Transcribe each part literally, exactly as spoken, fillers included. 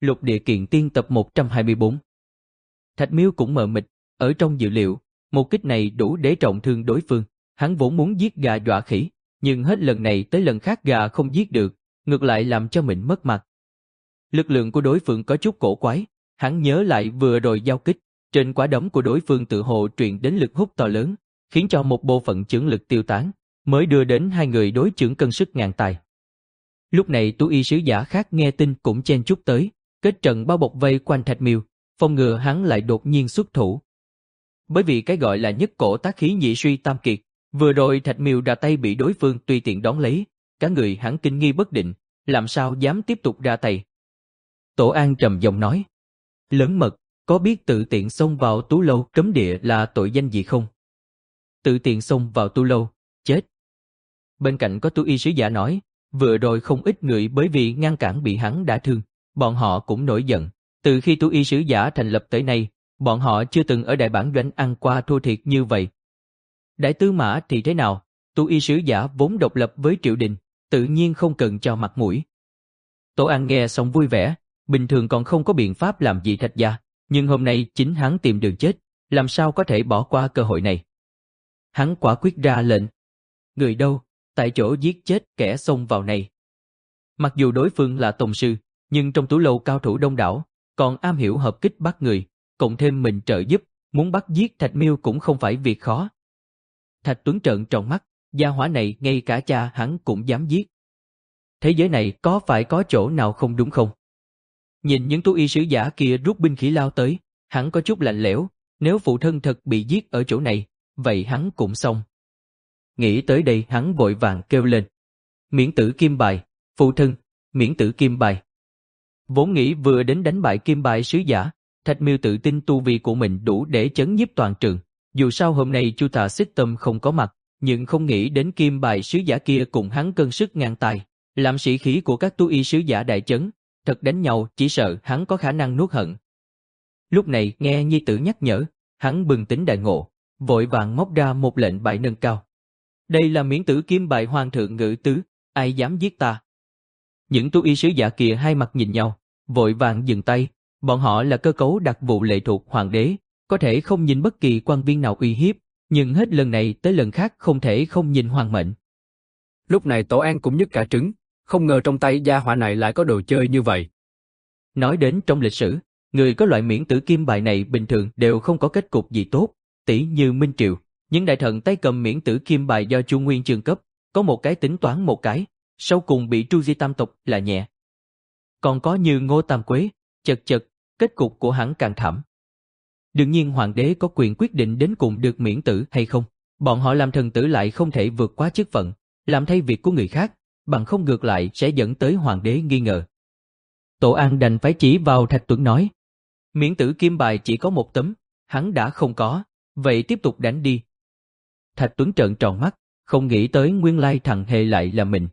Lục Địa Kiện Tiên tập một trăm hai mươi bốn. Thạch Miêu cũng mờ mịt, ở trong dự liệu, một kích này đủ để trọng thương đối phương, hắn vốn muốn giết gà dọa khỉ, nhưng hết lần này tới lần khác gà không giết được, ngược lại làm cho mình mất mặt. Lực lượng của đối phương có chút cổ quái, hắn nhớ lại vừa rồi giao kích, trên quả đấm của đối phương tự hồ truyền đến lực hút to lớn, khiến cho một bộ phận chưởng lực tiêu tán, mới đưa đến hai người đối chưởng cân sức ngàn tài. Lúc này Tú Y sứ giả khác nghe tin cũng chen chúc tới, kết trận bao bọc vây quanh Thạch Miêu, phòng ngừa hắn lại đột nhiên xuất thủ. Bởi vì cái gọi là nhất cổ tác khí nhị suy tam kiệt, vừa rồi Thạch Miêu ra tay bị đối phương tùy tiện đón lấy, cả người hắn kinh nghi bất định, làm sao dám tiếp tục ra tay. Tổ An trầm giọng nói, lớn mật, có biết tự tiện xông vào Tú Lâu cấm địa là tội danh gì không? Tự tiện xông vào Tu Lâu, chết. Bên cạnh có Tú Y sứ giả nói, vừa rồi không ít người bởi vì ngăn cản bị hắn đả thương, bọn họ cũng nổi giận. Từ khi Tú Y sứ giả thành lập tới nay, bọn họ chưa từng ở đại bản doanh ăn qua thua thiệt như vậy. Đại tư mã thì thế nào? Tú Y sứ giả vốn độc lập với triều đình, tự nhiên không cần cho mặt mũi. Tổ An nghe xong vui vẻ, bình thường còn không có biện pháp làm gì Thạch gia, nhưng hôm nay chính hắn tìm đường chết, làm sao có thể bỏ qua cơ hội này. Hắn quả quyết ra lệnh. Người đâu, tại chỗ giết chết kẻ xông vào này. Mặc dù đối phương là tông sư, nhưng trong Tú Lâu cao thủ đông đảo, còn am hiểu hợp kích bắt người, cộng thêm mình trợ giúp, muốn bắt giết Thạch Miêu cũng không phải việc khó. Thạch Tuấn trợn tròn mắt, gia hỏa này ngay cả cha hắn cũng dám giết. Thế giới này có phải có chỗ nào không đúng không? Nhìn những Tú Y sứ giả kia rút binh khí lao tới, hắn có chút lạnh lẽo, nếu phụ thân thật bị giết ở chỗ này, vậy hắn cũng xong. Nghĩ tới đây hắn vội vàng kêu lên. Miễn tử kim bài, phụ thân, miễn tử kim bài. Vốn nghĩ vừa đến đánh bại kim bài sứ giả, Thạch Miêu tự tin tu vi của mình đủ để chấn nhiếp toàn trường. Dù sao hôm nay Chu Tà Xích Tâm không có mặt, nhưng không nghĩ đến kim bài sứ giả kia cùng hắn cân sức ngang tài, làm sĩ khí của các Tú Y sứ giả đại chấn. Thật đánh nhau chỉ sợ hắn có khả năng nuốt hận. Lúc này nghe nhi tử nhắc nhở, hắn bừng tỉnh đại ngộ, vội vàng móc ra một lệnh bài nâng cao. Đây là miễn tử kim bài hoàng thượng ngự tứ, ai dám giết ta? Những Tú Y sứ giả kia hai mặt nhìn nhau, vội vàng dừng tay, bọn họ là cơ cấu đặc vụ lệ thuộc hoàng đế, có thể không nhìn bất kỳ quan viên nào uy hiếp, nhưng hết lần này tới lần khác không thể không nhìn hoàng mệnh. Lúc này Tổ An cũng nhức cả trứng, không ngờ trong tay gia hỏa này lại có đồ chơi như vậy. Nói đến trong lịch sử, người có loại miễn tử kim bài này bình thường đều không có kết cục gì tốt, tỷ như Minh Triệu. Nhưng đại thần tay cầm miễn tử kim bài do Chu Nguyên Chương cấp, có một cái tính toán một cái, sau cùng bị tru di tam tộc là nhẹ. Còn có như Ngô Tam Quế, chật chật, kết cục của hắn càng thảm. Đương nhiên hoàng đế có quyền quyết định đến cùng được miễn tử hay không, bọn họ làm thần tử lại không thể vượt quá chức phận, làm thay việc của người khác, bằng không ngược lại sẽ dẫn tới hoàng đế nghi ngờ. Tổ An đành phải chỉ vào Thạch Tuấn nói, miễn tử kim bài chỉ có một tấm, hắn đã không có, vậy tiếp tục đánh đi. Thạch Tuấn trợn tròn mắt, không nghĩ tới nguyên lai thằng hề lại là mình.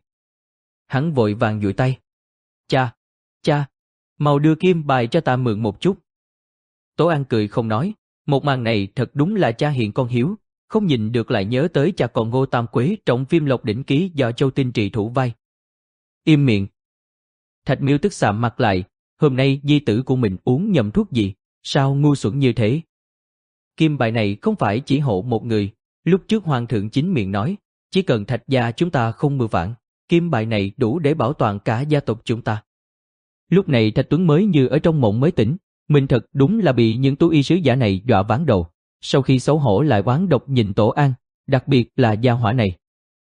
Hắn vội vàng dụi tay. Cha, cha, mau đưa kim bài cho ta mượn một chút. Tổ An cười không nói, một màn này thật đúng là cha hiện con hiếu, không nhìn được lại nhớ tới cha con Ngô Tam Quế trong phim Lộc Đỉnh Ký do Châu Tinh trị thủ vai. Im miệng. Thạch Miêu tức sạm mặt lại, hôm nay di tử của mình uống nhầm thuốc gì, sao ngu xuẩn như thế? Kim bài này không phải chỉ hộ một người, lúc trước hoàng thượng chính miệng nói, chỉ cần Thạch gia chúng ta không mưu phản, kim bài này đủ để bảo toàn cả gia tộc chúng ta. Lúc này Thạch Tuấn mới như ở trong mộng mới tỉnh, mình thật đúng là bị những Tú Y sứ giả này dọa ván đầu, sau khi xấu hổ lại oán độc nhìn Tổ An, đặc biệt là gia hỏa này.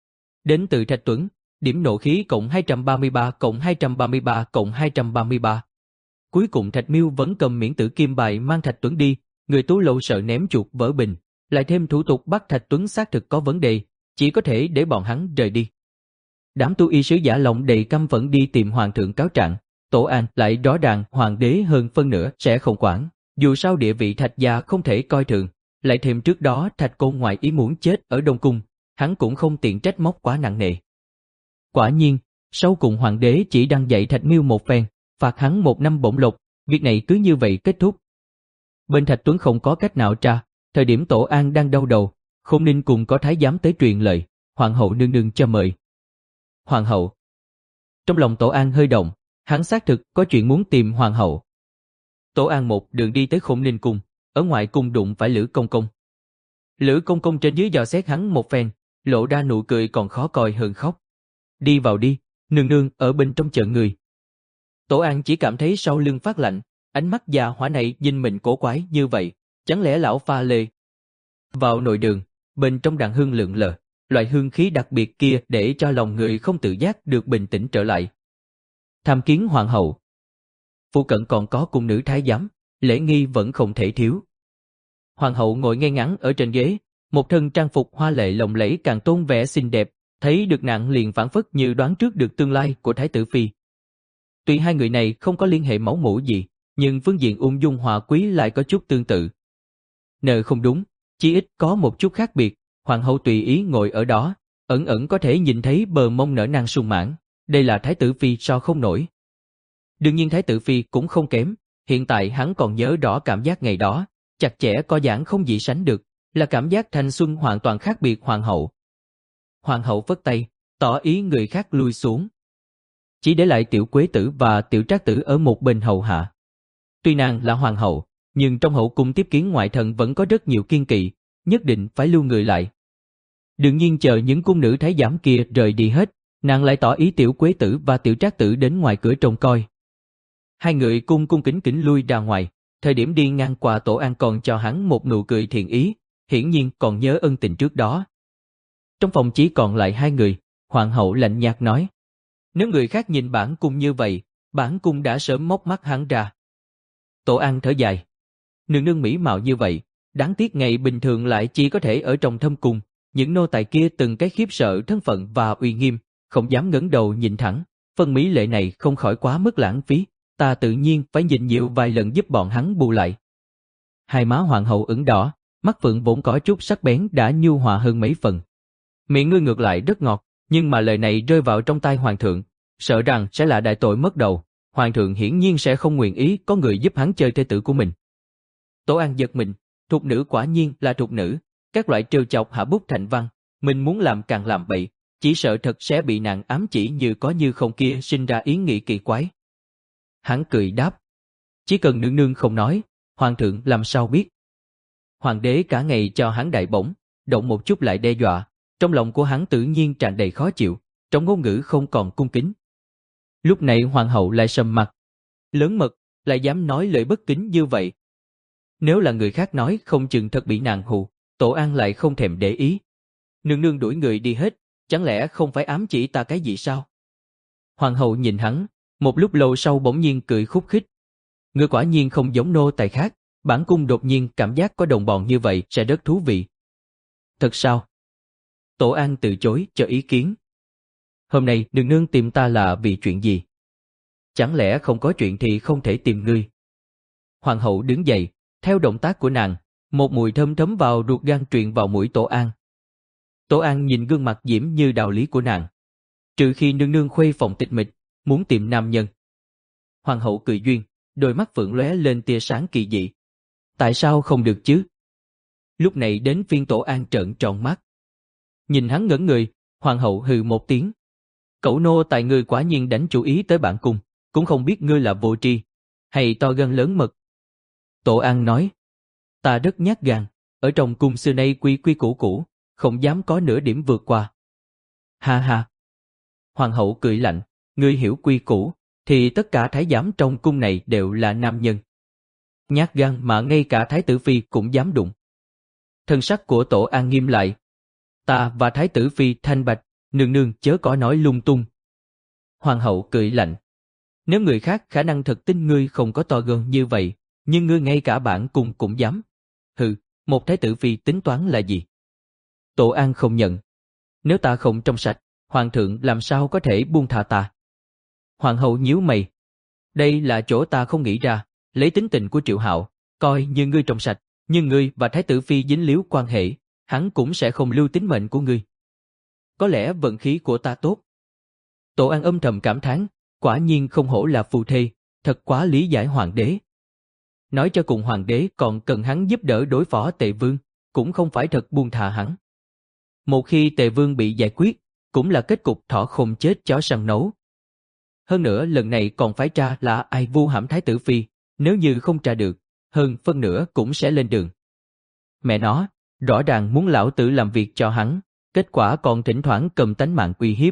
Đến từ Thạch Tuấn, điểm nộ khí cộng hai trăm ba mươi ba cộng hai trăm ba mươi ba cộng hai trăm ba mươi ba. Cuối cùng Thạch Miêu vẫn cầm miễn tử kim bài mang Thạch Tuấn đi, người Tú Lâu sợ ném chuột vỡ bình, lại thêm thủ tục bắt Thạch Tuấn xác thực có vấn đề, chỉ có thể để bọn hắn rời đi. Đám Tú Y sứ giả lòng đầy căm phẫn đi tìm hoàng thượng cáo trạng, Tổ An lại rõ ràng hoàng đế hơn phân nửa sẽ không quản, dù sao địa vị Thạch gia không thể coi thường, lại thêm trước đó Thạch Côn ngoài ý muốn chết ở Đông Cung, hắn cũng không tiện trách móc quá nặng nề. Quả nhiên, sau cùng hoàng đế chỉ đăng dạy Thạch Miêu một phen, phạt hắn một năm bổng lộc, việc này cứ như vậy kết thúc. Bên Thạch Tuấn không có cách nào tra, thời điểm Tổ An đang đau đầu, Khôn Ninh cùng có thái giám tới truyền lời, hoàng hậu nương nương cho mời. Hoàng hậu. Trong lòng Tổ An hơi động, Hắn xác thực có chuyện muốn tìm hoàng hậu. Tổ An một đường đi tới Khổng Ninh cung, ở ngoài cung đụng phải Lữ Công Công. Lữ Công Công trên dưới dò xét hắn một phen, lộ ra nụ cười còn khó coi hơn khóc. Đi vào đi, nương nương ở bên trong chờ người. Tổ An chỉ cảm thấy sau lưng phát lạnh, ánh mắt già hỏa này nhìn mình cổ quái như vậy, chẳng lẽ lão pha lê. Vào nội đường, bên trong đàn hương lượn lờ, loại hương khí đặc biệt kia để cho lòng người không tự giác được bình tĩnh trở lại. Tham kiến hoàng hậu. Phụ cận còn có cung nữ thái giám, lễ nghi vẫn không thể thiếu. Hoàng hậu ngồi ngay ngắn ở trên ghế, một thân trang phục hoa lệ lộng lẫy càng tôn vẻ xinh đẹp, thấy được nàng liền phảng phất như đoán trước được tương lai của thái tử phi. Tuy hai người này không có liên hệ máu mủ gì, nhưng phương diện ung dung hòa quý lại có chút tương tự. Nờ không đúng, chỉ ít có một chút khác biệt, hoàng hậu tùy ý ngồi ở đó, ẩn ẩn có thể nhìn thấy bờ mông nở nang sung mãn, đây là thái tử phi so không nổi. Đương nhiên thái tử phi cũng không kém, hiện tại hắn còn nhớ rõ cảm giác ngày đó, chặt chẽ có giãn không gì sánh được, là cảm giác thanh xuân hoàn toàn khác biệt hoàng hậu. Hoàng hậu phất tay, tỏ ý người khác lui xuống. Chỉ để lại tiểu quế tử và tiểu trác tử ở một bên hầu hạ. Tuy nàng là hoàng hậu, nhưng trong hậu cung tiếp kiến ngoại thần vẫn có rất nhiều kiên kỵ, nhất định phải lưu người lại. Đương nhiên chờ những cung nữ thái giám kia rời đi hết, nàng lại tỏ ý tiểu quế tử và tiểu trác tử đến ngoài cửa trông coi. Hai người cung cung kính kính lui ra ngoài, thời điểm đi ngang qua Tổ An còn cho hắn một nụ cười thiện ý, hiển nhiên còn nhớ ân tình trước đó. Trong phòng chỉ còn lại hai người, hoàng hậu lạnh nhạt nói. Nếu người khác nhìn bản cung như vậy, bản cung đã sớm móc mắt hắn ra. Tổ An thở dài. Nương nương mỹ mạo như vậy, đáng tiếc ngày bình thường lại chỉ có thể ở trong thâm cung, những nô tài kia từng cái khiếp sợ thân phận và uy nghiêm, không dám ngẩng đầu nhìn thẳng, phần mỹ lệ này không khỏi quá mức lãng phí, ta tự nhiên phải nhìn nhiều vài lần giúp bọn hắn bù lại. Hai má hoàng hậu ửng đỏ, mắt phượng vốn có chút sắc bén đã nhu hòa hơn mấy phần. Miệng ngươi ngược lại rất ngọt, nhưng mà lời này rơi vào trong tai hoàng thượng, sợ rằng sẽ là đại tội mất đầu, hoàng thượng hiển nhiên sẽ không nguyện ý có người giúp hắn chơi thê tử của mình. Tổ An giật mình, thục nữ quả nhiên là thục nữ, các loại trêu chọc hạ bút thành văn, mình muốn làm càng làm bậy, chỉ sợ thật sẽ bị nàng ám chỉ như có như không kia sinh ra ý nghĩ kỳ quái. Hắn cười đáp, chỉ cần nương nương không nói, hoàng thượng làm sao biết. Hoàng đế cả ngày cho hắn đại bổng, động một chút lại đe dọa, trong lòng của hắn tự nhiên tràn đầy khó chịu, trong ngôn ngữ không còn cung kính. Lúc này hoàng hậu lại sầm mặt, lớn mật, lại dám nói lời bất kính như vậy. Nếu là người khác nói không chừng thật bị nàng hù, Tổ An lại không thèm để ý. Nương nương đuổi người đi hết, chẳng lẽ không phải ám chỉ ta cái gì sao? Hoàng hậu nhìn hắn, một lúc lâu sau bỗng nhiên cười khúc khích. Ngươi quả nhiên không giống nô tài khác, bản cung đột nhiên cảm giác có đồng bọn như vậy sẽ rất thú vị. Thật sao? Tổ An từ chối cho ý kiến. Hôm nay nương nương tìm ta là vì chuyện gì? Chẳng lẽ không có chuyện thì không thể tìm ngươi? Hoàng hậu đứng dậy, theo động tác của nàng, một mùi thơm thấm vào ruột gan truyền vào mũi Tổ An. Tổ An nhìn gương mặt diễm như đạo lý của nàng. Trừ khi nương nương khuê phòng tịch mịch, muốn tìm nam nhân. Hoàng hậu cười duyên, đôi mắt phượng lóe lên tia sáng kỳ dị. Tại sao không được chứ? Lúc này đến phiên Tổ An trợn tròn mắt. Nhìn hắn ngẩn người, hoàng hậu hừ một tiếng. Cẩu nô tài ngươi quả nhiên đánh chú ý tới bản cung, cũng không biết ngươi là vô tri, hay to gan lớn mật. Tổ An nói, ta rất nhát gan, ở trong cung xưa nay quy quy củ củ, không dám có nửa điểm vượt qua. Ha ha. Hoàng hậu cười lạnh, ngươi hiểu quy củ, thì tất cả thái giám trong cung này đều là nam nhân. Nhát gan mà ngay cả thái tử phi cũng dám đụng. Thân sắc của Tổ An nghiêm lại. Ta và thái tử phi thanh bạch, nương nương chớ có nói lung tung. Hoàng hậu cười lạnh. Nếu người khác khả năng thật tin ngươi không có to gan như vậy, nhưng ngươi ngay cả bản cung cũng dám. Hừ, một thái tử phi tính toán là gì? Tổ An không nhận. Nếu ta không trong sạch, hoàng thượng làm sao có thể buông tha ta? Hoàng hậu nhíu mày. Đây là chỗ ta không nghĩ ra, lấy tính tình của Triệu Hạo, coi như ngươi trong sạch, nhưng ngươi và thái tử phi dính líu quan hệ, hắn cũng sẽ không lưu tính mệnh của ngươi. Có lẽ vận khí của ta tốt. Tổ An âm thầm cảm thán, quả nhiên không hổ là phù thê, thật quá lý giải hoàng đế. Nói cho cùng hoàng đế còn cần hắn giúp đỡ đối phó Tề Vương, cũng không phải thật buông thà hắn. Một khi Tề Vương bị giải quyết, cũng là kết cục thỏ không chết chó săn nấu. Hơn nữa lần này còn phải tra là ai vu hãm Thái tử Phi, nếu như không tra được, hơn phân nửa cũng sẽ lên đường. Mẹ nó, rõ ràng muốn lão tử làm việc cho hắn, kết quả còn thỉnh thoảng cầm tánh mạng uy hiếp.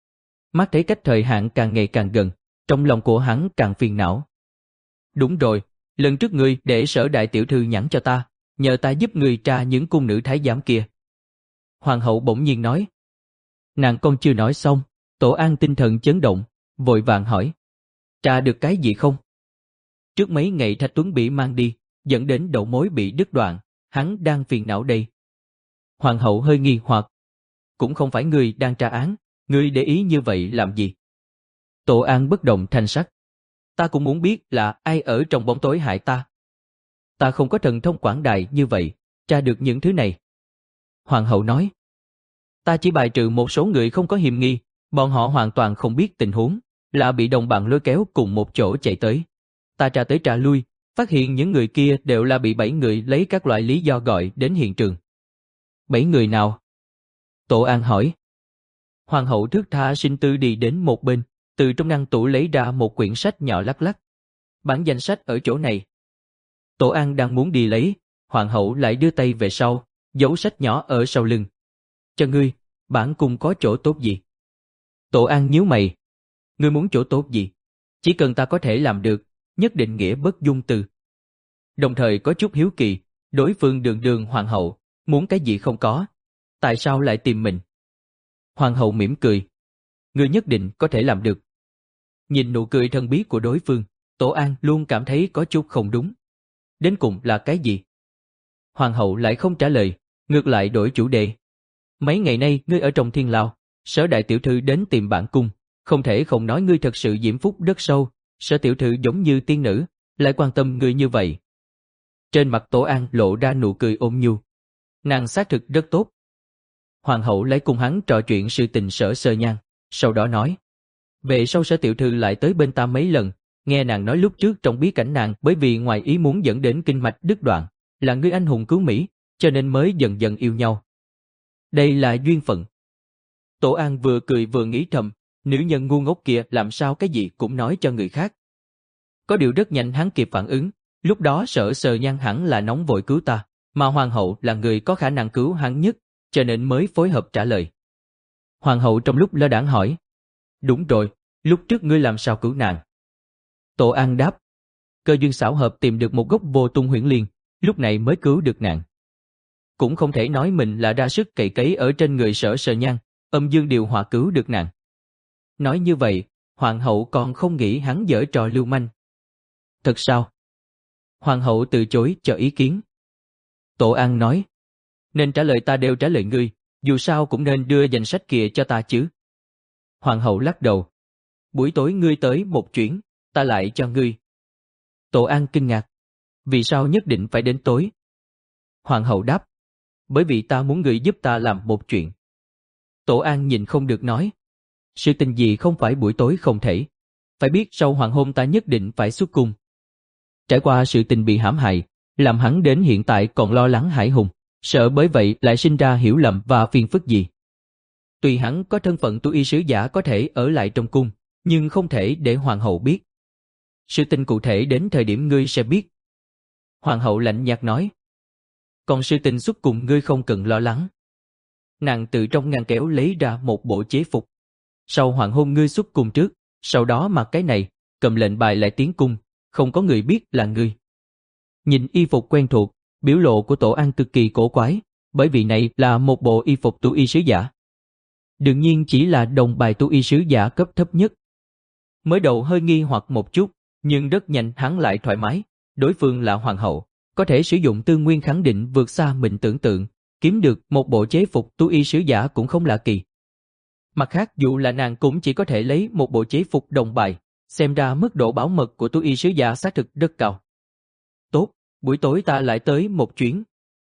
Mắt thấy cách thời hạn càng ngày càng gần, trong lòng của hắn càng phiền não. Đúng rồi, lần trước ngươi để Sở đại tiểu thư nhắn cho ta, nhờ ta giúp ngươi tra những cung nữ thái giám kia. Hoàng hậu bỗng nhiên nói. Nàng con chưa nói xong, Tổ An tinh thần chấn động, vội vàng hỏi. Tra được cái gì không? Trước mấy ngày Thạch Tuấn bị mang đi, dẫn đến đầu mối bị đứt đoạn, hắn đang phiền não đây. Hoàng hậu hơi nghi hoặc. Cũng không phải ngươi đang tra án, ngươi để ý như vậy làm gì? Tổ An bất động thanh sắc. Ta cũng muốn biết là ai ở trong bóng tối hại ta. Ta không có thần thông quảng đại như vậy, tra được những thứ này. Hoàng hậu nói. Ta chỉ bài trừ một số người không có hiềm nghi, bọn họ hoàn toàn không biết tình huống, là bị đồng bạn lôi kéo cùng một chỗ chạy tới. Ta tra tới tra lui, phát hiện những người kia đều là bị bảy người lấy các loại lý do gọi đến hiện trường. Bảy người nào? Tổ An hỏi. Hoàng hậu thước tha sinh tư đi đến một bên, từ trong ngăn tủ lấy ra một quyển sách nhỏ lắc lắc. Bản danh sách ở chỗ này. Tổ An đang muốn đi lấy, hoàng hậu lại đưa tay về sau, giấu sách nhỏ ở sau lưng. Cho ngươi, bản cung có chỗ tốt gì? Tổ An nhíu mày. Ngươi muốn chỗ tốt gì? Chỉ cần ta có thể làm được, nhất định nghĩa bất dung từ. Đồng thời có chút hiếu kỳ, đối phương đường đường hoàng hậu, muốn cái gì không có. Tại sao lại tìm mình? Hoàng hậu mỉm cười. Ngươi nhất định có thể làm được. Nhìn nụ cười thân bí của đối phương, Tổ An luôn cảm thấy có chút không đúng. Đến cùng là cái gì? Hoàng hậu lại không trả lời, ngược lại đổi chủ đề. Mấy ngày nay ngươi ở trong thiên lao, Sở đại tiểu thư đến tìm bản cung, không thể không nói ngươi thật sự diễm phúc đất sâu, Sở tiểu thư giống như tiên nữ, lại quan tâm ngươi như vậy. Trên mặt Tổ An lộ ra nụ cười ôn nhu. Nàng xác thực rất tốt. Hoàng hậu lấy cùng hắn trò chuyện sự tình Sở Sơ Nhan, sau đó nói. Về sau Sở tiểu thư lại tới bên ta mấy lần, nghe nàng nói lúc trước trong bí cảnh nàng bởi vì ngoài ý muốn dẫn đến kinh mạch đứt đoạn, là người anh hùng cứu Mỹ, cho nên mới dần dần yêu nhau. Đây là duyên phận. Tổ An vừa cười vừa nghĩ thầm, nữ nhân ngu ngốc kia làm sao cái gì cũng nói cho người khác. Có điều rất nhanh hắn kịp phản ứng, lúc đó Sở Sơ Nhan hẳn là nóng vội cứu ta, mà hoàng hậu là người có khả năng cứu hắn nhất, cho nên mới phối hợp trả lời. Hoàng hậu trong lúc lơ đãng hỏi. Đúng rồi, lúc trước ngươi làm sao cứu nàng? Tổ An đáp. Cơ duyên xảo hợp tìm được một gốc vô tung huyễn liên, lúc này mới cứu được nàng. Cũng không thể nói mình là ra sức cày cấy ở trên người Sở Sơ Nhan, âm dương điều hòa cứu được nàng. Nói như vậy, hoàng hậu còn không nghĩ hắn giở trò lưu manh. Thật sao? Hoàng hậu từ chối cho ý kiến. Tổ An nói. Nên trả lời ta đều trả lời ngươi, dù sao cũng nên đưa danh sách kia cho ta chứ. Hoàng hậu lắc đầu. Buổi tối ngươi tới một chuyến, ta lại cho ngươi. Tổ An kinh ngạc. Vì sao nhất định phải đến tối? Hoàng hậu đáp. Bởi vì ta muốn ngươi giúp ta làm một chuyện. Tổ An nhìn không được nói. Sự tình gì không phải buổi tối không thể. Phải biết sau hoàng hôn ta nhất định phải xuất cung. Trải qua sự tình bị hãm hại, làm hắn đến hiện tại còn lo lắng hãi hùng, sợ bởi vậy lại sinh ra hiểu lầm và phiền phức gì. Tuy hắn có thân phận tu y sứ giả có thể ở lại trong cung, nhưng không thể để hoàng hậu biết. Sự tình cụ thể đến thời điểm ngươi sẽ biết. Hoàng hậu lạnh nhạt nói. Còn sự tình xuất cùng ngươi không cần lo lắng. Nàng từ trong ngăn kéo lấy ra một bộ chế phục. Sau hoàng hôn ngươi xuất cung trước, sau đó mặc cái này, cầm lệnh bài lại tiến cung, không có người biết là ngươi. Nhìn y phục quen thuộc, biểu lộ của Tổ An cực kỳ cổ quái, bởi vì này là một bộ y phục tu y sứ giả. Đương nhiên chỉ là đồng bài tu y sứ giả cấp thấp nhất. Mới đầu hơi nghi hoặc một chút, nhưng rất nhanh hắn lại thoải mái, đối phương là hoàng hậu, có thể sử dụng tư nguyên khẳng định vượt xa mình tưởng tượng, kiếm được một bộ chế phục tu y sứ giả cũng không lạ kỳ. Mặt khác dù là nàng cũng chỉ có thể lấy một bộ chế phục đồng bài, xem ra mức độ bảo mật của tu y sứ giả xác thực rất cao. Tốt, buổi tối ta lại tới một chuyến.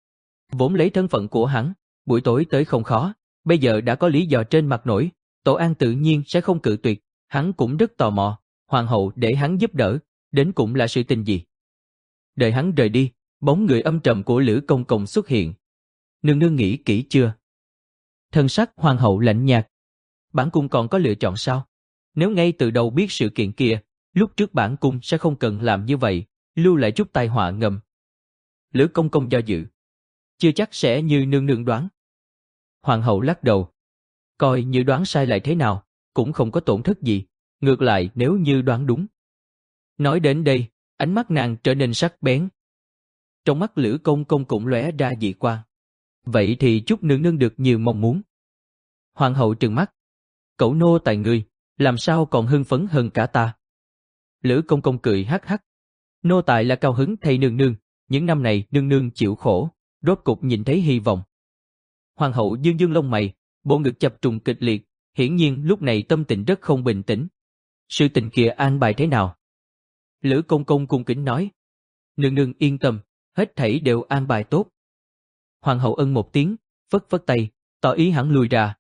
Vốn lấy thân phận của hắn, buổi tối tới không khó, bây giờ đã có lý do trên mặt nổi, Tổ An tự nhiên sẽ không cự tuyệt, hắn cũng rất tò mò, hoàng hậu để hắn giúp đỡ, đến cũng là sự tình gì. Đợi hắn rời đi, bóng người âm trầm của Lữ Công Công xuất hiện. Nương nương nghĩ kỹ chưa? Thân sắc hoàng hậu lạnh nhạt. Bản cung còn có lựa chọn sao? Nếu ngay từ đầu biết sự kiện kia, lúc trước bản cung sẽ không cần làm như vậy, lưu lại chút tai họa ngầm. Lữ Công Công do dự. Chưa chắc sẽ như nương nương đoán. Hoàng hậu lắc đầu. Coi như đoán sai lại thế nào, cũng không có tổn thất gì, ngược lại nếu như đoán đúng. Nói đến đây, ánh mắt nàng trở nên sắc bén. Trong mắt Lữ Công Công cũng lóe ra dị quang. Vậy thì chúc nương nương được như mong muốn. Hoàng hậu trừng mắt. Cẩu nô tài ngươi, làm sao còn hưng phấn hơn cả ta? Lữ Công Công cười hắc hắc. Nô tài là cao hứng thay nương nương, những năm này nương nương chịu khổ, rốt cục nhìn thấy hy vọng. Hoàng hậu dương dương lông mày, bộ ngực chập trùng kịch liệt, hiển nhiên lúc này tâm tình rất không bình tĩnh. Sự tình kia an bài thế nào? Lữ Công Công cung kính nói. Nương nương yên tâm, hết thảy đều an bài tốt. Hoàng hậu ân một tiếng, phất phất tay, tỏ ý hắn lùi ra.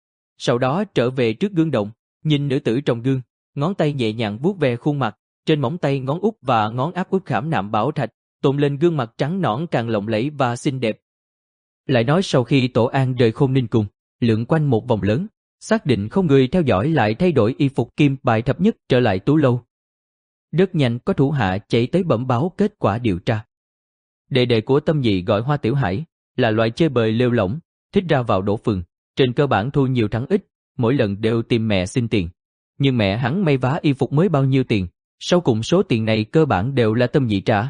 Sau đó trở về trước gương động, nhìn nữ tử trong gương, ngón tay nhẹ nhàng vuốt ve khuôn mặt, trên móng tay ngón út và ngón áp út khảm nạm bảo thạch, tôn lên gương mặt trắng nõn càng lộng lẫy và xinh đẹp. Lại nói sau khi Tổ An rời Khôn Ninh Cung, lượn quanh một vòng lớn, xác định không người theo dõi lại thay đổi y phục kim bài thập nhất trở lại Tú Lâu. Rất nhanh có thủ hạ chạy tới bẩm báo kết quả điều tra. Đệ đệ của Tâm Nhị gọi Hoa Tiểu Hải, là loại chơi bời lêu lỏng, thích ra vào đổ phường, trên cơ bản thu nhiều thắng ít, mỗi lần đều tìm mẹ xin tiền. Nhưng mẹ hắn may vá y phục mới bao nhiêu tiền, sau cùng số tiền này cơ bản đều là Tâm Nhị trả.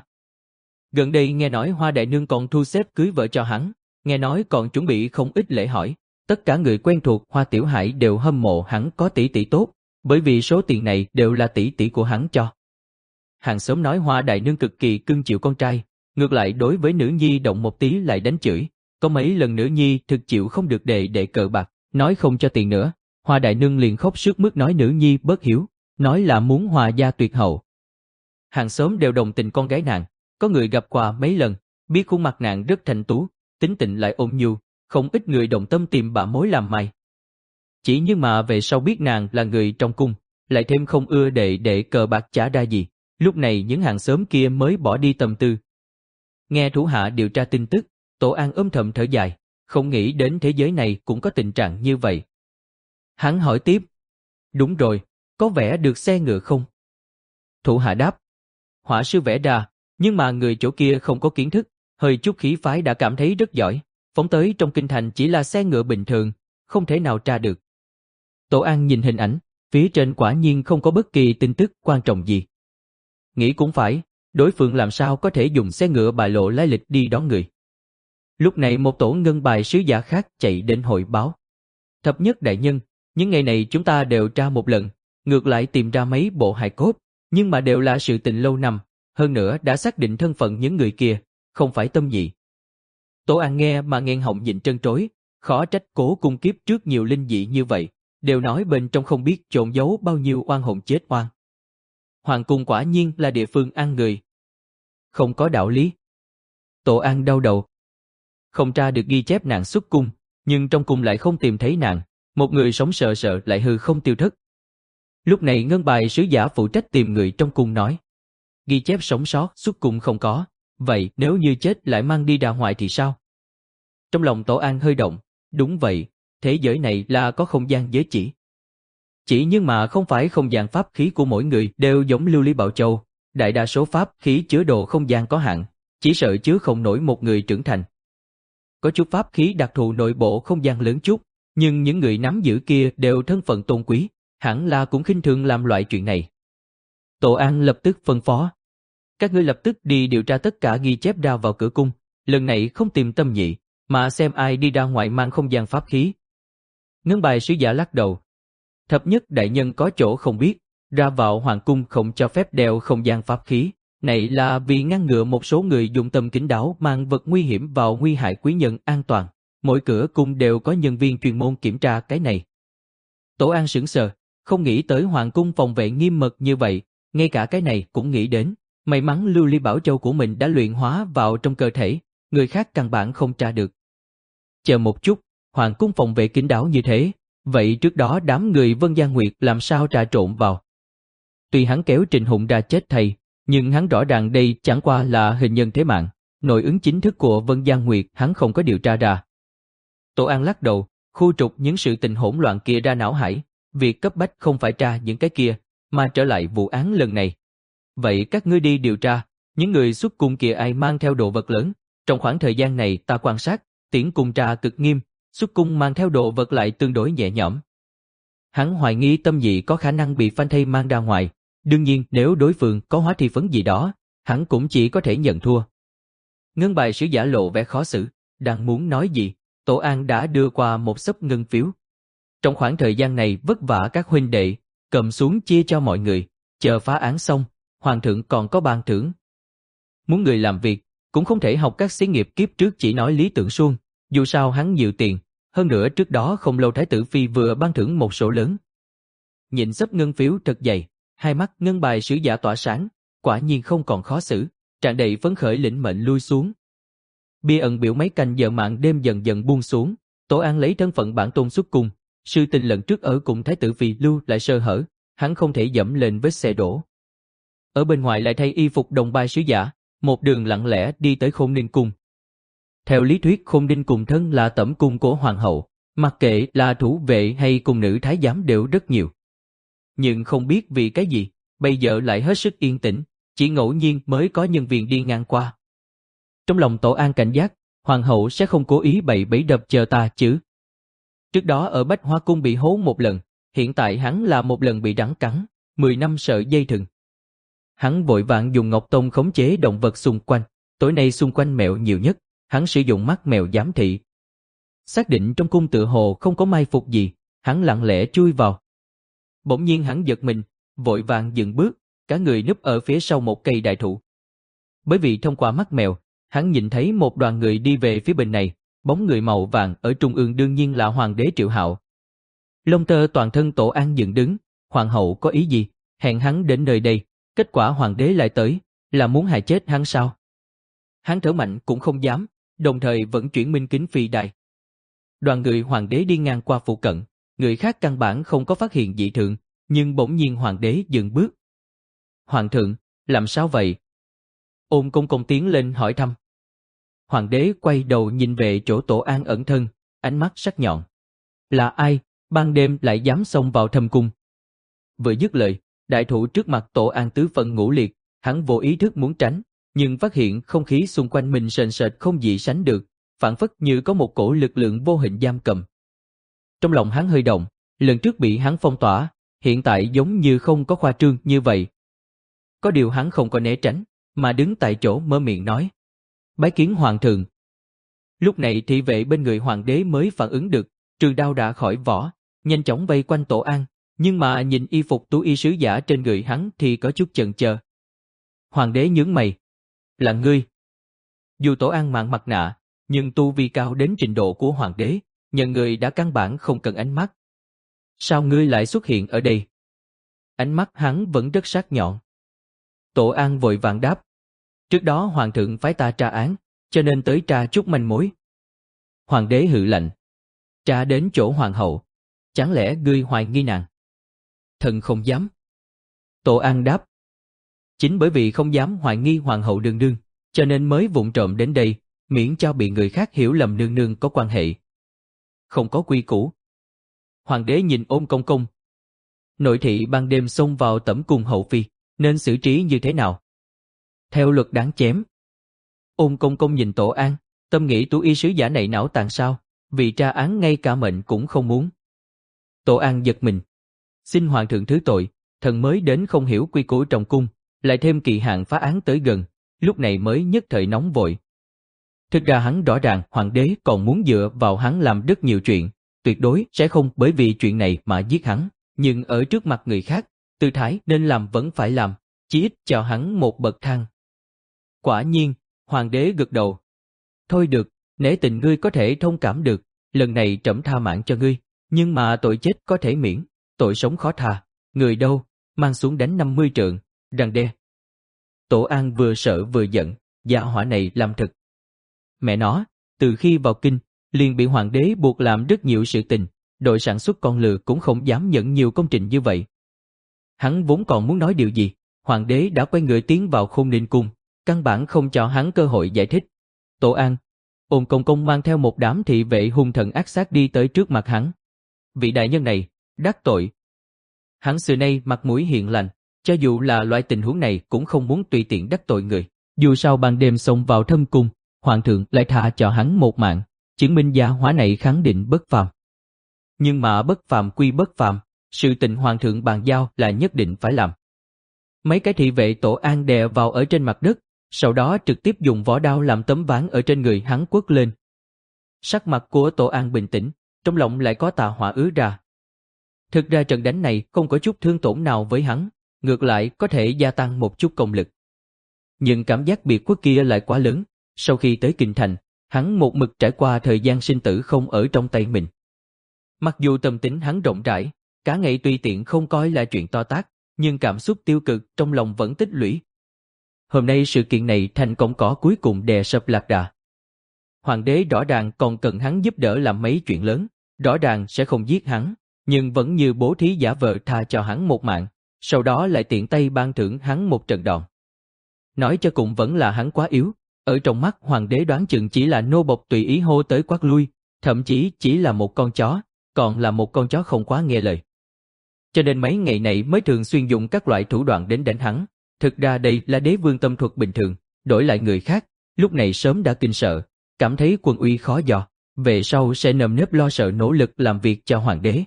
Gần đây nghe nói Hoa Đại Nương còn thu xếp cưới vợ cho hắn, nghe nói còn chuẩn bị không ít lễ hỏi, tất cả người quen thuộc Hoa Tiểu Hải đều hâm mộ hắn có tỷ tỷ tốt, bởi vì số tiền này đều là tỷ tỷ của hắn cho. Hàng xóm nói Hoa Đại Nương cực kỳ cưng chịu con trai, ngược lại đối với nữ nhi động một tí lại đánh chửi, có mấy lần nữ nhi thực chịu không được đệ đệ cờ bạc, nói không cho tiền nữa, Hoa Đại Nương liền khóc sướt mướt nói nữ nhi bất hiếu, nói là muốn Hoa gia tuyệt hậu. Hàng xóm đều đồng tình con gái nàng, có người gặp qua mấy lần, biết khuôn mặt nàng rất thanh tú, tính tình lại ôn nhu, không ít người đồng tâm tìm bà mối làm mai. Chỉ nhưng mà về sau biết nàng là người trong cung, lại thêm không ưa đệ đệ cờ bạc chả ra gì, lúc này những hàng xóm kia mới bỏ đi tâm tư. Nghe thủ hạ điều tra tin tức, Tổ An âm thầm thở dài, không nghĩ đến thế giới này cũng có tình trạng như vậy. Hắn hỏi tiếp, đúng rồi, có vẽ được xe ngựa không? Thủ hạ đáp, họa sư vẽ ra, nhưng mà người chỗ kia không có kiến thức, hơi chút khí phái đã cảm thấy rất giỏi, phóng tới trong kinh thành chỉ là xe ngựa bình thường, không thể nào tra được. Tổ An nhìn hình ảnh, phía trên quả nhiên không có bất kỳ tin tức quan trọng gì. Nghĩ cũng phải, đối phương làm sao có thể dùng xe ngựa bại lộ lai lịch đi đón người. Lúc này một tổ ngân bài sứ giả khác chạy đến hội báo. Thập nhất đại nhân, những ngày này chúng ta đều tra một lần, ngược lại tìm ra mấy bộ hài cốt, nhưng mà đều là sự tình lâu năm, hơn nữa đã xác định thân phận những người kia, không phải Tâm Nhị. Tổ An nghe mà nghẹn họng nhịn trân trối, khó trách Cố cung kiếp trước nhiều linh dị như vậy, đều nói bên trong không biết trộn giấu bao nhiêu oan hồn chết oan. Hoàng cung quả nhiên là địa phương ăn người. Không có đạo lý. Tổ An đau đầu. Không tra được ghi chép nàng xuất cung, nhưng trong cung lại không tìm thấy nàng, một người sống sợ sợ lại hư không tiêu thất. Lúc này ngân bài sứ giả phụ trách tìm người trong cung nói. Ghi chép sống sót xuất cung không có, vậy nếu như chết lại mang đi ra ngoài thì sao? Trong lòng Tổ An hơi động, đúng vậy, thế giới này là có không gian giới chỉ. Chỉ nhưng mà không phải không gian pháp khí của mỗi người đều giống Lưu Ly Bảo Châu, đại đa số pháp khí chứa đồ không gian có hạn, chỉ sợ chứa không nổi một người trưởng thành. Có chút pháp khí đặc thù nội bộ không gian lớn chút, nhưng những người nắm giữ kia đều thân phận tôn quý, hẳn là cũng khinh thường làm loại chuyện này. Tổ An lập tức phân phó. Các ngươi lập tức đi điều tra tất cả ghi chép ra vào cửa cung, lần này không tìm Tâm Nhị, mà xem ai đi ra ngoài mang không gian pháp khí. Ngân bài sứ giả lắc đầu. Thập nhất đại nhân có chỗ không biết, ra vào hoàng cung không cho phép đeo không gian pháp khí, này là vì ngăn ngừa một số người dụng tâm kín đáo mang vật nguy hiểm vào nguy hại quý nhân an toàn. Mỗi cửa cung đều có nhân viên chuyên môn kiểm tra cái này. Tổ An sững sờ, không nghĩ tới hoàng cung phòng vệ nghiêm mật như vậy, ngay cả cái này cũng nghĩ đến. May mắn Lưu Ly Bảo Châu của mình đã luyện hóa vào trong cơ thể, người khác căn bản không tra được. Chờ một chút, hoàng cung phòng vệ kín đáo như thế, vậy trước đó đám người Vân Giang Nguyệt làm sao trà trộn vào? Tuy hắn kéo Trình Hùng ra chết thầy, nhưng hắn rõ ràng đây chẳng qua là hình nhân thế mạng, nội ứng chính thức của Vân Giang Nguyệt hắn không có điều tra ra. Tổ An lắc đầu, khu trục những sự tình hỗn loạn kia ra não hải, việc cấp bách không phải tra những cái kia, mà trở lại vụ án lần này. Vậy các ngươi đi điều tra, những người xuất cung kia ai mang theo đồ vật lớn, trong khoảng thời gian này ta quan sát, Tiễn Cung tra cực nghiêm, xuất cung mang theo đồ vật lại tương đối nhẹ nhõm. Hắn hoài nghi Tâm Dị có khả năng bị Phanh Thây mang ra ngoài, đương nhiên nếu đối phương có hóa thi phấn gì đó, hắn cũng chỉ có thể nhận thua. Ngân bài sứ giả lộ vẻ khó xử, đang muốn nói gì, Tổ An đã đưa qua một xấp ngân phiếu. Trong khoảng thời gian này vất vả các huynh đệ, cầm xuống chia cho mọi người, chờ phá án xong, hoàng thượng còn có ban thưởng. Muốn người làm việc, cũng không thể học các xí nghiệp kiếp trước chỉ nói lý tưởng suông, dù sao hắn nhiều tiền, hơn nữa trước đó không lâu Thái tử Phi vừa ban thưởng một số lớn. Nhìn xấp ngân phiếu thật dày, hai mắt ngân bài sứ giả tỏa sáng, quả nhiên không còn khó xử, tràn đầy phấn khởi lĩnh mệnh lui xuống. Bia ẩn biểu mấy canh giờ mạng đêm dần dần buông xuống, Tổ An lấy thân phận bản tôn xuất cung, sự tình lần trước ở cùng Thái tử Phi lưu lại sơ hở, hắn không thể dẫm lên vết xe đổ. Ở bên ngoài lại thay y phục đồng bài sứ giả, một đường lặng lẽ đi tới Khôn Ninh cung. Theo lý thuyết Khôn Ninh cung thân là tẩm cung của hoàng hậu, mặc kệ là thủ vệ hay cung nữ thái giám đều rất nhiều. Nhưng không biết vì cái gì, bây giờ lại hết sức yên tĩnh, chỉ ngẫu nhiên mới có nhân viên đi ngang qua. Trong lòng Tổ An cảnh giác, hoàng hậu sẽ không cố ý bày bẫy đập chờ ta chứ. Trước đó ở Bách Hoa cung bị hố một lần, hiện tại hắn là một lần bị rắn cắn, mười năm sợ dây thừng. Hắn vội vàng dùng ngọc tông khống chế động vật xung quanh, tối nay xung quanh mèo nhiều nhất, hắn sử dụng mắt mèo giám thị. Xác định trong cung tựa hồ không có mai phục gì, hắn lặng lẽ chui vào. Bỗng nhiên hắn giật mình, vội vàng dừng bước, cả người núp ở phía sau một cây đại thụ. Bởi vì thông qua mắt mèo, hắn nhìn thấy một đoàn người đi về phía bên này, bóng người màu vàng ở trung ương đương nhiên là hoàng đế Triệu Hạo. Lông tơ toàn thân Tổ An dựng đứng, hoàng hậu có ý gì, hẹn hắn đến nơi đây, kết quả hoàng đế lại tới, là muốn hại chết hắn sao? Hắn thở mạnh cũng không dám, đồng thời vẫn chuyển minh kính phi đài. Đoàn người hoàng đế đi ngang qua phụ cận, người khác căn bản không có phát hiện dị thường, nhưng bỗng nhiên hoàng đế dừng bước. Hoàng thượng, làm sao vậy? Ôn Công Công tiến lên hỏi thăm. Hoàng đế quay đầu nhìn về chỗ Tổ An ẩn thân, ánh mắt sắc nhọn. Là ai, ban đêm lại dám xông vào thâm cung? Vừa dứt lời, đại thụ trước mặt Tổ An tứ phân ngũ liệt, hắn vô ý thức muốn tránh, nhưng phát hiện không khí xung quanh mình sền sệt không gì sánh được, phản phất như có một cổ lực lượng vô hình giam cầm. Trong lòng hắn hơi động, lần trước bị hắn phong tỏa, hiện tại giống như không có khoa trương như vậy. Có điều hắn không có né tránh, mà đứng tại chỗ mở miệng nói. Bái kiến hoàng thượng. Lúc này thị vệ bên người hoàng đế mới phản ứng được, trường đao đã khỏi vỏ, nhanh chóng vây quanh Tổ An, nhưng mà nhìn y phục tú y sứ giả trên người hắn thì có chút chần chờ. Hoàng đế nhướng mày. Là ngươi. Dù Tổ An mang mặt nạ, nhưng tu vi cao đến trình độ của hoàng đế, nhận người đã căn bản không cần ánh mắt. Sao ngươi lại xuất hiện ở đây? Ánh mắt hắn vẫn rất sắc nhọn. Tổ An vội vàng đáp. Trước đó hoàng thượng phái ta tra án, cho nên tới tra chút manh mối. Hoàng đế hừ lạnh. Tra đến chỗ hoàng hậu. Chẳng lẽ ngươi hoài nghi nàng? Thần không dám. Tổ An đáp. Chính bởi vì không dám hoài nghi hoàng hậu nương nương, cho nên mới vụng trộm đến đây, miễn cho bị người khác hiểu lầm nương nương có quan hệ. Không có quy củ. Hoàng đế nhìn Ôn Công Công. Nội thị ban đêm xông vào tẩm cung hậu phi, nên xử trí như thế nào? Theo luật đáng chém. Ôn Công Công nhìn Tổ An, tâm nghĩ tú y sứ giả này não tàn sao, vì tra án ngay cả mệnh cũng không muốn. Tổ An giật mình. Xin hoàng thượng thứ tội, thần mới đến không hiểu quy củ trong cung, lại thêm kỳ hạn phá án tới gần, lúc này mới nhất thời nóng vội. Thực ra hắn rõ ràng hoàng đế còn muốn dựa vào hắn làm rất nhiều chuyện, tuyệt đối sẽ không bởi vì chuyện này mà giết hắn, nhưng ở trước mặt người khác, tư thái nên làm vẫn phải làm, chí ít cho hắn một bậc thang. Quả nhiên, hoàng đế gật đầu. Thôi được, nể tình ngươi có thể thông cảm được, lần này trẫm tha mạng cho ngươi, nhưng mà tội chết có thể miễn, tội sống khó tha, người đâu, mang xuống đánh năm mươi trượng, răn đe. Tổ An vừa sợ vừa giận, dạ hỏa này làm thật. Mẹ nó, từ khi vào kinh, liền bị hoàng đế buộc làm rất nhiều sự tình, đội sản xuất con lừa cũng không dám nhận nhiều công trình như vậy. Hắn vốn còn muốn nói điều gì, hoàng đế đã quay người tiến vào Khôn Ninh cung, căn bản không cho hắn cơ hội giải thích. Tổ An, Ôn Công Công mang theo một đám thị vệ hung thần ác sát đi tới trước mặt hắn. Vị đại nhân này, đắc tội, Hắn xưa nay mặt mũi hiền lành, cho dù là loại tình huống này cũng không muốn tùy tiện đắc tội người. Dù sao ban đêm xông vào thâm cung, hoàng thượng lại tha cho hắn một mạng, chứng minh gia hỏa này khẳng định bất phàm. Nhưng mà bất phàm quy bất phàm, sự tình hoàng thượng bàn giao là nhất định phải làm. Mấy cái thị vệ Tổ An đè vào ở trên mặt đất, sau đó trực tiếp dùng vỏ đao làm tấm ván ở trên người hắn quất lên. Sắc mặt của Tổ An bình tĩnh, trong lòng lại có tà hỏa ứa ra. Thực ra trận đánh này không có chút thương tổn nào với hắn, ngược lại có thể gia tăng một chút công lực. Nhưng cảm giác bị quất kia lại quá lớn, sau khi tới kinh thành, hắn một mực trải qua thời gian sinh tử không ở trong tay mình. Mặc dù tâm tính hắn rộng rãi, cả ngày tùy tiện không coi là chuyện to tát, nhưng cảm xúc tiêu cực trong lòng vẫn tích lũy. Hôm nay sự kiện này thành cọng cỏ cuối cùng đè sập lạc đà. Hoàng đế rõ ràng còn cần hắn giúp đỡ làm mấy chuyện lớn, rõ ràng sẽ không giết hắn, nhưng vẫn như bố thí giả vờ tha cho hắn một mạng, sau đó lại tiện tay ban thưởng hắn một trận đòn. Nói cho cùng vẫn là hắn quá yếu, ở trong mắt hoàng đế đoán chừng chỉ là nô bộc tùy ý hô tới quát lui, thậm chí chỉ là một con chó, còn là một con chó không quá nghe lời. Cho nên mấy ngày này mới thường xuyên dùng các loại thủ đoạn đến đánh hắn. Thực ra đây là đế vương tâm thuật bình thường, đổi lại người khác, lúc này sớm đã kinh sợ, cảm thấy quân uy khó dò, về sau sẽ nơm nớp lo sợ nỗ lực làm việc cho hoàng đế.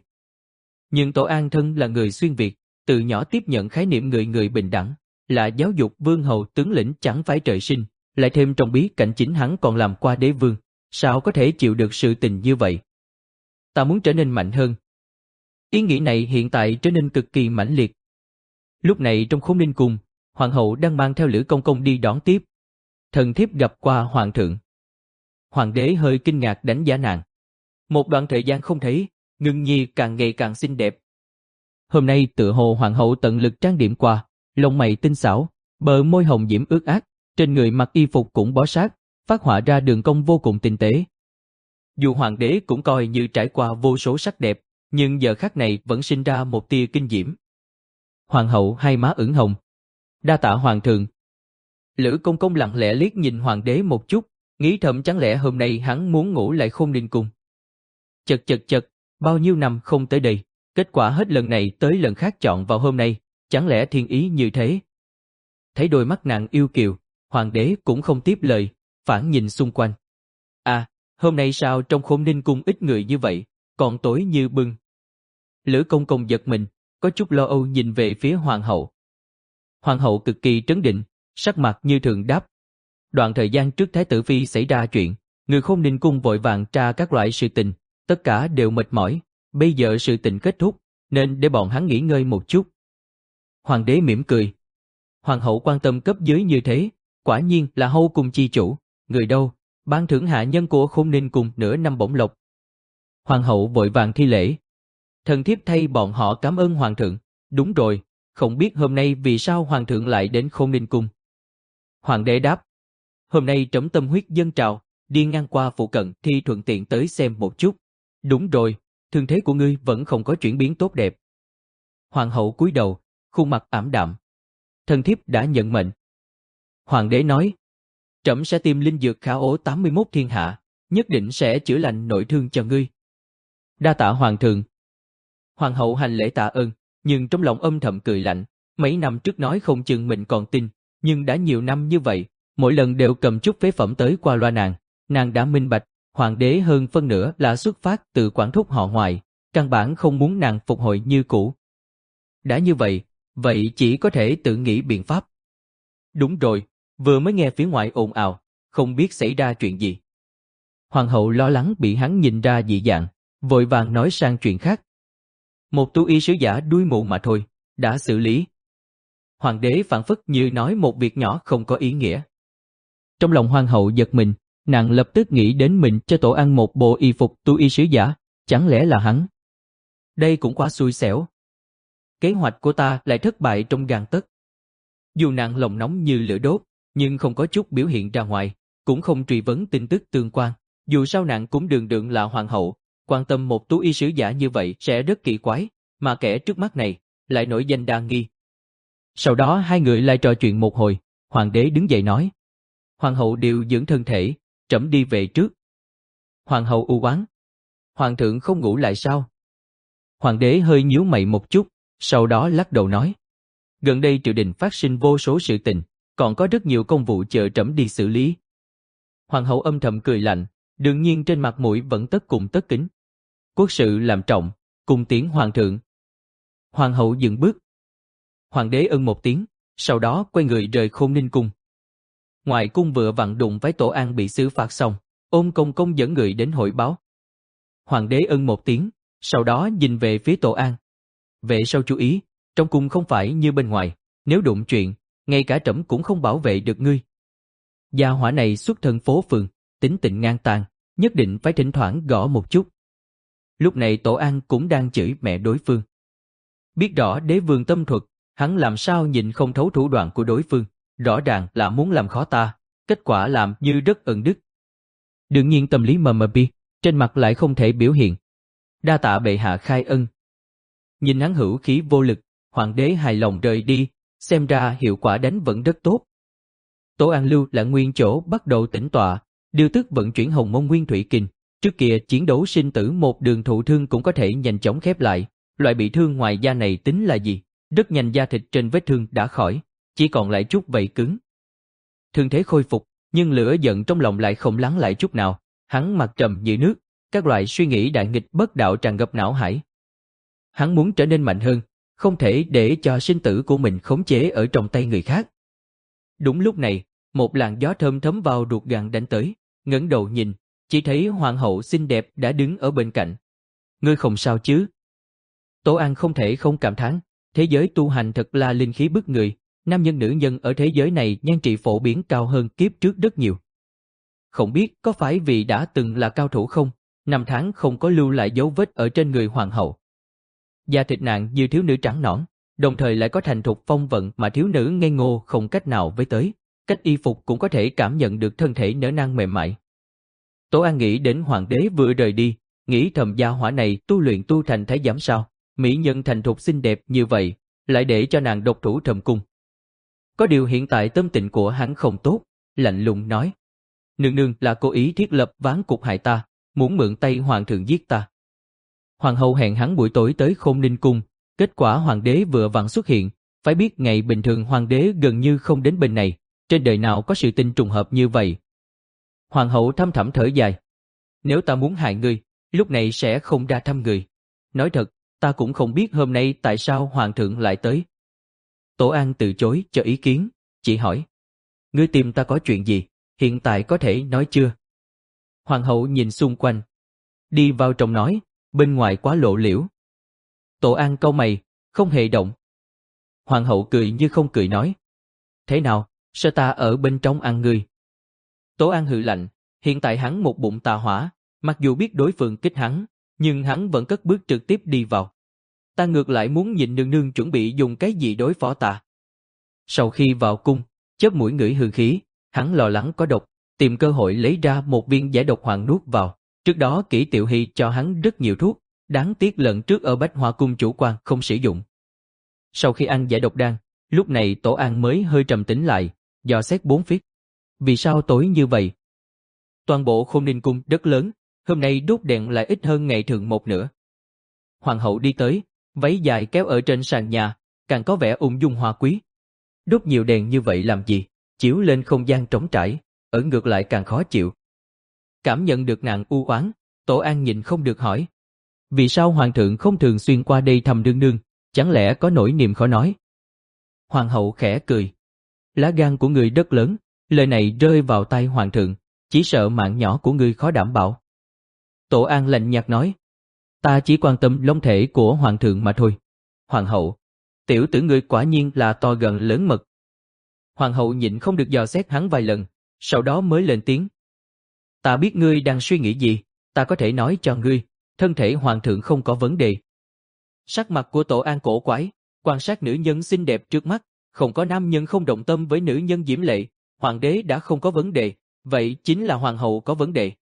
Nhưng Tổ An thân là người xuyên Việt, từ nhỏ tiếp nhận khái niệm người người bình đẳng, là giáo dục vương hầu tướng lĩnh chẳng phải trời sinh, lại thêm trong bí cảnh chính hắn còn làm qua đế vương, sao có thể chịu được sự tình như vậy? Ta muốn trở nên mạnh hơn. Ý nghĩ này hiện tại trở nên cực kỳ mãnh liệt. Lúc này trong Khôn Ninh Cung, hoàng hậu đang mang theo Lữ Công Công đi đón tiếp. Thần thiếp gặp qua hoàng thượng. Hoàng đế hơi kinh ngạc đánh giá nàng. Một đoạn thời gian không thấy, Ngưng Nhi càng ngày càng xinh đẹp. Hôm nay tựa hồ hoàng hậu tận lực trang điểm qua, lông mày tinh xảo, bờ môi hồng diễm ướt át, trên người mặc y phục cũng bó sát, phát họa ra đường cong vô cùng tinh tế. Dù hoàng đế cũng coi như trải qua vô số sắc đẹp, nhưng giờ khắc này vẫn sinh ra một tia kinh diễm. Hoàng hậu hai má ửng hồng. Đa tạ hoàng thượng. Lữ Công Công lặng lẽ liếc nhìn hoàng đế một chút, nghĩ thầm chẳng lẽ hôm nay hắn muốn ngủ lại Khôn Ninh Cung. Chật chật chật, bao nhiêu năm không tới đây, kết quả hết lần này tới lần khác chọn vào hôm nay, chẳng lẽ thiên ý như thế? Thấy đôi mắt nàng yêu kiều, hoàng đế cũng không tiếp lời, phản nhìn xung quanh. À, hôm nay sao trong Khôn Ninh Cung ít người như vậy, còn tối như bưng. Lữ Công Công giật mình, có chút lo âu nhìn về phía hoàng hậu. Hoàng hậu cực kỳ trấn định, sắc mặt như thường đáp. Đoạn thời gian trước Thái tử Phi xảy ra chuyện, người Khôn Ninh Cung vội vàng tra các loại sự tình, tất cả đều mệt mỏi, bây giờ sự tình kết thúc, nên để bọn hắn nghỉ ngơi một chút. Hoàng đế mỉm cười. Hoàng hậu quan tâm cấp dưới như thế, quả nhiên là hầu cung chi chủ, người đâu, ban thưởng hạ nhân của Khôn Ninh Cung nửa năm bổng lộc. Hoàng hậu vội vàng thi lễ. Thần thiếp thay bọn họ cảm ơn hoàng thượng, đúng rồi, không biết hôm nay vì sao hoàng thượng lại đến Khôn Ninh Cung. Hoàng đế đáp. Hôm nay trẫm tâm huyết dâng trào, đi ngang qua phụ cận thì thuận tiện tới xem một chút. Đúng rồi, thương thế của ngươi vẫn không có chuyển biến tốt đẹp. Hoàng hậu cúi đầu, khuôn mặt ảm đạm. Thần thiếp đã nhận mệnh. Hoàng đế nói. Trẫm sẽ tìm linh dược khả ổ tám mươi mốt thiên hạ, nhất định sẽ chữa lành nội thương cho ngươi. Đa tạ hoàng thượng. Hoàng hậu hành lễ tạ ơn, nhưng trong lòng âm thầm cười lạnh. Mấy năm trước nói không chừng mình còn tin, nhưng đã nhiều năm như vậy, mỗi lần đều cầm chút phế phẩm tới qua loa nàng. Nàng đã minh bạch, hoàng đế hơn phân nửa là xuất phát từ quản thúc họ Hoài, căn bản không muốn nàng phục hồi như cũ. Đã như vậy, vậy chỉ có thể tự nghĩ biện pháp. Đúng rồi, vừa mới nghe phía ngoài ồn ào, không biết xảy ra chuyện gì. Hoàng hậu lo lắng bị hắn nhìn ra dị dạng, vội vàng nói sang chuyện khác. Một tu y sứ giả đuôi mù mà thôi, đã xử lý. Hoàng đế phảng phất như nói một việc nhỏ không có ý nghĩa. Trong lòng hoàng hậu giật mình, nàng lập tức nghĩ đến mình cho Tổ An một bộ y phục tu y sứ giả, chẳng lẽ là hắn? Đây cũng quá xui xẻo. Kế hoạch của ta lại thất bại trong gang tấc. Dù nàng lòng nóng như lửa đốt, nhưng không có chút biểu hiện ra ngoài, cũng không truy vấn tin tức tương quan. Dù sao nàng cũng đường đường là hoàng hậu, quan tâm một tú y sứ giả như vậy sẽ rất kỳ quái, mà kẻ trước mắt này lại nổi danh đa nghi. Sau đó hai người lại trò chuyện một hồi, hoàng đế đứng dậy nói. Hoàng hậu điều dưỡng thân thể, trẫm đi về trước. Hoàng hậu u oán. Hoàng thượng không ngủ lại sao? Hoàng đế hơi nhíu mày một chút, Sau đó lắc đầu nói, gần đây triều đình phát sinh vô số sự tình, còn có rất nhiều công vụ chờ trẫm đi xử lý. Hoàng hậu âm thầm cười lạnh, đương nhiên trên mặt mũi vẫn tất cùng tất kính. Quốc sự làm trọng, cùng tiến hoàng thượng. Hoàng hậu dừng bước. Hoàng đế ưng một tiếng, sau đó quay người rời Khôn Ninh cung. Ngoại cung vừa vặn đụng với Tổ An bị xử phạt xong, ôm công công dẫn người đến hội báo. Hoàng đế ưng một tiếng, sau đó nhìn về phía Tổ An. Về sau chú ý, trong cung không phải như bên ngoài, nếu đụng chuyện, ngay cả trẫm cũng không bảo vệ được ngươi. Gia hỏa này xuất thân phố phường, tính tình ngang tàn, nhất định phải thỉnh thoảng gõ một chút. Lúc này Tổ An cũng đang chửi mẹ đối phương. Biết rõ đế vương tâm thuật, hắn làm sao nhìn không thấu thủ đoạn của đối phương, rõ ràng là muốn làm khó ta, kết quả làm như rất ẩn đức. Đương nhiên tâm lý mờ mờ bi, trên mặt lại không thể biểu hiện. Đa tạ bệ hạ khai ân. Nhìn hắn hữu khí vô lực, hoàng đế hài lòng rời đi, xem ra hiệu quả đánh vẫn rất tốt. Tổ An lưu là nguyên chỗ bắt đầu tĩnh tọa, điều tức vận chuyển Hồng Mông Nguyên Thủy Kinh. Trước kia chiến đấu sinh tử một đường thụ thương cũng có thể nhanh chóng khép lại, loại bị thương ngoài da này tính là gì? Rất nhanh da thịt trên vết thương đã khỏi, chỉ còn lại chút vảy cứng. Thương thế khôi phục, nhưng lửa giận trong lòng lại không lắng lại chút nào, hắn mặt trầm như nước, các loại suy nghĩ đại nghịch bất đạo tràn ngập não hải. Hắn muốn trở nên mạnh hơn, không thể để cho sinh tử của mình khống chế ở trong tay người khác. Đúng lúc này, một làn gió thơm thấm vào ruột gan đánh tới, ngẩng đầu nhìn, chỉ thấy hoàng hậu xinh đẹp đã đứng ở bên cạnh. Ngươi không sao chứ? Tổ An không thể không cảm thán, thế giới tu hành thật là linh khí bức người, nam nhân nữ nhân ở thế giới này nhan trị phổ biến cao hơn kiếp trước rất nhiều. Không biết có phải vì đã từng là cao thủ không, năm tháng không có lưu lại dấu vết ở trên người hoàng hậu. Da thịt nàng như thiếu nữ trắng nõn, đồng thời lại có thành thục phong vận mà thiếu nữ ngây ngô không cách nào với tới, cách y phục cũng có thể cảm nhận được thân thể nở nang mềm mại. Tổ An nghĩ đến hoàng đế vừa rời đi, nghĩ thầm gia hỏa này tu luyện tu thành thái giám sao, mỹ nhân thành thục xinh đẹp như vậy, lại để cho nàng độc thủ thầm cung. Có điều hiện tại tâm tình của hắn không tốt, lạnh lùng nói. Nương nương là cố ý thiết lập ván cục hại ta, muốn mượn tay hoàng thượng giết ta. Hoàng hậu hẹn hắn buổi tối tới Khôn Ninh cung, kết quả hoàng đế vừa vặn xuất hiện, phải biết ngày bình thường hoàng đế gần như không đến bên này, trên đời nào có sự tình trùng hợp như vậy. Hoàng hậu thâm thẳm thở dài. Nếu ta muốn hại ngươi, lúc này sẽ không ra thăm người. Nói thật, ta cũng không biết hôm nay tại sao hoàng thượng lại tới. Tổ An từ chối cho ý kiến, chỉ hỏi. Ngươi tìm ta có chuyện gì, hiện tại có thể nói chưa? Hoàng hậu nhìn xung quanh. Đi vào trong nói, bên ngoài quá lộ liễu. Tổ An cau mày, không hề động. Hoàng hậu cười như không cười nói. Thế nào, sao ta ở bên trong ăn ngươi? Tổ An hừ lạnh, hiện tại hắn một bụng tà hỏa, mặc dù biết đối phương kích hắn, nhưng hắn vẫn cất bước trực tiếp đi vào. Ta ngược lại muốn nhìn nương nương chuẩn bị dùng cái gì đối phó ta. Sau khi vào cung, chớp mũi ngửi hương khí, hắn lo lắng có độc, tìm cơ hội lấy ra một viên giải độc hoàng nuốt vào. Trước đó Kỷ Tiểu Hy cho hắn rất nhiều thuốc, đáng tiếc lần trước ở Bách Hoa cung chủ quan không sử dụng. Sau khi ăn giải độc đan, lúc này Tổ An mới hơi trầm tĩnh lại, dò xét bốn phía. Vì sao tối như vậy? Toàn bộ Khôn Ninh cung rất lớn, hôm nay đốt đèn lại ít hơn ngày thường một nửa. Hoàng hậu đi tới, váy dài kéo ở trên sàn nhà, càng có vẻ ung dung hoa quý. Đốt nhiều đèn như vậy làm gì? Chiếu lên không gian trống trải, ở ngược lại càng khó chịu. Cảm nhận được nàng u oán, Tổ An nhìn không được hỏi. Vì sao hoàng thượng không thường xuyên qua đây thăm nương nương, chẳng lẽ có nỗi niềm khó nói? Hoàng hậu khẽ cười. Lá gan của người rất lớn, lời này rơi vào tay hoàng thượng, chỉ sợ mạng nhỏ của ngươi khó đảm bảo. Tổ An lạnh nhạt nói. Ta chỉ quan tâm long thể của hoàng thượng mà thôi. Hoàng hậu, tiểu tử ngươi quả nhiên là to gần lớn mật. Hoàng hậu nhịn không được dò xét hắn vài lần, sau đó mới lên tiếng. Ta biết ngươi đang suy nghĩ gì, ta có thể nói cho ngươi, thân thể hoàng thượng không có vấn đề. Sắc mặt của Tổ An cổ quái, quan sát nữ nhân xinh đẹp trước mắt, không có nam nhân không động tâm với nữ nhân diễm lệ, hoàng đế đã không có vấn đề, vậy chính là hoàng hậu có vấn đề.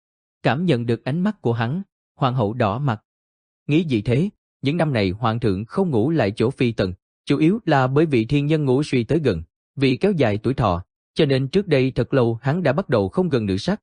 Cảm nhận được ánh mắt của hắn, hoàng hậu đỏ mặt. Nghĩ gì thế, những năm này hoàng thượng không ngủ lại chỗ phi tần, chủ yếu là bởi vì thiên nhân ngũ suy tới gần, vì kéo dài tuổi thọ, cho nên trước đây thật lâu hắn đã bắt đầu không gần nữ sắc.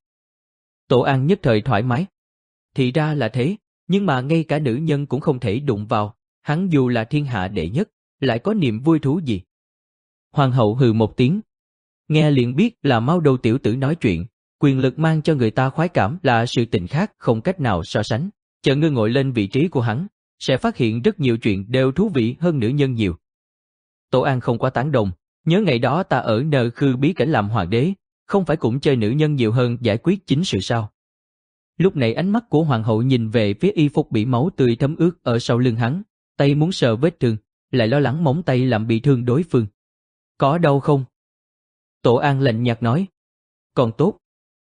Tổ An nhất thời thoải mái. Thì ra là thế, nhưng mà ngay cả nữ nhân cũng không thể đụng vào, Hắn dù là thiên hạ đệ nhất, lại có niềm vui thú gì? Hoàng hậu hừ một tiếng. Nghe liền biết là mau đầu tiểu tử nói chuyện, quyền lực mang cho người ta khoái cảm là sự tình khác không cách nào so sánh. Chờ ngươi ngồi lên vị trí của hắn, sẽ phát hiện rất nhiều chuyện đều thú vị hơn nữ nhân nhiều. Tổ An không quá tán đồng, nhớ ngày đó ta ở Nơ Khư bí cảnh làm hoàng đế, không phải cũng chơi nữ nhân nhiều hơn giải quyết chính sự sao? Lúc này ánh mắt của hoàng hậu nhìn về phía y phục bị máu tươi thấm ướt ở sau lưng hắn, tay muốn sờ vết thương, lại lo lắng móng tay làm bị thương đối phương. Có đau không? Tổ An lạnh nhạt nói. Còn tốt.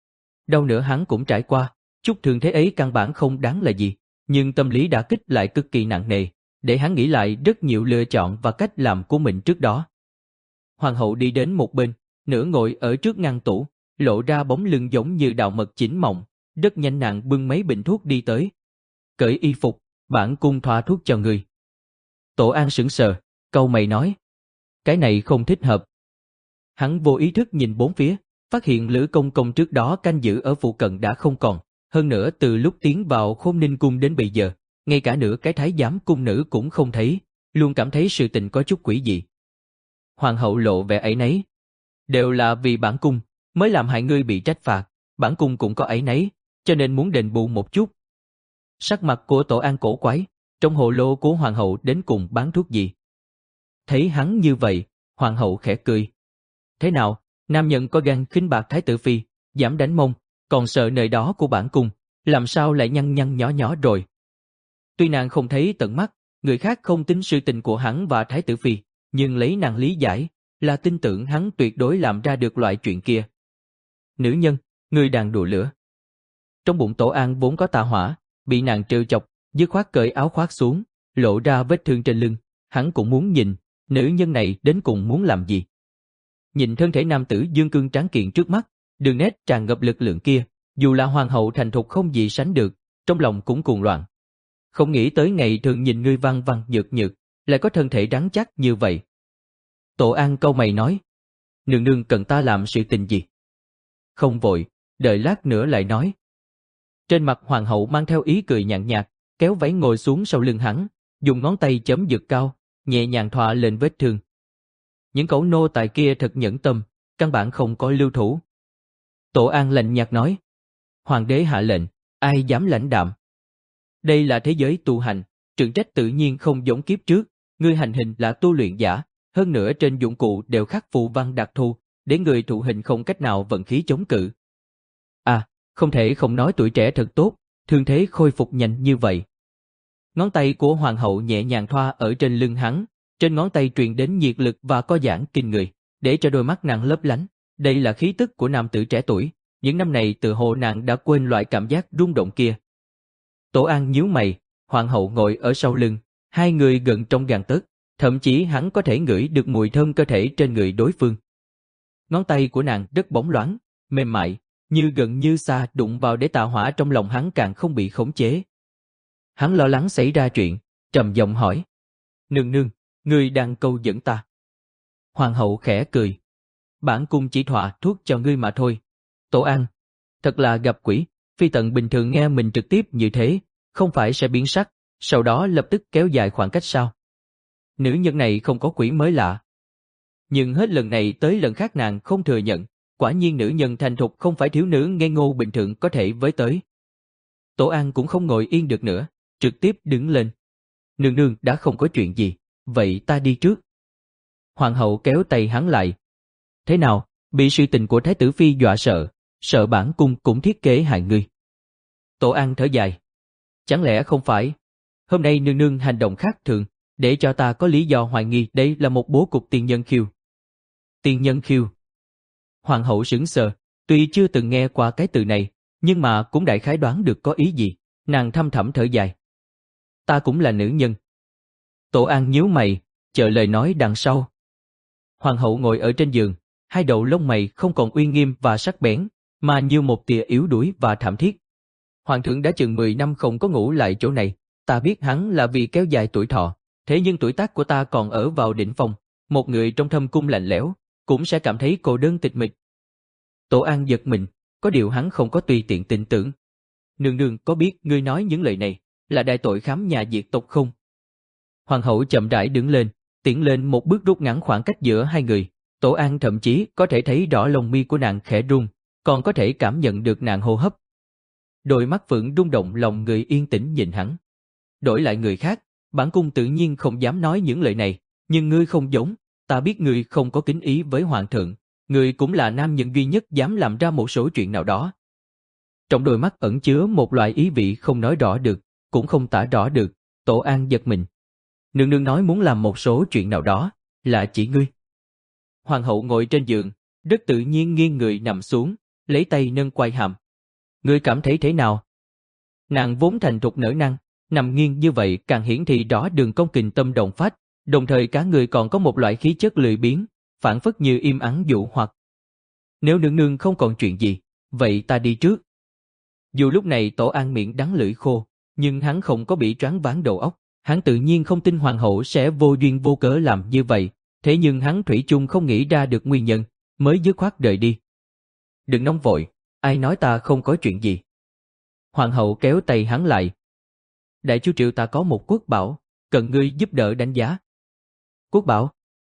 Đau nữa hắn cũng trải qua, chút thương thế ấy căn bản không đáng là gì, nhưng tâm lý đả kích lại cực kỳ nặng nề, để hắn nghĩ lại rất nhiều lựa chọn và cách làm của mình trước đó. Hoàng hậu đi đến một bên, nửa ngồi ở trước ngăn tủ, lộ ra bóng lưng giống như đào mật chỉnh mọng, rất nhanh nàng bưng mấy bình thuốc đi tới. Cởi y phục, bản cung thoa thuốc cho người. Tổ An sững sờ, cau mày nói. Cái này không thích hợp. Hắn vô ý thức nhìn bốn phía, phát hiện Lữ Công Công trước đó canh giữ ở phụ cận đã không còn, hơn nữa từ lúc tiến vào Khôn Ninh Cung đến bây giờ, ngay cả nửa cái thái giám cung nữ cũng không thấy, luôn cảm thấy sự tình có chút quỷ dị. Hoàng hậu lộ vẻ áy náy. Đều là vì bản cung, mới làm hại ngươi bị trách phạt, bản cung cũng có áy náy, cho nên muốn đền bù một chút. Sắc mặt của Tổ An cổ quái, trong hồ lô của hoàng hậu đến cùng bán thuốc gì? Thấy hắn như vậy, hoàng hậu khẽ cười. Thế nào, nam nhân có gan khinh bạc thái tử phi, dám đánh mông, còn sợ nơi đó của bản cung, làm sao lại nhăn nhăn nhỏ nhỏ rồi? Tuy nàng không thấy tận mắt, người khác không tin sự tình của hắn và thái tử phi, nhưng lấy nàng lý giải, là tin tưởng hắn tuyệt đối làm ra được loại chuyện kia. Nữ nhân, người đang đùa lửa. Trong bụng Tổ An vốn có tà hỏa, bị nàng trêu chọc, dứt khoát cởi áo khoác xuống, lộ ra vết thương trên lưng, hắn cũng muốn nhìn, nữ nhân này đến cùng muốn làm gì. Nhìn thân thể nam tử dương cương tráng kiện trước mắt, đường nét tràn ngập lực lượng kia, dù là hoàng hậu thành thục không gì sánh được, trong lòng cũng cuồng loạn. Không nghĩ tới ngày thường nhìn ngươi văn văn nhược nhược, lại có thân thể rắn chắc như vậy. Tổ An cau mày nói, nương nương cần ta làm sự tình gì? Không vội, đợi lát nữa lại nói. Trên mặt hoàng hậu mang theo ý cười nhàn nhạt, kéo váy ngồi xuống sau lưng hắn, dùng ngón tay chấm dược cao, nhẹ nhàng thoa lên vết thương. Những cẩu nô tài kia thật nhẫn tâm, căn bản không có lưu thủ. Tổ An lạnh nhạt nói, hoàng đế hạ lệnh, ai dám lãnh đạm? Đây là thế giới tu hành, trượng trách tự nhiên không giống kiếp trước, ngươi hành hình là tu luyện giả, hơn nữa trên dụng cụ đều khắc phù văn đặc thù, để người thụ hình không cách nào vận khí chống cự. À, không thể không nói tuổi trẻ thật tốt, thương thế khôi phục nhanh như vậy. Ngón tay của hoàng hậu nhẹ nhàng thoa ở trên lưng hắn, trên ngón tay truyền đến nhiệt lực và co giãn kinh người, để cho đôi mắt nàng lấp lánh. Đây là khí tức của nam tử trẻ tuổi, những năm này từ hồ nàng đã quên loại cảm giác rung động kia. Tổ An nhíu mày, hoàng hậu ngồi ở sau lưng, hai người gần trong gang tấc, thậm chí hắn có thể ngửi được mùi thơm cơ thể trên người đối phương. Ngón tay của nàng rất bóng loáng, mềm mại, như gần như xa, đụng vào để tạo hỏa trong lòng hắn càng không bị khống chế. Hắn lo lắng xảy ra chuyện, trầm giọng hỏi, nương nương, ngươi đang câu dẫn ta? Hoàng hậu khẽ cười, bản cung chỉ thoa thuốc cho ngươi mà thôi. Tổ An, thật là gặp quỷ, phi tần bình thường nghe mình trực tiếp như thế, không phải sẽ biến sắc, sau đó lập tức kéo dài khoảng cách sao? Nữ nhân này không có quỷ mới lạ. Nhưng hết lần này tới lần khác nàng không thừa nhận, quả nhiên nữ nhân thành thục không phải thiếu nữ ngây ngô bình thường có thể với tới. Tổ An cũng không ngồi yên được nữa, trực tiếp đứng lên. Nương nương đã không có chuyện gì, vậy ta đi trước. Hoàng hậu kéo tay hắn lại. Thế nào, bị sự tình của thái tử phi dọa sợ, sợ bản cung cũng thiết kế hại ngươi. Tổ An thở dài. Chẳng lẽ không phải? Hôm nay nương nương hành động khác thường, để cho ta có lý do hoài nghi đây là một bố cục tiên nhân khiêu. Tiên nhân khiêu. Hoàng hậu sững sờ, tuy chưa từng nghe qua cái từ này, nhưng mà cũng đại khái đoán được có ý gì, nàng thâm thẳm thở dài. Ta cũng là nữ nhân. Tổ An nhíu mày, chờ lời nói đằng sau. Hoàng hậu ngồi ở trên giường, hai đầu lông mày không còn uy nghiêm và sắc bén, mà như một tia yếu đuối và thảm thiết. Hoàng thượng đã chừng mười năm không có ngủ lại chỗ này, ta biết hắn là vì kéo dài tuổi thọ, thế nhưng tuổi tác của ta còn ở vào đỉnh phong, một người trong thâm cung lạnh lẽo, cũng sẽ cảm thấy cô đơn tịch mịch. Tổ An giật mình, có điều hắn không có tùy tiện tin tưởng. Nương nương có biết ngươi nói những lời này, là đại tội khám nhà diệt tộc không? Hoàng hậu chậm rãi đứng lên, tiến lên một bước rút ngắn khoảng cách giữa hai người. Tổ An thậm chí có thể thấy rõ lông mi của nàng khẽ rung, còn có thể cảm nhận được nàng hô hấp. Đôi mắt Phượng rung động, lòng người yên tĩnh nhìn hắn. Đổi lại người khác, bản cung tự nhiên không dám nói những lời này, nhưng ngươi không giống, ta biết ngươi không có kính ý với hoàng thượng, ngươi cũng là nam nhân duy nhất dám làm ra một số chuyện nào đó. Trong đôi mắt ẩn chứa một loại ý vị không nói rõ được, cũng không tả rõ được. Tổ An giật mình. Nương nương nói muốn làm một số chuyện nào đó, là chỉ ngươi. Hoàng hậu ngồi trên giường, rất tự nhiên nghiêng người nằm xuống, lấy tay nâng quai hàm. Ngươi cảm thấy thế nào? Nàng vốn thành thục nở năng, nằm nghiêng như vậy càng hiển thị rõ đường cong kình tâm động phách, đồng thời cả người còn có một loại khí chất lười biếng, phảng phất như im ắng dụ hoặc. Nếu nương nương không còn chuyện gì, vậy ta đi trước. Dù lúc này Tổ An miệng đắng lưỡi khô, nhưng hắn không có bị choáng váng đầu óc, hắn tự nhiên không tin hoàng hậu sẽ vô duyên vô cớ làm như vậy, thế nhưng hắn thủy chung không nghĩ ra được nguyên nhân, mới dứt khoát rời đi. Đừng nóng vội, ai nói ta không có chuyện gì. Hoàng hậu kéo tay hắn lại. Đại chu triệu ta có một quốc bảo, cần ngươi giúp đỡ đánh giá. Quốc bảo?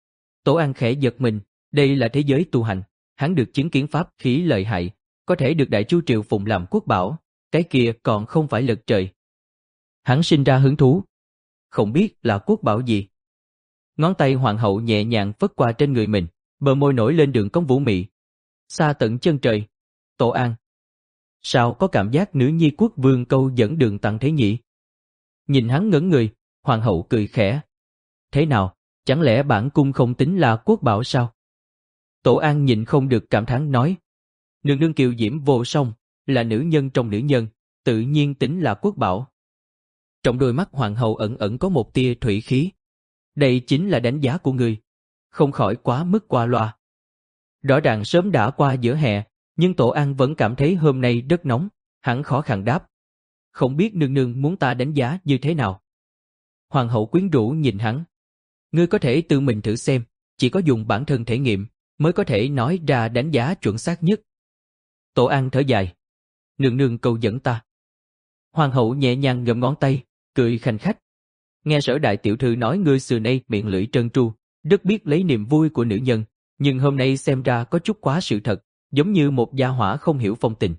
Tổ An khẽ giật mình, đây là thế giới tu hành, hắn được chứng kiến pháp khí lợi hại, có thể được đại chu triệu phụng làm quốc bảo, cái kia còn không phải lật trời. Hắn sinh ra hứng thú. Không biết là quốc bảo gì. Ngón tay hoàng hậu nhẹ nhàng phất qua trên người mình, bờ môi nổi lên đường cong vũ mị. Xa tận chân trời. Tổ An. Sao có cảm giác nữ nhi quốc vương câu dẫn đường tăng thế nhỉ? Nhìn hắn ngẩn người, hoàng hậu cười khẽ. Thế nào, chẳng lẽ bản cung không tính là quốc bảo sao? Tổ An nhịn không được cảm thán nói. Nương nương kiều diễm vô song, là nữ nhân trong nữ nhân, tự nhiên tính là quốc bảo. Trong đôi mắt hoàng hậu ẩn ẩn có một tia thủy khí. Đây chính là đánh giá của ngươi, không khỏi quá mức qua loa. Rõ ràng sớm đã qua giữa hè, nhưng Tổ An vẫn cảm thấy hôm nay rất nóng, hắn khó khăn đáp. Không biết nương nương muốn ta đánh giá như thế nào? Hoàng hậu quyến rũ nhìn hắn. Ngươi có thể tự mình thử xem, chỉ có dùng bản thân thể nghiệm, mới có thể nói ra đánh giá chuẩn xác nhất. Tổ An thở dài. Nương nương câu dẫn ta. Hoàng hậu nhẹ nhàng ngậm ngón tay, cười khanh khách. Nghe Sở đại tiểu thư nói ngươi xưa nay miệng lưỡi trơn tru, rất biết lấy niềm vui của nữ nhân, nhưng hôm nay xem ra có chút quá sự thật, giống như một gia hỏa không hiểu phong tình.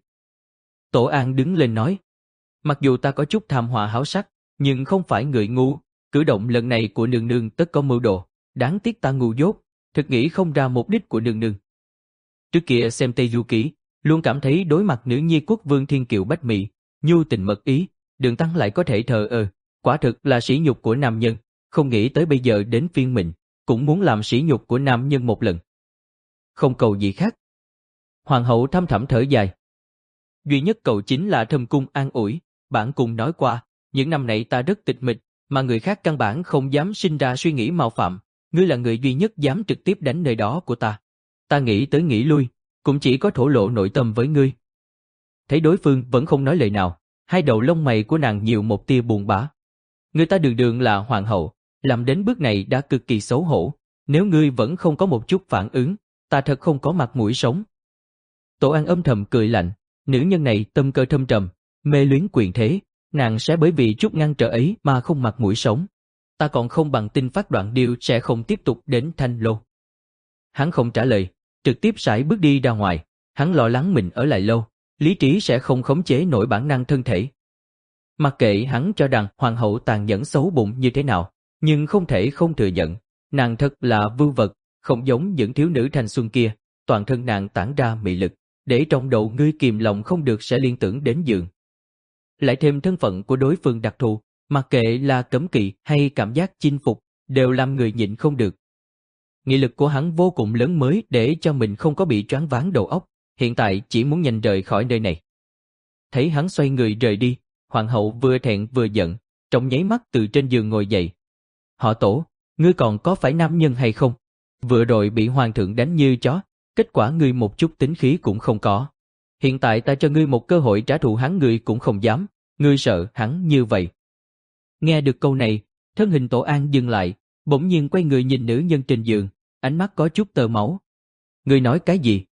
Tổ An đứng lên nói. Mặc dù ta có chút tham họa háo sắc, nhưng không phải người ngu, cử động lần này của nương nương tất có mưu đồ, đáng tiếc ta ngu dốt, thực nghĩ không ra mục đích của nương nương. Trước kia xem Tây Du Ký, luôn cảm thấy đối mặt nữ nhi quốc vương thiên kiều bách mỹ, nhu tình mật ý, Đường Tăng lại có thể thờ ơ, quả thực là sỉ nhục của nam nhân, không nghĩ tới bây giờ đến phiên mình, cũng muốn làm sỉ nhục của nam nhân một lần. Không cầu gì khác. Hoàng hậu thăm thẳm thở dài. Duy nhất cầu chính là thâm cung an ủi, bản cung nói qua, những năm này ta rất tịch mịch, mà người khác căn bản không dám sinh ra suy nghĩ mạo phạm, ngươi là người duy nhất dám trực tiếp đánh nơi đó của ta. Ta nghĩ tới nghĩ lui, cũng chỉ có thổ lộ nội tâm với ngươi. Thấy đối phương vẫn không nói lời nào, hai đầu lông mày của nàng nhiều một tia buồn bã. Người ta đường đường là hoàng hậu, làm đến bước này đã cực kỳ xấu hổ, nếu ngươi vẫn không có một chút phản ứng, ta thật không có mặt mũi sống. Tổ An âm thầm cười lạnh, nữ nhân này tâm cơ thâm trầm, mê luyến quyền thế, nàng sẽ bởi vì chút ngăn trở ấy mà không mặt mũi sống. Ta còn không bằng tin phát đoạn điêu sẽ không tiếp tục đến Thanh Lô. Hắn không trả lời, trực tiếp sải bước đi ra ngoài, hắn lo lắng mình ở lại lâu, lý trí sẽ không khống chế nổi bản năng thân thể. Mặc kệ hắn cho rằng hoàng hậu tàn nhẫn xấu bụng như thế nào, nhưng không thể không thừa nhận, nàng thật là vưu vật, không giống những thiếu nữ thanh xuân kia, toàn thân nàng tản ra mị lực, để trong đầu ngươi kìm lòng không được sẽ liên tưởng đến giường. Lại thêm thân phận của đối phương đặc thù, mặc kệ là cấm kỵ hay cảm giác chinh phục, đều làm người nhịn không được. Nghị lực của hắn vô cùng lớn mới để cho mình không có bị choáng váng đầu óc, hiện tại chỉ muốn nhanh rời khỏi nơi này. Thấy hắn xoay người rời đi, hoàng hậu vừa thẹn vừa giận, trong nháy mắt từ trên giường ngồi dậy. Họ Tổ, ngươi còn có phải nam nhân hay không? Vừa rồi bị hoàng thượng đánh như chó, kết quả ngươi một chút tính khí cũng không có. Hiện tại ta cho ngươi một cơ hội trả thù hắn, ngươi cũng không dám, ngươi sợ hắn như vậy. Nghe được câu này, thân hình Tổ An dừng lại, bỗng nhiên quay người nhìn nữ nhân trên giường, ánh mắt có chút tơ máu. Ngươi nói cái gì?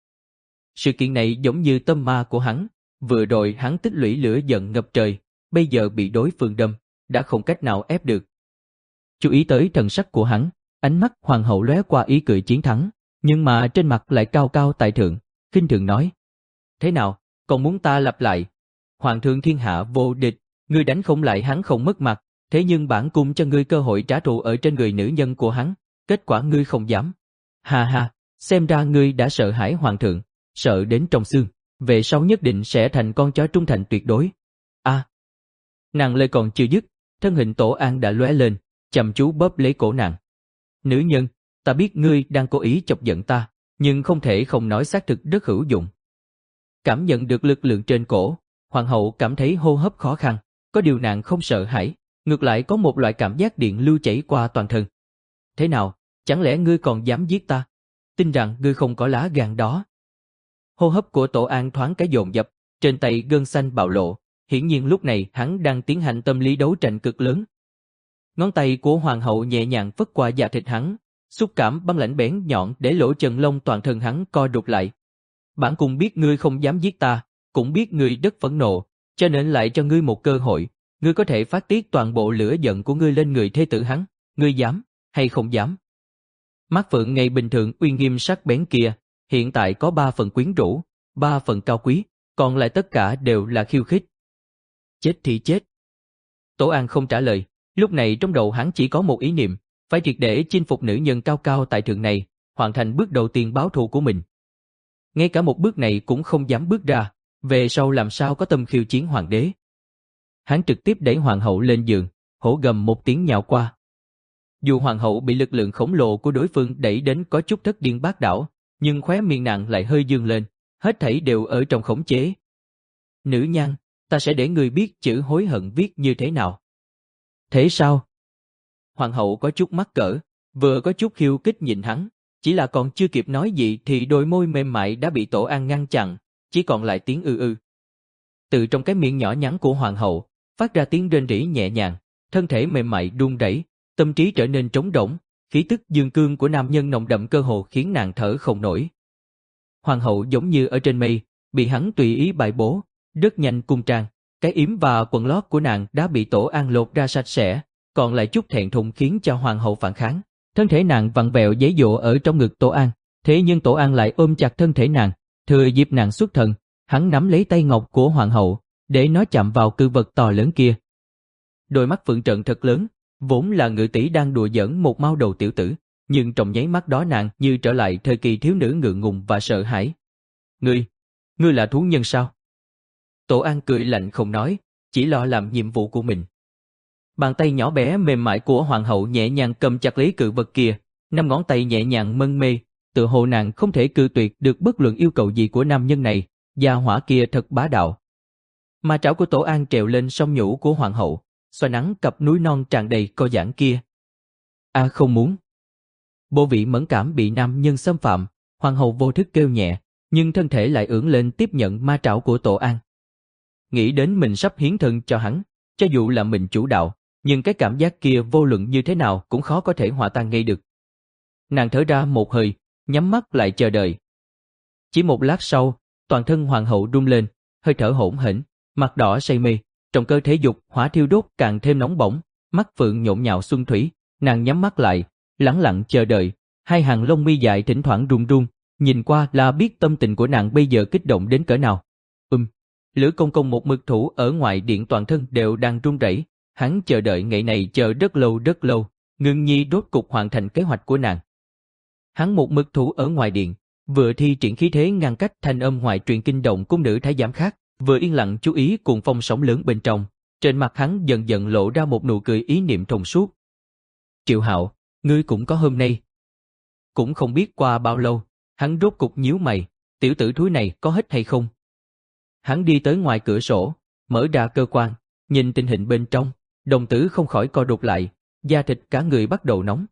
Sự kiện này giống như tâm ma của hắn, vừa rồi hắn tích lũy lửa giận ngập trời, bây giờ bị đối phương đâm, đã không cách nào ép được. Chú ý tới thần sắc của hắn, ánh mắt hoàng hậu lóe qua ý cười chiến thắng, nhưng mà trên mặt lại cao cao tại thượng, khinh thường nói. Thế nào, còn muốn ta lặp lại? Hoàng thượng thiên hạ vô địch, ngươi đánh không lại hắn không mất mặt, thế nhưng bản cung cho ngươi cơ hội trả thù ở trên người nữ nhân của hắn, kết quả ngươi không dám. Ha ha, xem ra ngươi đã sợ hãi hoàng thượng, sợ đến trong xương, về sau nhất định sẽ thành con chó trung thành tuyệt đối. A. À, nàng lời còn chưa dứt, thân hình Tổ An đã lóe lên, chăm chú bóp lấy cổ nàng. Nữ nhân, ta biết ngươi đang cố ý chọc giận ta, nhưng không thể không nói xác thực rất hữu dụng. Cảm nhận được lực lượng trên cổ, hoàng hậu cảm thấy hô hấp khó khăn, có điều nàng không sợ hãi, ngược lại có một loại cảm giác điện lưu chảy qua toàn thân. Thế nào, chẳng lẽ ngươi còn dám giết ta? Tin rằng ngươi không có lá gan đó. Hô hấp của Tổ An thoáng cái dồn dập, trên tay gân xanh bạo lộ, hiển nhiên lúc này hắn đang tiến hành tâm lý đấu tranh cực lớn. Ngón tay của hoàng hậu nhẹ nhàng phất qua da thịt hắn, xúc cảm băng lãnh bén nhọn để lỗ chân lông toàn thân hắn co rụt lại. Bản cung biết ngươi không dám giết ta, cũng biết ngươi rất phẫn nộ, cho nên lại cho ngươi một cơ hội, ngươi có thể phát tiết toàn bộ lửa giận của ngươi lên người thê tử hắn, ngươi dám, hay không dám? Mắt phượng ngày bình thường uy nghiêm sắc bén kia, hiện tại có ba phần quyến rũ, ba phần cao quý, còn lại tất cả đều là khiêu khích. Chết thì chết. Tổ An không trả lời, lúc này trong đầu hắn chỉ có một ý niệm, phải triệt để chinh phục nữ nhân cao cao tại thượng này, hoàn thành bước đầu tiên báo thù của mình. Ngay cả một bước này cũng không dám bước ra, về sau làm sao có tâm khiêu chiến hoàng đế. Hắn trực tiếp đẩy hoàng hậu lên giường, hổ gầm một tiếng nhào qua. Dù hoàng hậu bị lực lượng khổng lồ của đối phương đẩy đến có chút thất điên bát đảo, nhưng khóe miệng nàng lại hơi dương lên, hết thảy đều ở trong khống chế. Nữ nhan, ta sẽ để người biết chữ hối hận viết như thế nào. Thế sao? Hoàng hậu có chút mắc cỡ, vừa có chút khiêu khích nhìn hắn, chỉ là còn chưa kịp nói gì thì đôi môi mềm mại đã bị Tổ An ngăn chặn, chỉ còn lại tiếng ư ư. Từ trong cái miệng nhỏ nhắn của hoàng hậu, phát ra tiếng rên rỉ nhẹ nhàng, thân thể mềm mại run rẩy, tâm trí trở nên trống rỗng, khí tức dương cương của nam nhân nồng đậm cơ hồ khiến nàng thở không nổi. Hoàng hậu giống như ở trên mây, bị hắn tùy ý bài bố, rất nhanh cung trang, cái yếm và quần lót của nàng đã bị Tổ An lột ra sạch sẽ, còn lại chút thẹn thùng khiến cho hoàng hậu phản kháng. Thân thể nàng vặn vẹo giãy giụa ở trong ngực Tổ An, thế nhưng Tổ An lại ôm chặt thân thể nàng, thừa dịp nàng xuất thần, hắn nắm lấy tay ngọc của hoàng hậu, để nó chạm vào cự vật to lớn kia. Đôi mắt phượng trận thật lớn, vốn là ngự tỷ đang đùa giỡn một mao đầu tiểu tử, nhưng trong nháy mắt đó nàng như trở lại thời kỳ thiếu nữ ngượng ngùng và sợ hãi. Ngươi, ngươi là thú nhân sao? Tổ An cười lạnh không nói, chỉ lo làm nhiệm vụ của mình. Bàn tay nhỏ bé mềm mại của hoàng hậu nhẹ nhàng cầm chặt lấy cự vật kia, năm ngón tay nhẹ nhàng mân mê, tự hồ nàng không thể cự tuyệt được bất luận yêu cầu gì của nam nhân này, gia hỏa kia thật bá đạo. Mà trảo của Tổ An trèo lên song nhũ của hoàng hậu, xoa nắng cặp núi non tràn đầy co giãn kia. A à, không muốn. Bộ vị mẫn cảm bị nam nhân xâm phạm, hoàng hậu vô thức kêu nhẹ, nhưng thân thể lại ưỡn lên tiếp nhận ma trảo của Tổ An. Nghĩ đến mình sắp hiến thân cho hắn, cho dù là mình chủ đạo, nhưng cái cảm giác kia vô luận như thế nào cũng khó có thể hòa tan ngay được. Nàng thở ra một hơi, nhắm mắt lại chờ đợi. Chỉ một lát sau, toàn thân hoàng hậu rung lên, hơi thở hỗn hển, mặt đỏ say mê, trong cơ thể dục hỏa thiêu đốt càng thêm nóng bỏng, mắt phượng nhộn nhạo xuân thủy, nàng nhắm mắt lại, lẳng lặng chờ đợi, hai hàng lông mi dài thỉnh thoảng run run, nhìn qua là biết tâm tình của nàng bây giờ kích động đến cỡ nào. Ừm, Lữ Công Công một mực thủ ở ngoài điện toàn thân đều đang run rẩy, hắn chờ đợi ngày này chờ rất lâu rất lâu, Ngưng Nhi rốt cục hoàn thành kế hoạch của nàng. Hắn một mực thủ ở ngoài điện, vừa thi triển khí thế ngăn cách thanh âm ngoại truyền kinh động cung nữ thái giám khác, vừa yên lặng chú ý cuồng phong sóng lớn bên trong, trên mặt hắn dần dần lộ ra một nụ cười ý niệm thông suốt. Triệu Hạo, ngươi cũng có hôm nay. Cũng không biết qua bao lâu, hắn rốt cục nhíu mày, tiểu tử thúi này có hết hay không? Hắn đi tới ngoài cửa sổ, mở ra cơ quan, nhìn tình hình bên trong, đồng tử không khỏi co rụt lại, da thịt cả người bắt đầu nóng.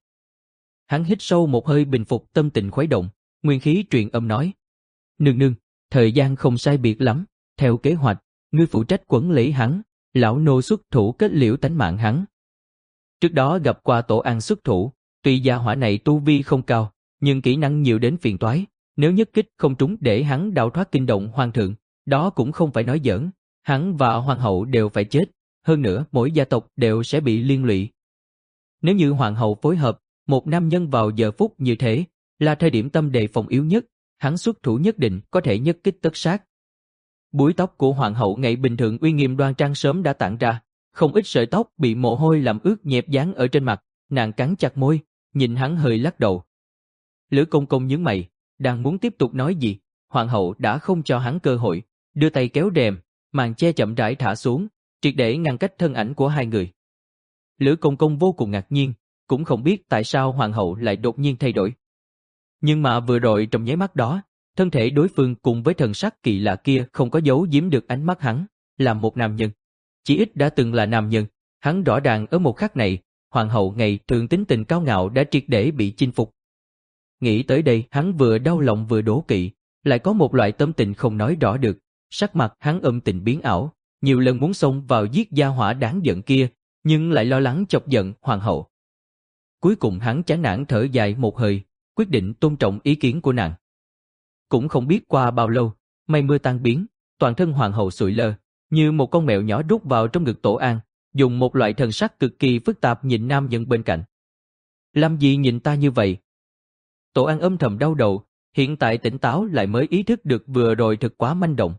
Hắn hít sâu một hơi bình phục tâm tình khuấy động, nguyên khí truyền âm nói: Nương nương, thời gian không sai biệt lắm, theo kế hoạch, ngươi phụ trách quấn lấy hắn, lão nô xuất thủ kết liễu tánh mạng hắn. Trước đó gặp qua Tổ An xuất thủ, tuy gia hỏa này tu vi không cao, nhưng kỹ năng nhiều đến phiền toái, nếu nhất kích không trúng để hắn đào thoát kinh động hoàng thượng, đó cũng không phải nói giỡn, hắn và hoàng hậu đều phải chết, hơn nữa mỗi gia tộc đều sẽ bị liên lụy. Nếu như hoàng hậu phối hợp, một nam nhân vào giờ phút như thế, là thời điểm tâm đề phòng yếu nhất, hắn xuất thủ nhất định có thể nhất kích tất sát. Búi tóc của hoàng hậu ngày bình thường uy nghiêm đoan trang sớm đã tản ra, không ít sợi tóc bị mồ hôi làm ướt nhẹp dán ở trên mặt, nàng cắn chặt môi, nhìn hắn hơi lắc đầu. Lữ Công Công nhướng mày, đang muốn tiếp tục nói gì, hoàng hậu đã không cho hắn cơ hội, đưa tay kéo rèm, màn che chậm rãi thả xuống, triệt để ngăn cách thân ảnh của hai người. Lữ Công Công vô cùng ngạc nhiên, cũng không biết tại sao hoàng hậu lại đột nhiên thay đổi. Nhưng mà vừa rồi trong nháy mắt đó, thân thể đối phương cùng với thần sắc kỳ lạ kia không có giấu giếm được ánh mắt hắn, là một nam nhân. Chỉ ít đã từng là nam nhân, hắn rõ ràng ở một khắc này, hoàng hậu ngày thường tính tình cao ngạo đã triệt để bị chinh phục. Nghĩ tới đây hắn vừa đau lòng vừa đố kỵ, lại có một loại tâm tình không nói rõ được, sắc mặt hắn âm tình biến ảo, nhiều lần muốn xông vào giết gia hỏa đáng giận kia, nhưng lại lo lắng chọc giận hoàng hậu. Cuối cùng hắn chán nản thở dài một hơi, quyết định tôn trọng ý kiến của nàng. Cũng không biết qua bao lâu, mây mưa tan biến, toàn thân hoàng hậu sụi lơ, như một con mèo nhỏ rút vào trong ngực Tổ An, dùng một loại thần sắc cực kỳ phức tạp nhìn nam nhân bên cạnh. Làm gì nhìn ta như vậy? Tổ An âm thầm đau đầu, hiện tại tỉnh táo lại mới ý thức được vừa rồi thật quá manh động.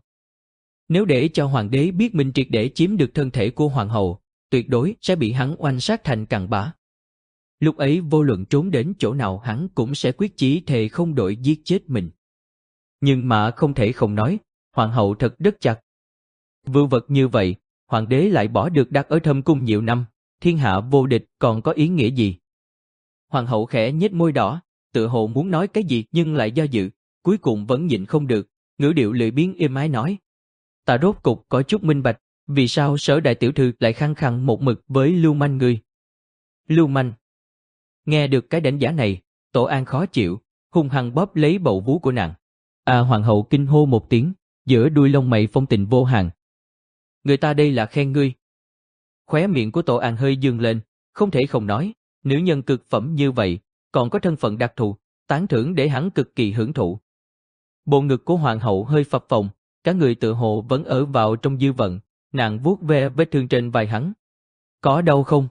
Nếu để cho hoàng đế biết mình triệt để chiếm được thân thể của hoàng hậu, tuyệt đối sẽ bị hắn oanh sát thành cặn bã. Lúc ấy vô luận trốn đến chỗ nào hắn cũng sẽ quyết chí thề không đổi giết chết mình. Nhưng mà không thể không nói, hoàng hậu thật rất chặt. Vưu vật như vậy, hoàng đế lại bỏ được đặt ở thâm cung nhiều năm, thiên hạ vô địch còn có ý nghĩa gì? Hoàng hậu khẽ nhếch môi đỏ, tựa hồ muốn nói cái gì nhưng lại do dự, cuối cùng vẫn nhịn không được, ngữ điệu lười biếng êm ái nói. Ta rốt cục có chút minh bạch, vì sao Sở đại tiểu thư lại khăng khăng một mực với lưu manh ngươi? Lưu manh. Nghe được cái đánh giá này, Tổ An khó chịu, hung hăng bóp lấy bầu vú của nàng. À hoàng hậu kinh hô một tiếng, giữa đuôi lông mày phong tình vô hạn. Người ta đây là khen ngươi. Khóe miệng của Tổ An hơi dương lên, không thể không nói, nữ nhân cực phẩm như vậy, còn có thân phận đặc thù, tán thưởng để hắn cực kỳ hưởng thụ. Bộ ngực của hoàng hậu hơi phập phồng, cả người tự hồ vẫn ở vào trong dư vận, nàng vuốt ve vết thương trên vai hắn. Có đau không?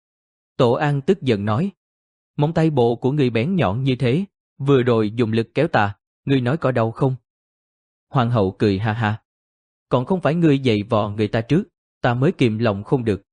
Tổ An tức giận nói. Móng tay bộ của người bén nhọn như thế, vừa rồi dùng lực kéo ta, ngươi nói có đau không? Hoàng hậu cười ha ha. Còn không phải ngươi dạy vò người ta trước, ta mới kìm lòng không được.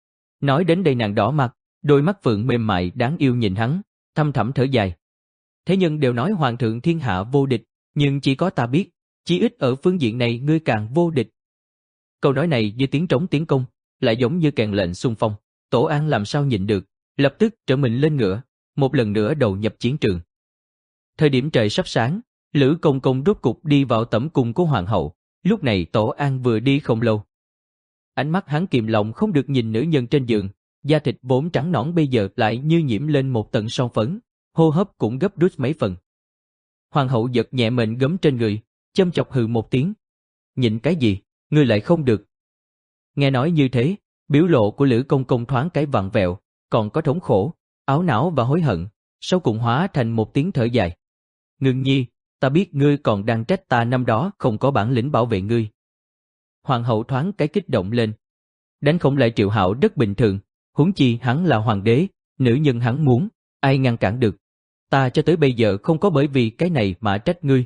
Nói đến đây nàng đỏ mặt, đôi mắt phượng mềm mại đáng yêu nhìn hắn, thâm thẳm thở dài. Thế nhân đều nói hoàng thượng thiên hạ vô địch, nhưng chỉ có ta biết, chỉ ít ở phương diện này ngươi càng vô địch. Câu nói này như tiếng trống tiếng công, lại giống như kèn lệnh xung phong. Tổ An làm sao nhịn được, lập tức trở mình lên ngựa, một lần nữa đầu nhập chiến trường. Thời điểm trời sắp sáng, Lữ Công Công rốt cục đi vào tẩm cung của hoàng hậu. Lúc này Tổ An vừa đi không lâu. Ánh mắt hắn kìm lòng không được nhìn nữ nhân trên giường, da thịt vốn trắng nõn bây giờ lại như nhiễm lên một tầng son phấn, hô hấp cũng gấp rút mấy phần. Hoàng hậu giật nhẹ mệnh gấm trên người, châm chọc hừ một tiếng. Nhịn cái gì, ngươi lại không được. Nghe nói như thế, biểu lộ của Lữ Công Công thoáng cái vặn vẹo, còn có thống khổ, áo não và hối hận, sau cùng hóa thành một tiếng thở dài. Ngưng nhi, ta biết ngươi còn đang trách ta năm đó không có bản lĩnh bảo vệ ngươi. Hoàng hậu thoáng cái kích động lên. Đánh không lại Triệu Hạo rất bình thường, huống chi hắn là hoàng đế, nữ nhân hắn muốn, ai ngăn cản được. Ta cho tới bây giờ không có bởi vì cái này mà trách ngươi.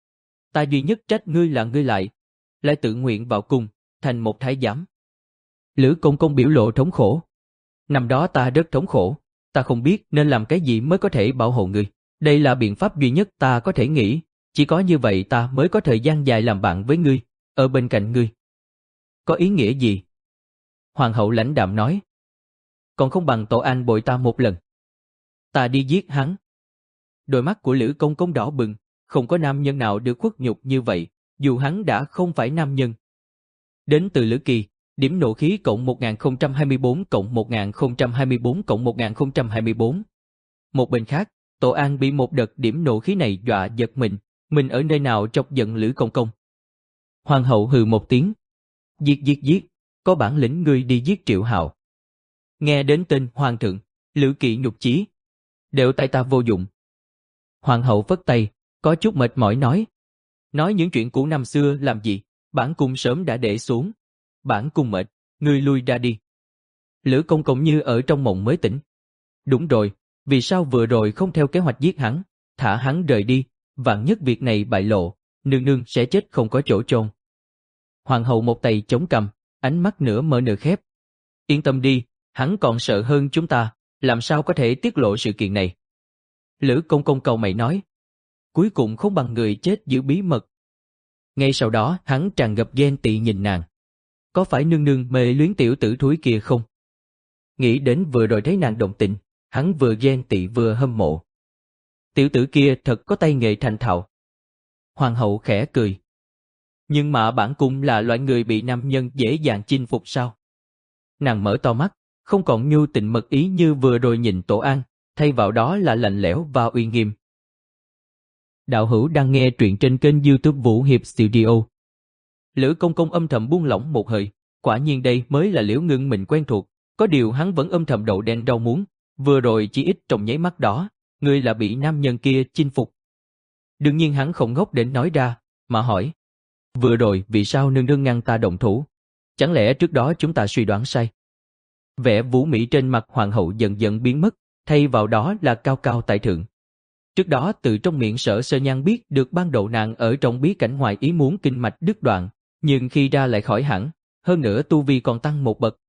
Ta duy nhất trách ngươi là ngươi lại, lại tự nguyện vào cung, thành một thái giám. Lữ Công Công biểu lộ thống khổ. Năm đó ta rất thống khổ, ta không biết nên làm cái gì mới có thể bảo hộ ngươi. Đây là biện pháp duy nhất ta có thể nghĩ, chỉ có như vậy ta mới có thời gian dài làm bạn với ngươi, ở bên cạnh ngươi. Có ý nghĩa gì? Hoàng hậu lãnh đạm nói. Còn không bằng Tổ An bội ta một lần. Ta đi giết hắn. Đôi mắt của Lữ Công Công đỏ bừng, không có nam nhân nào được khuất nhục như vậy, dù hắn đã không phải nam nhân. Đến từ Lữ Kỳ, điểm nộ khí cộng một nghìn không trăm hai mươi tư cộng một nghìn không trăm hai mươi tư cộng một nghìn không trăm hai mươi tư. Một bên khác, Tổ An bị một đợt điểm nộ khí này dọa giật mình, mình ở nơi nào chọc giận Lữ Công Công. Hoàng hậu hừ một tiếng. Giết giết giết, có bản lĩnh ngươi đi giết Triệu Hạo. Nghe đến tên hoàng thượng, Lữ Kỵ nhục chí. Đều tại ta vô dụng. Hoàng hậu phất tay, có chút mệt mỏi nói. Nói những chuyện cũ năm xưa làm gì, bản cung sớm đã để xuống. Bản cung mệt, ngươi lui ra đi. Lữ Công Công như ở trong mộng mới tỉnh. Đúng rồi, vì sao vừa rồi không theo kế hoạch giết hắn, thả hắn rời đi, vạn nhất việc này bại lộ, nương nương sẽ chết không có chỗ chôn. Hoàng hậu một tay chống cằm, ánh mắt nửa mở nửa khép. Yên tâm đi, hắn còn sợ hơn chúng ta, làm sao có thể tiết lộ sự kiện này. Lữ công công cầu mày nói. Cuối cùng không bằng người chết giữ bí mật. Ngay sau đó hắn tràn ngập ghen tị nhìn nàng. Có phải nương nương mê luyến tiểu tử thúi kia không? Nghĩ đến vừa rồi thấy nàng động tình, hắn vừa ghen tị vừa hâm mộ. Tiểu tử kia thật có tay nghề thành thạo. Hoàng hậu khẽ cười. Nhưng mà bản cung là loại người bị nam nhân dễ dàng chinh phục sao? Nàng mở to mắt, không còn nhu tình mật ý như vừa rồi nhìn Tổ An, thay vào đó là lạnh lẽo và uy nghiêm. Đạo hữu đang nghe truyện trên kênh YouTube Vũ Hiệp Studio. Lữ công công âm thầm buông lỏng một hơi, quả nhiên đây mới là Liễu Ngưng mình quen thuộc, có điều hắn vẫn âm thầm đậu đen rau muống, vừa rồi chỉ ít trong nháy mắt đó, ngươi là bị nam nhân kia chinh phục. Đương nhiên hắn không ngốc đến nói ra, mà hỏi. Vừa rồi vì sao nương nương ngăn ta động thủ? Chẳng lẽ trước đó chúng ta suy đoán sai? Vẻ vũ mỹ trên mặt hoàng hậu dần dần biến mất, thay vào đó là cao cao tại thượng. Trước đó từ trong miệng Sở Sơ Nhan biết được ban đầu nàng ở trong bí cảnh ngoài ý muốn kinh mạch đứt đoạn, nhưng khi ra lại khỏi hẳn, hơn nữa tu vi còn tăng một bậc.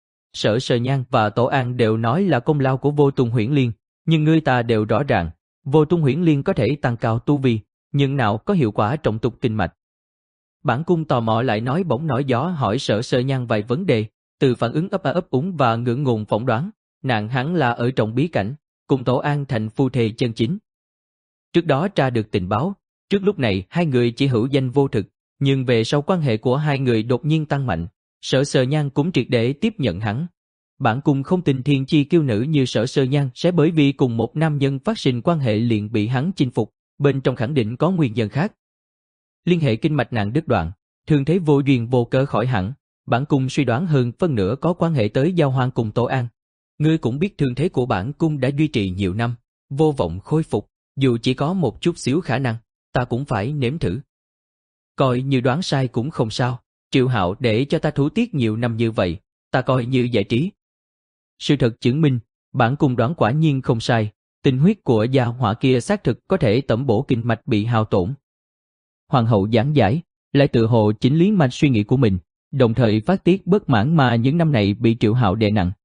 Sở Sơ Nhan và Tổ An đều nói là công lao của Vô Tung Huyễn Liên, nhưng người ta đều rõ ràng, Vô Tung Huyễn Liên có thể tăng cao tu vi, nhưng nào có hiệu quả trọng tục kinh mạch. Bản cung tò mò lại nói bỗng nổi gió hỏi Sở Sơ Nhan vài vấn đề, từ phản ứng ấp a ấp úng và ngưỡng ngùng phỏng đoán, nàng hắn là ở trong bí cảnh, cùng Tổ An thành phu thê chân chính. Trước đó tra được tình báo, trước lúc này hai người chỉ hữu danh vô thực, nhưng về sau quan hệ của hai người đột nhiên tăng mạnh, Sở Sơ Nhan cũng triệt để tiếp nhận hắn. Bản cung không tin thiên chi kiêu nữ như Sở Sơ Nhan sẽ bởi vì cùng một nam nhân phát sinh quan hệ liền bị hắn chinh phục, bên trong khẳng định có nguyên nhân khác. Liên hệ kinh mạch nàng đứt đoạn, thường thế vô duyên vô cớ khỏi hẳn, bản cung suy đoán hơn phân nửa có quan hệ tới giao hoang cùng Tổ An. Ngươi cũng biết thương thế của bản cung đã duy trì nhiều năm, vô vọng khôi phục, dù chỉ có một chút xíu khả năng, ta cũng phải nếm thử. Coi như đoán sai cũng không sao, Triệu Hạo để cho ta thủ tiết nhiều năm như vậy, ta coi như giải trí. Sự thật chứng minh, bản cung đoán quả nhiên không sai, tinh huyết của gia hỏa kia xác thực có thể tẩm bổ kinh mạch bị hao tổn. Hoàng hậu giảng giải, lại tự hồ chỉnh lý mạch suy nghĩ của mình, đồng thời phát tiết bất mãn mà những năm này bị Triệu Hạo đè nặng.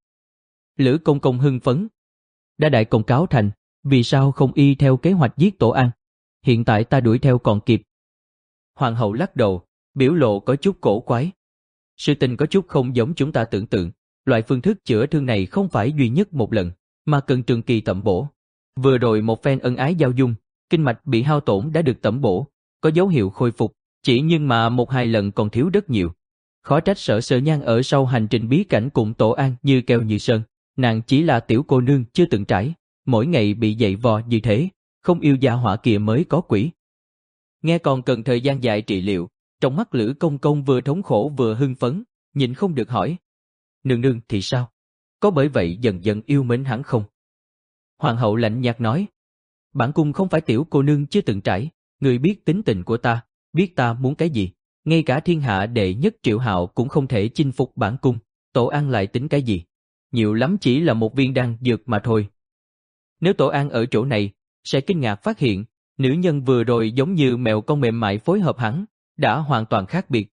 Lữ công công hưng phấn. Đã đại công cáo thành, vì sao không y theo kế hoạch giết Tổ An? Hiện tại ta đuổi theo còn kịp. Hoàng hậu lắc đầu, biểu lộ có chút cổ quái. Sự tình có chút không giống chúng ta tưởng tượng, loại phương thức chữa thương này không phải duy nhất một lần, mà cần trường kỳ tẩm bổ. Vừa rồi một phen ân ái giao dung, kinh mạch bị hao tổn đã được tẩm bổ, có dấu hiệu khôi phục, chỉ nhưng mà một hai lần còn thiếu rất nhiều. Khó trách Sở Sơ Nhan ở sau hành trình bí cảnh cùng Tổ An như keo như sơn, nàng chỉ là tiểu cô nương chưa từng trải, mỗi ngày bị dày vò như thế, không yêu gia hỏa kia mới có quỷ. Nghe còn cần thời gian dài trị liệu, trong mắt Lữ công công vừa thống khổ vừa hưng phấn, nhịn không được hỏi. Nương nương thì sao? Có bởi vậy dần dần yêu mến hắn không? Hoàng hậu lạnh nhạt nói. Bản cung không phải tiểu cô nương chưa từng trải, người biết tính tình của ta, biết ta muốn cái gì. Ngay cả thiên hạ đệ nhất Triệu Hạo cũng không thể chinh phục bản cung, Tổ An lại tính cái gì? Nhiều lắm chỉ là một viên đan dược mà thôi. Nếu Tổ An ở chỗ này, sẽ kinh ngạc phát hiện, nữ nhân vừa rồi giống như mèo con mềm mại phối hợp hắn, đã hoàn toàn khác biệt.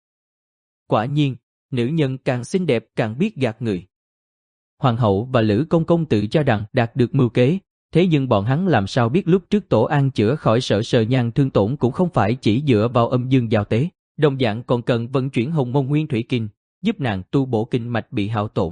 Quả nhiên, nữ nhân càng xinh đẹp càng biết gạt người. Hoàng hậu và Lữ công công tự cho rằng đạt được mưu kế, thế nhưng bọn hắn làm sao biết lúc trước Tổ An chữa khỏi Sở Sơ Nhan thương tổn cũng không phải chỉ dựa vào âm dương giao tế, đồng dạng còn cần vận chuyển hồng môn nguyên thủy kinh, giúp nàng tu bổ kinh mạch bị hao tổn.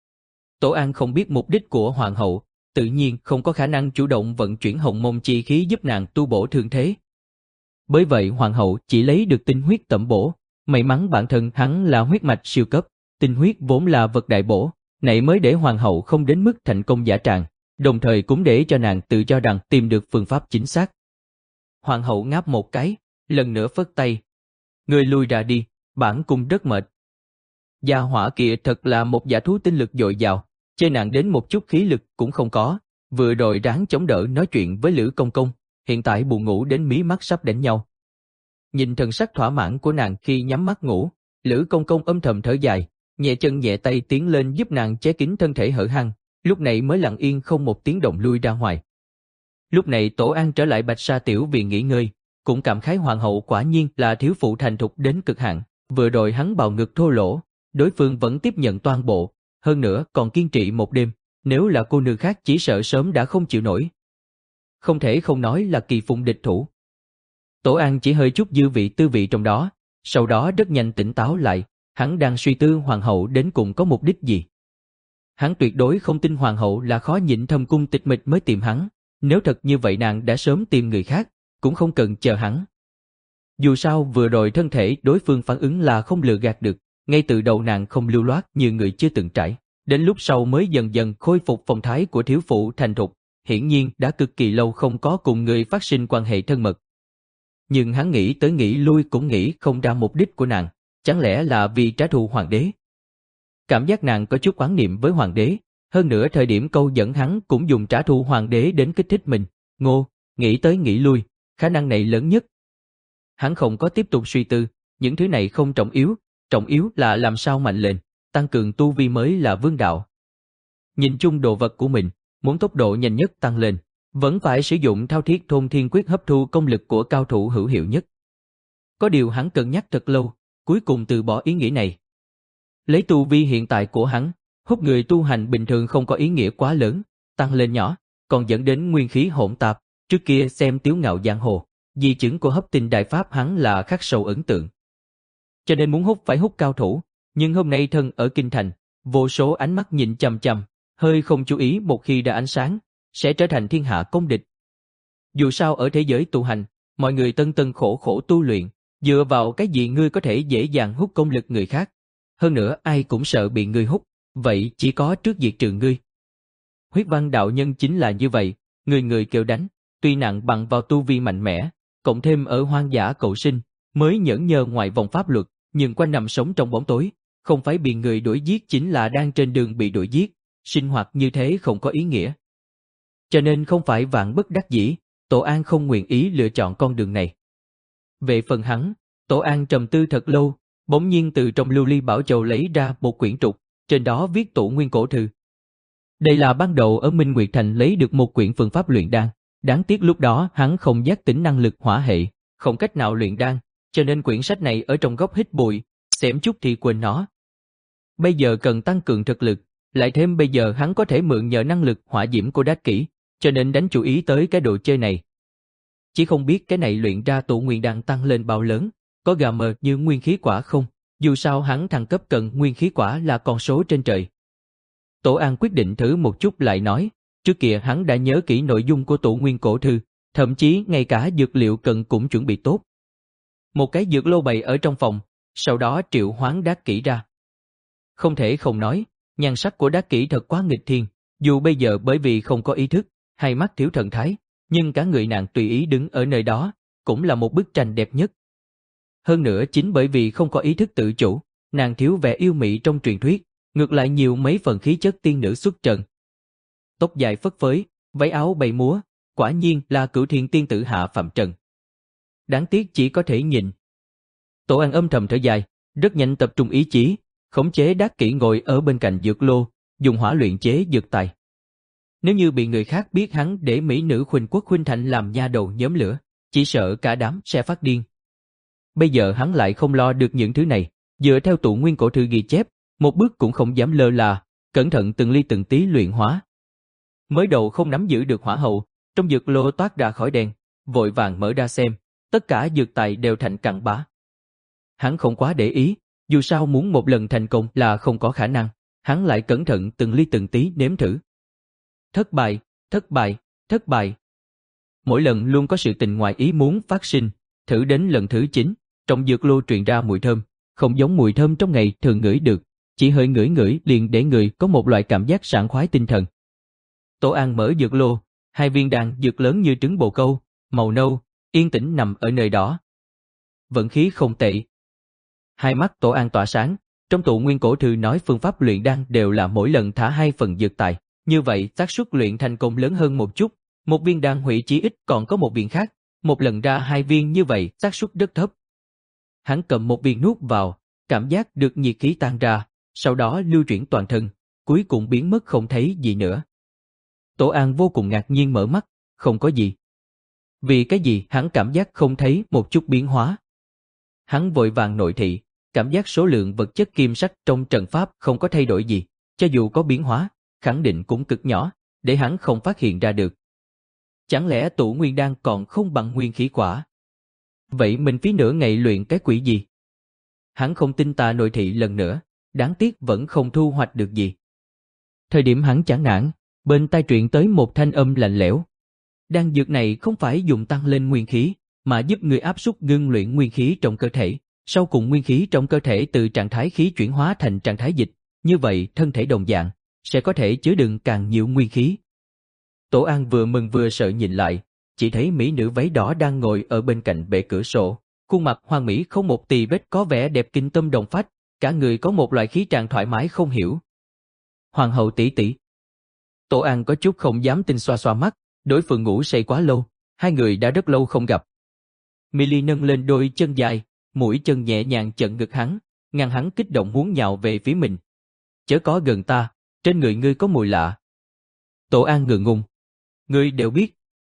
Tổ An không biết mục đích của hoàng hậu, tự nhiên không có khả năng chủ động vận chuyển hồng môn chi khí giúp nàng tu bổ thương thế. Bởi vậy hoàng hậu chỉ lấy được tinh huyết tẩm bổ, may mắn bản thân hắn là huyết mạch siêu cấp, tinh huyết vốn là vật đại bổ, này mới để hoàng hậu không đến mức thành công giả tràng, đồng thời cũng để cho nàng tự cho rằng tìm được phương pháp chính xác. Hoàng hậu ngáp một cái, lần nữa phất tay. Người lui ra đi, bản cung rất mệt. Gia hỏa kia thật là một giả thú tinh lực dồi dào, chơi nàng đến một chút khí lực cũng không có, vừa rồi ráng chống đỡ nói chuyện với Lữ công công, hiện tại buồn ngủ đến mí mắt sắp đánh nhau. Nhìn thần sắc thỏa mãn của nàng khi nhắm mắt ngủ, Lữ công công âm thầm thở dài, nhẹ chân nhẹ tay tiến lên giúp nàng che kín thân thể hở hang, lúc này mới lặng yên không một tiếng động lui ra ngoài. Lúc này Tổ An trở lại Bạch Sa tiểu viện nghỉ ngơi, cũng cảm khái hoàng hậu quả nhiên là thiếu phụ thành thục đến cực hạn, vừa rồi hắn bào ngực thô lỗ, đối phương vẫn tiếp nhận toàn bộ, hơn nữa còn kiên trì một đêm, nếu là cô nương khác chỉ sợ sớm đã không chịu nổi. Không thể không nói là kỳ phùng địch thủ. Tổ An chỉ hơi chút dư vị tư vị trong đó, sau đó rất nhanh tỉnh táo lại, hắn đang suy tư hoàng hậu đến cùng có mục đích gì. Hắn tuyệt đối không tin hoàng hậu là khó nhịn thâm cung tịch mịch mới tìm hắn, nếu thật như vậy nàng đã sớm tìm người khác, cũng không cần chờ hắn. Dù sao vừa rồi thân thể đối phương phản ứng là không lừa gạt được, ngay từ đầu nàng không lưu loát như người chưa từng trải, đến lúc sau mới dần dần khôi phục phong thái của thiếu phụ thành thục, hiển nhiên đã cực kỳ lâu không có cùng người phát sinh quan hệ thân mật. Nhưng hắn nghĩ tới nghĩ lui cũng nghĩ không ra mục đích của nàng, chẳng lẽ là vì trả thù hoàng đế? Cảm giác nàng có chút oán niệm với hoàng đế, hơn nữa thời điểm câu dẫn hắn cũng dùng trả thù hoàng đế đến kích thích mình, ngô, nghĩ tới nghĩ lui, khả năng này lớn nhất. Hắn không có tiếp tục suy tư, những thứ này không trọng yếu, trọng yếu là làm sao mạnh lên, tăng cường tu vi mới là vương đạo. Nhìn chung đồ vật của mình, muốn tốc độ nhanh nhất tăng lên, vẫn phải sử dụng thao thiết thôn thiên quyết hấp thu công lực của cao thủ hữu hiệu nhất. Có điều hắn cân nhắc thật lâu, cuối cùng từ bỏ ý nghĩ này. Lấy tu vi hiện tại của hắn, hút người tu hành bình thường không có ý nghĩa quá lớn, tăng lên nhỏ, còn dẫn đến nguyên khí hỗn tạp. Trước kia xem Tiếu Ngạo Giang Hồ, di chứng của hấp tinh đại pháp hắn là khắc sâu ấn tượng. Cho nên muốn hút phải hút cao thủ, nhưng hôm nay thân ở kinh thành, vô số ánh mắt nhìn chằm chằm, hơi không chú ý một khi đã ánh sáng, sẽ trở thành thiên hạ công địch. Dù sao ở thế giới tu hành, mọi người tân tân khổ khổ tu luyện, dựa vào cái gì ngươi có thể dễ dàng hút công lực người khác. Hơn nữa ai cũng sợ bị ngươi hút, vậy chỉ có trước diệt trừ ngươi. Huyết Văn đạo nhân chính là như vậy, người người kêu đánh, tuy nặng bằng vào tu vi mạnh mẽ, cộng thêm ở hoang dã cầu sinh, mới nhẫn nhơ ngoài vòng pháp luật, nhưng quanh nằm sống trong bóng tối, không phải bị người đuổi giết chính là đang trên đường bị đuổi giết, sinh hoạt như thế không có ý nghĩa. Cho nên không phải vạn bất đắc dĩ, Tổ An không nguyện ý lựa chọn con đường này. Về phần hắn, Tổ An trầm tư thật lâu, bỗng nhiên từ trong lưu ly bảo châu lấy ra một quyển trục, trên đó viết Tổ Nguyên Cổ Thư. Đây là ban đầu ở Minh Nguyệt Thành lấy được một quyển phương pháp luyện đan, đáng tiếc lúc đó hắn không giác tỉnh năng lực hỏa hệ, không cách nào luyện đan, cho nên quyển sách này ở trong góc hít bụi, xém chút thì quên nó. Bây giờ cần tăng cường thực lực, lại thêm bây giờ hắn có thể mượn nhờ năng lực hỏa diễm của Đát Kỷ, cho nên đánh chú ý tới cái đồ chơi này. Chỉ không biết cái này luyện ra Tổ Nguyên đan tăng lên bao lớn, có gà mờ như nguyên khí quả không, dù sao hắn thăng cấp cần nguyên khí quả là con số trên trời. Tổ An quyết định thử một chút lại nói, trước kia hắn đã nhớ kỹ nội dung của Tổ Nguyên Cổ Thư, thậm chí ngay cả dược liệu cần cũng chuẩn bị tốt. Một cái dược lô bày ở trong phòng, sau đó triệu hoán Đát Kỷ ra. Không thể không nói, nhan sắc của Đát Kỷ thật quá nghịch thiên, dù bây giờ bởi vì không có ý thức, hai mắt thiếu thần thái, nhưng cả người nàng tùy ý đứng ở nơi đó, cũng là một bức tranh đẹp nhất. Hơn nữa chính bởi vì không có ý thức tự chủ, nàng thiếu vẻ yêu mị trong truyền thuyết, ngược lại nhiều mấy phần khí chất tiên nữ xuất trần. Tóc dài phất phới, váy áo bay múa, quả nhiên là Cửu Thiên tiên tử hạ phạm trần. Đáng tiếc chỉ có thể nhìn. Tổ An âm thầm thở dài, rất nhanh tập trung ý chí, khống chế Đát Kỷ ngồi ở bên cạnh dược lô, dùng hỏa luyện chế dược tài. Nếu như bị người khác biết hắn để mỹ nữ Khuynh Quốc Khuynh Thành làm nha đầu nhóm lửa, chỉ sợ cả đám sẽ phát điên. Bây giờ hắn lại không lo được những thứ này, dựa theo Tổ Nguyên Cổ Thư ghi chép, một bước cũng không dám lơ là, cẩn thận từng ly từng tí luyện hóa. Mới đầu không nắm giữ được hỏa hậu, trong dược lô toát ra khói đen, vội vàng mở ra xem, tất cả dược tài đều thành cặn bã. Hắn không quá để ý, dù sao muốn một lần thành công là không có khả năng, hắn lại cẩn thận từng ly từng tí nếm thử. Thất bại, thất bại, thất bại. Mỗi lần luôn có sự tình ngoài ý muốn phát sinh, thử đến lần thứ chín, trong dược lô truyền ra mùi thơm, không giống mùi thơm trong ngày thường ngửi được, chỉ hơi ngửi ngửi liền để người có một loại cảm giác sảng khoái tinh thần. Tổ An mở dược lô, hai viên đan dược lớn như trứng bồ câu, màu nâu, yên tĩnh nằm ở nơi đó. Vận khí không tệ. Hai mắt Tổ An tỏa sáng, trong Tổ Nguyên Cổ Thư nói phương pháp luyện đan đều là mỗi lần thả hai phần dược tài, như vậy xác suất luyện thành công lớn hơn một chút, một viên đan hủy chí ít còn có một viên khác, một lần ra hai viên như vậy xác suất rất thấp. Hắn cầm một viên nuốt vào, cảm giác được nhiệt khí tan ra, sau đó lưu chuyển toàn thân, cuối cùng biến mất không thấy gì nữa. Tổ An vô cùng ngạc nhiên mở mắt, không có gì. Vì cái gì hắn cảm giác không thấy một chút biến hóa. Hắn vội vàng nội thị, cảm giác số lượng vật chất kim sắc trong trận pháp không có thay đổi gì, cho dù có biến hóa, khẳng định cũng cực nhỏ, để hắn không phát hiện ra được. Chẳng lẽ tụ nguyên đan còn không bằng nguyên khí quả? Vậy mình phí nửa ngày luyện cái quỷ gì? Hắn không tin tà nội thị lần nữa, đáng tiếc vẫn không thu hoạch được gì. Thời điểm hắn chán nản, bên tai truyền tới một thanh âm lạnh lẽo. Đan dược này không phải dùng tăng lên nguyên khí, mà giúp người áp suất ngưng luyện nguyên khí trong cơ thể, sau cùng nguyên khí trong cơ thể từ trạng thái khí chuyển hóa thành trạng thái dịch, như vậy thân thể đồng dạng, sẽ có thể chứa đựng càng nhiều nguyên khí. Tổ An vừa mừng vừa sợ nhìn lại, chỉ thấy mỹ nữ váy đỏ đang ngồi ở bên cạnh bệ cửa sổ, khuôn mặt hoàn mỹ không một tì vết có vẻ đẹp kinh tâm động phách, cả người có một loại khí trạng thoải mái không hiểu. Hoàng hậu tỷ tỷ. Tổ An có chút không dám tin, xoa xoa mắt, đối phương ngủ say quá lâu, hai người đã rất lâu không gặp. Milly nâng lên đôi chân dài, mũi chân nhẹ nhàng chận ngực hắn, ngăn hắn kích động muốn nhào về phía mình. Chớ có gần ta, trên người ngươi có mùi lạ. Tổ An ngượng ngùng. Ngươi đều biết.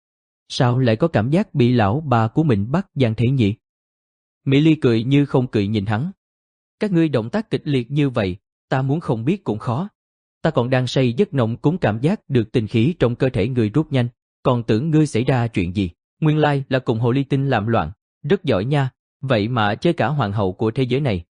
Sao lại có cảm giác bị lão bà của mình bắt gian thế nhỉ? Milly cười như không cười nhìn hắn. Các ngươi động tác kịch liệt như vậy, ta muốn không biết cũng khó. Ta còn đang say giấc nồng cũng cảm giác được tinh khí trong cơ thể ngươi rút nhanh, còn tưởng ngươi xảy ra chuyện gì. Nguyên lai là cùng hồ ly tinh làm loạn, rất giỏi nha, vậy mà chơi cả hoàng hậu của thế giới này.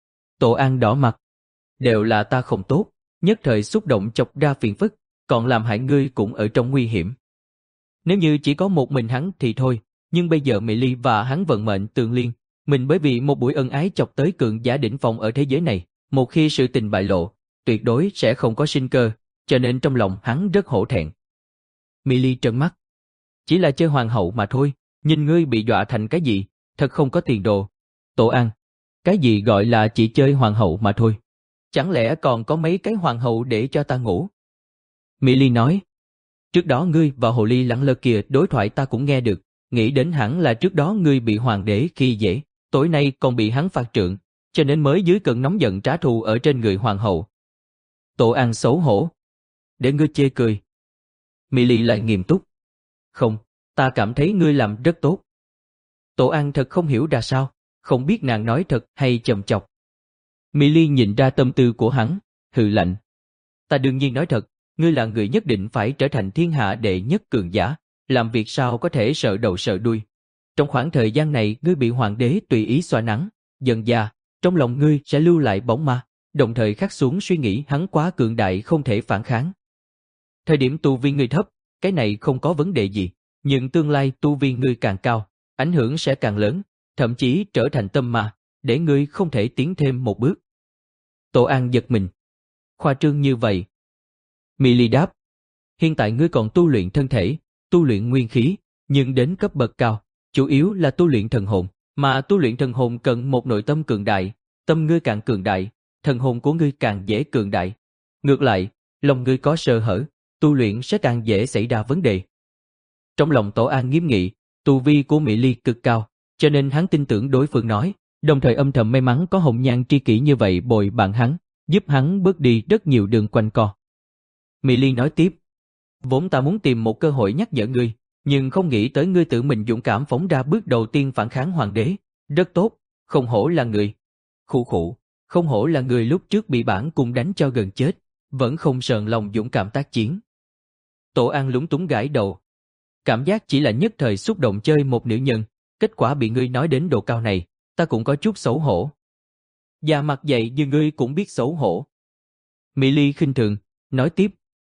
Tổ An đỏ mặt. Đều là ta không tốt, nhất thời xúc động chọc ra phiền phức, còn làm hại ngươi cũng ở trong nguy hiểm. Nếu như chỉ có một mình hắn thì thôi, nhưng bây giờ Milly và hắn vận mệnh tương liên, mình bởi vì một buổi ân ái chọc tới cường giả đỉnh phong ở thế giới này, một khi sự tình bại lộ, tuyệt đối sẽ không có sinh cơ, cho nên trong lòng hắn rất hổ thẹn. Milly trợn mắt. Chỉ là chơi hoàng hậu mà thôi, nhìn ngươi bị dọa thành cái gì, thật không có tiền đồ. Tổ An, cái gì gọi là chỉ chơi hoàng hậu mà thôi? Chẳng lẽ còn có mấy cái hoàng hậu để cho ta ngủ? Milly nói. Trước đó ngươi và hồ ly lẳng lơ kia đối thoại ta cũng nghe được, nghĩ đến hẳn là trước đó ngươi bị hoàng đế khi dễ, tối nay còn bị hắn phạt trượng, cho nên mới dưới cơn nóng giận trả thù ở trên người hoàng hậu. Tổ An xấu hổ. Để ngươi chê cười. Milly lại nghiêm túc. Không, ta cảm thấy ngươi làm rất tốt. Tổ An thật không hiểu ra sao, không biết nàng nói thật hay châm chọc. Milly nhìn ra tâm tư của hắn, hừ lạnh. Ta đương nhiên nói thật, ngươi là người nhất định phải trở thành thiên hạ đệ nhất cường giả, làm việc sao có thể sợ đầu sợ đuôi. Trong khoảng thời gian này ngươi bị hoàng đế tùy ý xoa nắng, dần dà, trong lòng ngươi sẽ lưu lại bóng ma, đồng thời khắc xuống suy nghĩ hắn quá cường đại không thể phản kháng. Thời điểm tu vi ngươi thấp, cái này không có vấn đề gì, nhưng tương lai tu vi ngươi càng cao, ảnh hưởng sẽ càng lớn, thậm chí trở thành tâm ma, để ngươi không thể tiến thêm một bước. Tổ An giật mình. Khoa trương như vậy. Milly đáp. Hiện tại ngươi còn tu luyện thân thể, tu luyện nguyên khí, nhưng đến cấp bậc cao, chủ yếu là tu luyện thần hồn, mà tu luyện thần hồn cần một nội tâm cường đại, tâm ngươi càng cường đại, thần hồn của ngươi càng dễ cường đại. Ngược lại, lòng ngươi có sơ hở, tu luyện sẽ càng dễ xảy ra vấn đề. Trong lòng Tổ An nghiêm nghị, tu vi của Milly cực cao, cho nên hắn tin tưởng đối phương nói, đồng thời âm thầm may mắn có hồng nhan tri kỷ như vậy bồi bạn hắn, giúp hắn bớt đi rất nhiều đường quanh co. Milly nói tiếp, vốn ta muốn tìm một cơ hội nhắc nhở ngươi, nhưng không nghĩ tới ngươi tự mình dũng cảm phóng ra bước đầu tiên phản kháng hoàng đế, rất tốt, không hổ là người. Khụ khụ, không hổ là người lúc trước bị bản cung đánh cho gần chết, vẫn không sờn lòng dũng cảm tác chiến. Tổ An lúng túng gãi đầu. Cảm giác chỉ là nhất thời xúc động chơi một nữ nhân, kết quả bị ngươi nói đến độ cao này, ta cũng có chút xấu hổ. Da mặt dày như ngươi cũng biết xấu hổ. Milly khinh thường, nói tiếp.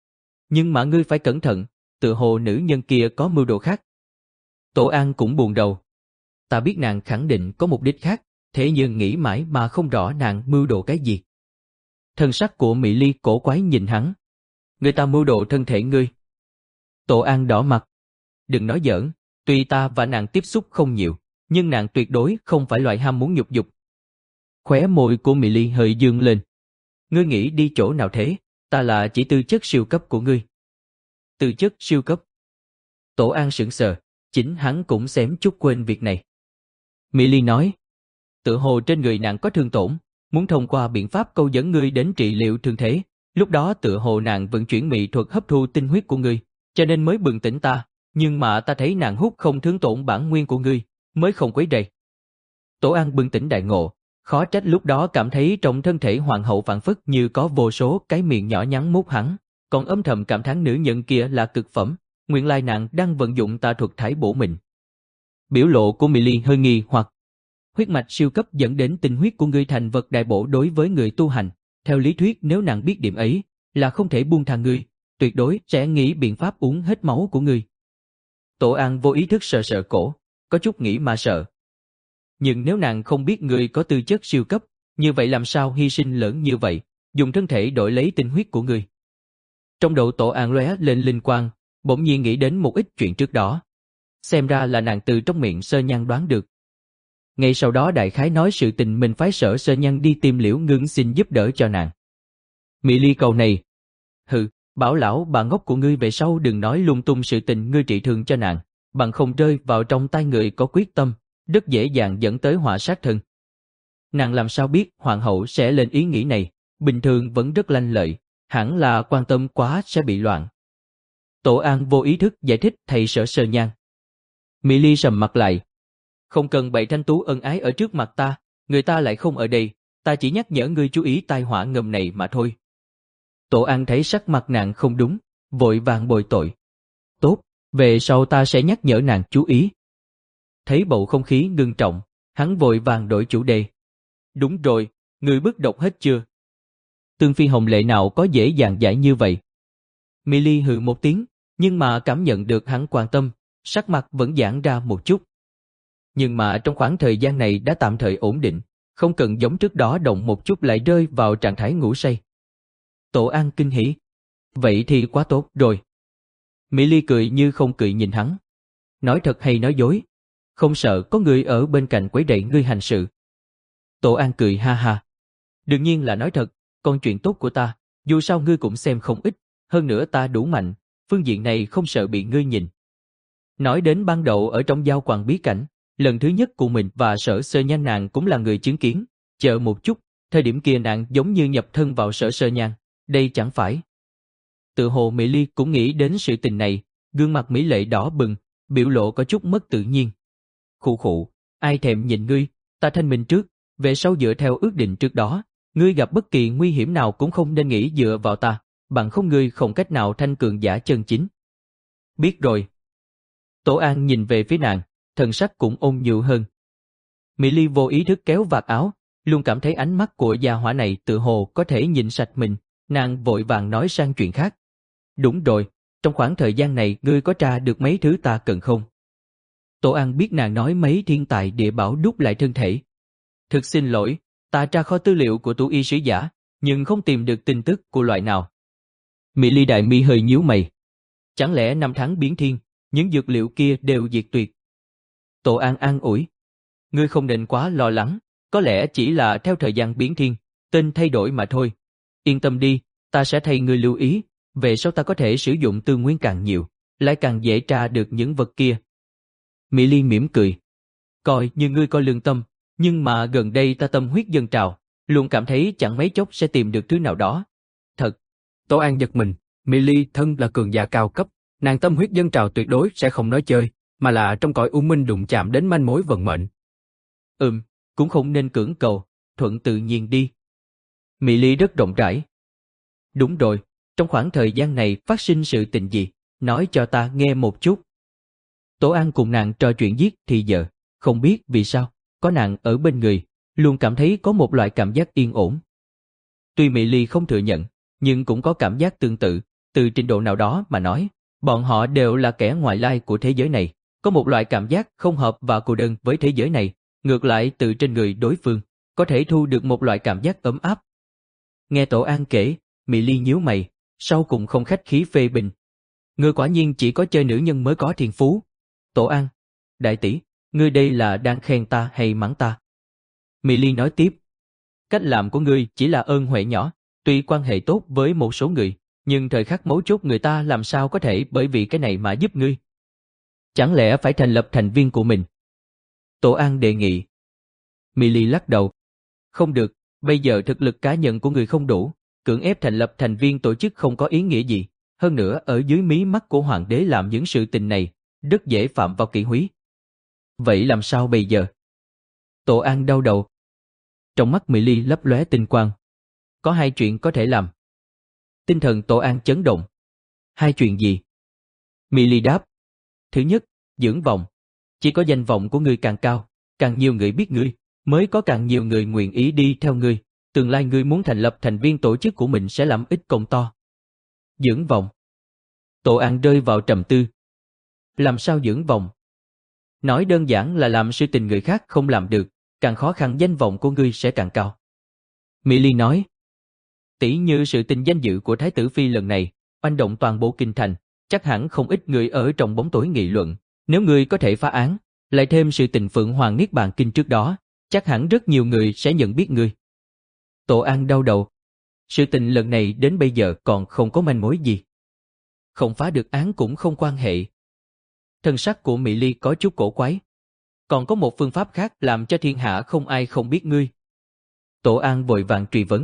Nhưng mà ngươi phải cẩn thận, tự hồ nữ nhân kia có mưu đồ khác. Tổ An cũng buồn đầu. Ta biết nàng khẳng định có mục đích khác, thế nhưng nghĩ mãi mà không rõ nàng mưu đồ cái gì. Thân sắc của Milly cổ quái nhìn hắn. Người ta mưu đồ thân thể ngươi. Tổ An đỏ mặt. Đừng nói giỡn, tuy ta và nàng tiếp xúc không nhiều, nhưng nàng tuyệt đối không phải loại ham muốn nhục dục. Khóe môi của Milly hơi dương lên. Ngươi nghĩ đi chỗ nào thế, ta là chỉ tư chất siêu cấp của ngươi. Tư chất siêu cấp. Tổ An sững sờ, chính hắn cũng xém chút quên việc này. Milly nói, tự hồ trên người nàng có thương tổn, muốn thông qua biện pháp câu dẫn ngươi đến trị liệu thương thế, Lúc đó tựa hồ nàng vận chuyển mị thuật hấp thu tinh huyết của ngươi, cho nên mới bừng tỉnh ta, nhưng mà ta thấy nàng hút không thương tổn bản nguyên của ngươi, mới không quấy rầy. Tổ An bừng tỉnh đại ngộ, khó trách lúc đó cảm thấy trong thân thể hoàng hậu phảng phất như có vô số cái miệng nhỏ nhắn mút hắn, còn âm thầm cảm thán nữ nhân kia là cực phẩm, nguyên lai nàng đang vận dụng tà thuật thái bổ mình. Biểu lộ của Mỹ Ly hơi nghi hoặc. Huyết mạch siêu cấp dẫn đến tinh huyết của ngươi thành vật đại bổ đối với người tu hành, theo lý thuyết nếu nàng biết điểm ấy, là không thể buông tha ngươi, tuyệt đối sẽ nghĩ biện pháp uống hết máu của ngươi. Tổ An vô ý thức sờ sờ cổ, có chút nghĩ mà sợ. Nhưng nếu nàng không biết ngươi có tư chất siêu cấp, như vậy làm sao hy sinh lớn như vậy, dùng thân thể đổi lấy tinh huyết của ngươi. Trong đầu Tổ An lóe lên linh quang, bỗng nhiên nghĩ đến một ít chuyện trước đó. Xem ra là nàng từ trong miệng Sơ Nhan đoán được. Ngay sau đó đại khái nói sự tình mình phái Sở Sơ Nhan đi tìm Liễu Ngưng xin giúp đỡ cho nàng. Mỹ Ly cầu này. Hừ, bảo lão bà ngốc của ngươi về sau đừng nói lung tung sự tình ngươi trị thương cho nàng, bằng không rơi vào trong tay người có quyết tâm, rất dễ dàng dẫn tới họa sát thân. Nàng làm sao biết hoàng hậu sẽ lên ý nghĩ này, bình thường vẫn rất lanh lợi, hẳn là quan tâm quá sẽ bị loạn. Tổ An vô ý thức giải thích thầy Sở Sơ Nhan. Mỹ Ly sầm mặt lại. Không cần bày thanh tú ân ái ở trước mặt ta, người ta lại không ở đây, ta chỉ nhắc nhở ngươi chú ý tai họa ngầm này mà thôi. Tổ An thấy sắc mặt nàng không đúng, vội vàng bồi tội. Tốt, về sau ta sẽ nhắc nhở nàng chú ý. Thấy bầu không khí ngưng trọng, hắn vội vàng đổi chủ đề. Đúng rồi, ngươi bức độc hết chưa? Tương Phi Hồng lệ nào có dễ dàng giải như vậy? Mỹ Ly hừ một tiếng, nhưng mà cảm nhận được hắn quan tâm, sắc mặt vẫn giãn ra một chút. Nhưng mà trong khoảng thời gian này đã tạm thời ổn định, không cần giống trước đó động một chút lại rơi vào trạng thái ngủ say. Tổ An kinh hỉ. Vậy thì quá tốt rồi. Mỹ Ly cười như không cười nhìn hắn. Nói thật hay nói dối? Không sợ có người ở bên cạnh quấy rầy ngươi hành sự. Tổ An cười ha ha. Đương nhiên là nói thật, còn chuyện tốt của ta, dù sao ngươi cũng xem không ít, hơn nữa ta đủ mạnh, phương diện này không sợ bị ngươi nhìn. Nói đến ban đầu ở trong giao quang bí cảnh, lần thứ nhất của mình và Sở Sơ Nhan nàng cũng là người chứng kiến, chờ một chút, thời điểm kia nàng giống như nhập thân vào Sở Sơ Nhan, đây chẳng phải. Tự hồ Mỹ Ly cũng nghĩ đến sự tình này, gương mặt mỹ lệ đỏ bừng, biểu lộ có chút mất tự nhiên. Khụ khụ, ai thèm nhìn ngươi, ta thanh minh trước, về sau dựa theo ước định trước đó, ngươi gặp bất kỳ nguy hiểm nào cũng không nên nghĩ dựa vào ta, bằng không ngươi không cách nào thanh cường giả chân chính. Biết rồi. Tổ An nhìn về phía nàng, thần sắc cũng ôn nhu hơn. Mỹ Ly vô ý thức kéo vạt áo, luôn cảm thấy ánh mắt của gia hỏa này tự hồ có thể nhìn sạch mình, nàng vội vàng nói sang chuyện khác. Đúng rồi, trong khoảng thời gian này ngươi có tra được mấy thứ ta cần không? Tổ An biết nàng nói mấy thiên tài địa bảo đúc lại thân thể. Thực xin lỗi, ta tra kho tư liệu của tủ y sứ giả, nhưng không tìm được tin tức của loại nào. Mỹ Ly đại mi hơi nhíu mày. Chẳng lẽ năm tháng biến thiên, những dược liệu kia đều diệt tuyệt? Tổ An an ủi. Ngươi không nên quá lo lắng, có lẽ chỉ là theo thời gian biến thiên, tên thay đổi mà thôi. Yên tâm đi, ta sẽ thay ngươi lưu ý, về sau ta có thể sử dụng tư nguyên càng nhiều, lại càng dễ tra được những vật kia. Mỹ Ly mỉm cười. Coi như ngươi có lương tâm, nhưng mà gần đây ta tâm huyết dâng trào, luôn cảm thấy chẳng mấy chốc sẽ tìm được thứ nào đó. Thật. Tổ An giật mình, Mỹ Ly thân là cường giả cao cấp, nàng tâm huyết dâng trào tuyệt đối sẽ không nói chơi, mà là trong cõi u minh đụng chạm đến manh mối vận mệnh. Ừm, cũng không nên cưỡng cầu, thuận tự nhiên đi. Mỹ Ly rất rộng rãi. Đúng rồi, trong khoảng thời gian này phát sinh sự tình gì, nói cho ta nghe một chút. Tổ An cùng nàng trò chuyện giết thì giờ, không biết vì sao, có nàng ở bên người, luôn cảm thấy có một loại cảm giác yên ổn. Tuy Mỹ Ly không thừa nhận, nhưng cũng có cảm giác tương tự, từ trình độ nào đó mà nói, bọn họ đều là kẻ ngoại lai của thế giới này, có một loại cảm giác không hợp và cô đơn với thế giới này, ngược lại từ trên người đối phương, có thể thu được một loại cảm giác ấm áp. Nghe Tổ An kể, Mỹ Ly nhíu mày, sau cùng không khách khí phê bình. Ngươi quả nhiên chỉ có chơi nữ nhân mới có thiên phú. Tổ An, đại tỷ, ngươi đây là đang khen ta hay mắng ta? Mỹ Ly nói tiếp. Cách làm của ngươi chỉ là ơn huệ nhỏ, tuy quan hệ tốt với một số người, nhưng thời khắc mấu chốt người ta làm sao có thể bởi vì cái này mà giúp ngươi? Chẳng lẽ phải thành lập thành viên của mình? Tổ An đề nghị. Mỹ Ly lắc đầu. Không được, bây giờ thực lực cá nhân của người không đủ, Cưỡng ép thành lập thành viên tổ chức không có ý nghĩa gì, hơn nữa ở dưới mí mắt của hoàng đế làm những sự tình này, rất dễ phạm vào kỷ húy. Vậy làm sao bây giờ? Tổ An đau đầu. Trong mắt Mỹ Ly lấp lóe tinh quang. Có hai chuyện có thể làm. Tinh thần Tổ An chấn động. Hai chuyện gì? Mỹ Ly đáp. Thứ nhất, dưỡng vọng. Chỉ có danh vọng của ngươi càng cao, càng nhiều người biết ngươi, mới có càng nhiều người nguyện ý đi theo ngươi. Tương lai ngươi muốn thành lập thành viên tổ chức của mình sẽ làm ít công to. Dưỡng vọng. Tổ An rơi vào trầm tư. Làm sao dưỡng vọng? Nói đơn giản là làm sự tình người khác không làm được, càng khó khăn danh vọng của ngươi sẽ càng cao. Mỹ Ly nói. Tỷ như sự tình danh dự của Thái tử Phi lần này, oanh động toàn bộ kinh thành, chắc hẳn không ít người ở trong bóng tối nghị luận. Nếu ngươi có thể phá án, lại thêm sự tình Phượng Hoàng Niết Bàn Kinh trước đó, chắc hẳn rất nhiều người sẽ nhận biết ngươi. Tổ An đau đầu. Sự tình lần này đến bây giờ còn không có manh mối gì. Không phá được án cũng không quan hệ. Thân sắc của Mỹ Ly có chút cổ quái. Còn có một phương pháp khác làm cho thiên hạ không ai không biết ngươi. Tổ An vội vàng truy vấn.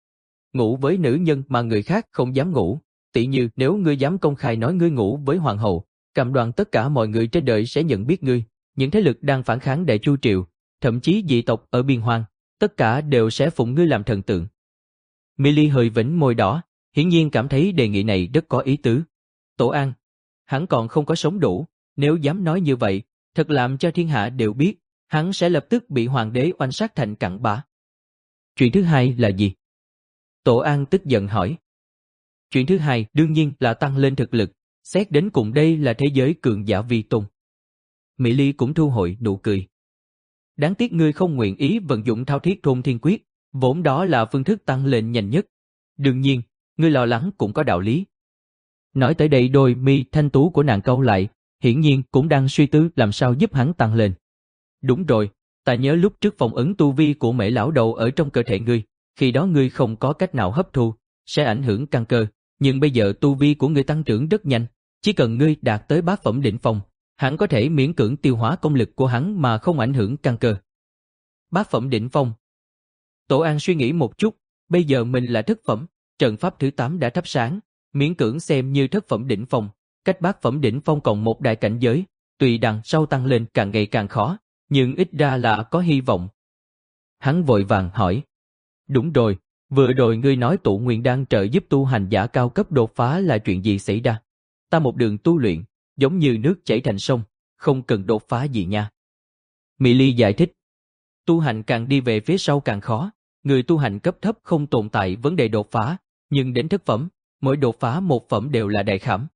Ngủ với nữ nhân mà người khác không dám ngủ. Tỷ như nếu ngươi dám công khai nói ngươi ngủ với hoàng hậu, cam đoan tất cả mọi người trên đời sẽ nhận biết ngươi. Những thế lực đang phản kháng Đại Chu Triều, thậm chí dị tộc ở biên hoang, tất cả đều sẽ phụng ngươi làm thần tượng. Mỹ Ly hơi vểnh môi đỏ, hiển nhiên cảm thấy đề nghị này rất có ý tứ. Tổ An, hắn còn không có sống đủ, nếu dám nói như vậy, thật làm cho thiên hạ đều biết, hắn sẽ lập tức bị hoàng đế oanh sát thành cặn bã. Chuyện thứ hai là gì? Tổ An tức giận hỏi. Chuyện thứ hai đương nhiên là tăng lên thực lực, xét đến cùng đây là thế giới cường giả vi tôn. Mỹ Ly cũng thu hồi nụ cười. Đáng tiếc ngươi không nguyện ý vận dụng thao thiết thôn thiên quyết, vốn đó là phương thức tăng lên nhanh nhất. Đương nhiên, ngươi lo lắng cũng có đạo lý. Nói tới đây đôi mi thanh tú của nàng cau lại, hiển nhiên cũng đang suy tư làm sao giúp hắn tăng lên. Đúng rồi, ta nhớ lúc trước phong ấn tu vi của Mễ lão đầu ở trong cơ thể ngươi, khi đó ngươi không có cách nào hấp thu, sẽ ảnh hưởng căn cơ, nhưng bây giờ tu vi của ngươi tăng trưởng rất nhanh, chỉ cần ngươi đạt tới bát phẩm đỉnh phong, hắn có thể miễn cưỡng tiêu hóa công lực của hắn mà không ảnh hưởng căn cơ. Bát phẩm đỉnh phong. Tổ An suy nghĩ một chút, bây giờ mình là thất phẩm, trận pháp thứ tám đã thắp sáng, miễn cưỡng xem như thất phẩm đỉnh phong, cách bát phẩm đỉnh phong còn một đại cảnh giới, tùy đằng sau tăng lên càng ngày càng khó, nhưng ít ra là có hy vọng. Hắn vội vàng hỏi. Đúng rồi, vừa rồi ngươi nói tụ nguyên đan trợ giúp tu hành giả cao cấp đột phá là chuyện gì xảy ra? Ta một đường tu luyện, giống như nước chảy thành sông, không cần đột phá gì nha. Mỹ Ly giải thích. Tu hành càng đi về phía sau càng khó, người tu hành cấp thấp không tồn tại vấn đề đột phá, nhưng đến thất phẩm, mỗi đột phá một phẩm đều là đại khảm.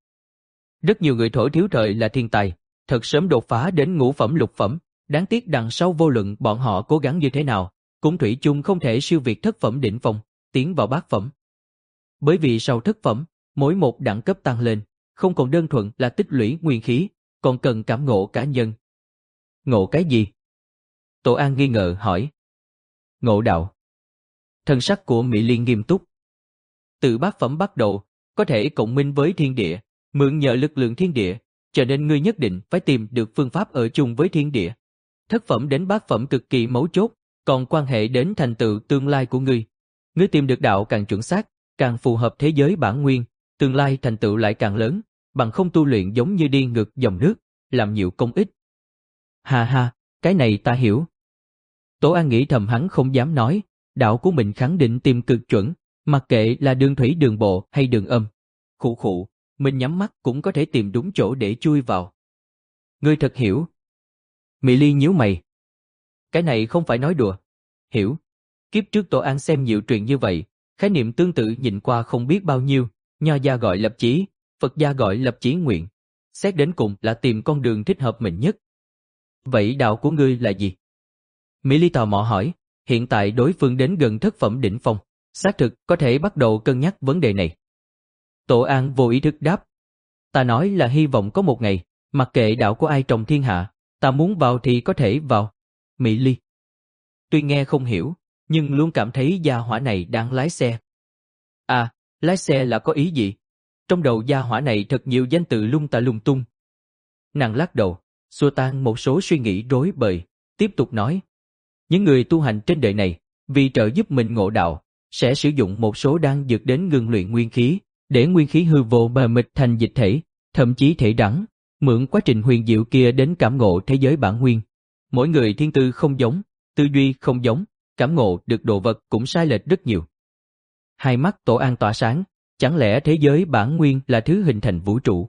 Rất nhiều người thổi thiếu thời là thiên tài, thật sớm đột phá đến ngũ phẩm lục phẩm, đáng tiếc đằng sau vô luận bọn họ cố gắng như thế nào, cũng thủy chung không thể siêu việt thất phẩm đỉnh phong, tiến vào bát phẩm. Bởi vì sau thất phẩm, mỗi một đẳng cấp tăng lên, không còn đơn thuần là tích lũy nguyên khí, còn cần cảm ngộ cá nhân. Ngộ cái gì? Tổ An nghi ngờ hỏi. Ngộ đạo. Thân sắc của Mỹ Liên nghiêm túc. Từ bát phẩm bắt đầu, có thể cộng minh với thiên địa, mượn nhờ lực lượng thiên địa, cho nên ngươi nhất định phải tìm được phương pháp ở chung với thiên địa. Thất phẩm đến bát phẩm cực kỳ mấu chốt, còn quan hệ đến thành tựu tương lai của ngươi. Ngươi tìm được đạo càng chuẩn xác, càng phù hợp thế giới bản nguyên, tương lai thành tựu lại càng lớn, bằng không tu luyện giống như đi ngược dòng nước, làm nhiều công ích. Ha ha, cái này ta hiểu. Tổ An nghĩ thầm hắn không dám nói, đạo của mình khẳng định tìm cực chuẩn, mặc kệ là đường thủy đường bộ hay đường âm. Khụ khụ, mình nhắm mắt cũng có thể tìm đúng chỗ để chui vào. Ngươi thật hiểu. Mỹ Ly nhíu mày. Cái này không phải nói đùa. Hiểu. Kiếp trước Tổ An xem nhiều truyền như vậy, khái niệm tương tự nhìn qua không biết bao nhiêu, Nho gia gọi lập chí, Phật gia gọi lập chí nguyện. Xét đến cùng là tìm con đường thích hợp mình nhất. Vậy đạo của ngươi là gì? Mỹ Ly tò mò hỏi, hiện tại đối phương đến gần thất phẩm đỉnh phong, xác thực có thể bắt đầu cân nhắc vấn đề này. Tổ An vô ý thức đáp. Ta nói là hy vọng có một ngày, mặc kệ đạo của ai trong thiên hạ, ta muốn vào thì có thể vào. Mỹ Ly. Tuy nghe không hiểu, nhưng luôn cảm thấy gia hỏa này đang lái xe. À, lái xe là có ý gì? Trong đầu gia hỏa này thật nhiều danh từ lung ta lung tung. Nàng lắc đầu, xua tan một số suy nghĩ rối bời, tiếp tục nói. Những người tu hành trên đời này, vì trợ giúp mình ngộ đạo, sẽ sử dụng một số đan dược đến ngưng luyện nguyên khí, để nguyên khí hư vô mờ mịt thành dịch thể, thậm chí thể đẳng, mượn quá trình huyền diệu kia đến cảm ngộ thế giới bản nguyên. Mỗi người thiên tư không giống, tư duy không giống, cảm ngộ được đồ vật cũng sai lệch rất nhiều. Hai mắt Tổ An tỏa sáng, chẳng lẽ thế giới bản nguyên là thứ hình thành vũ trụ?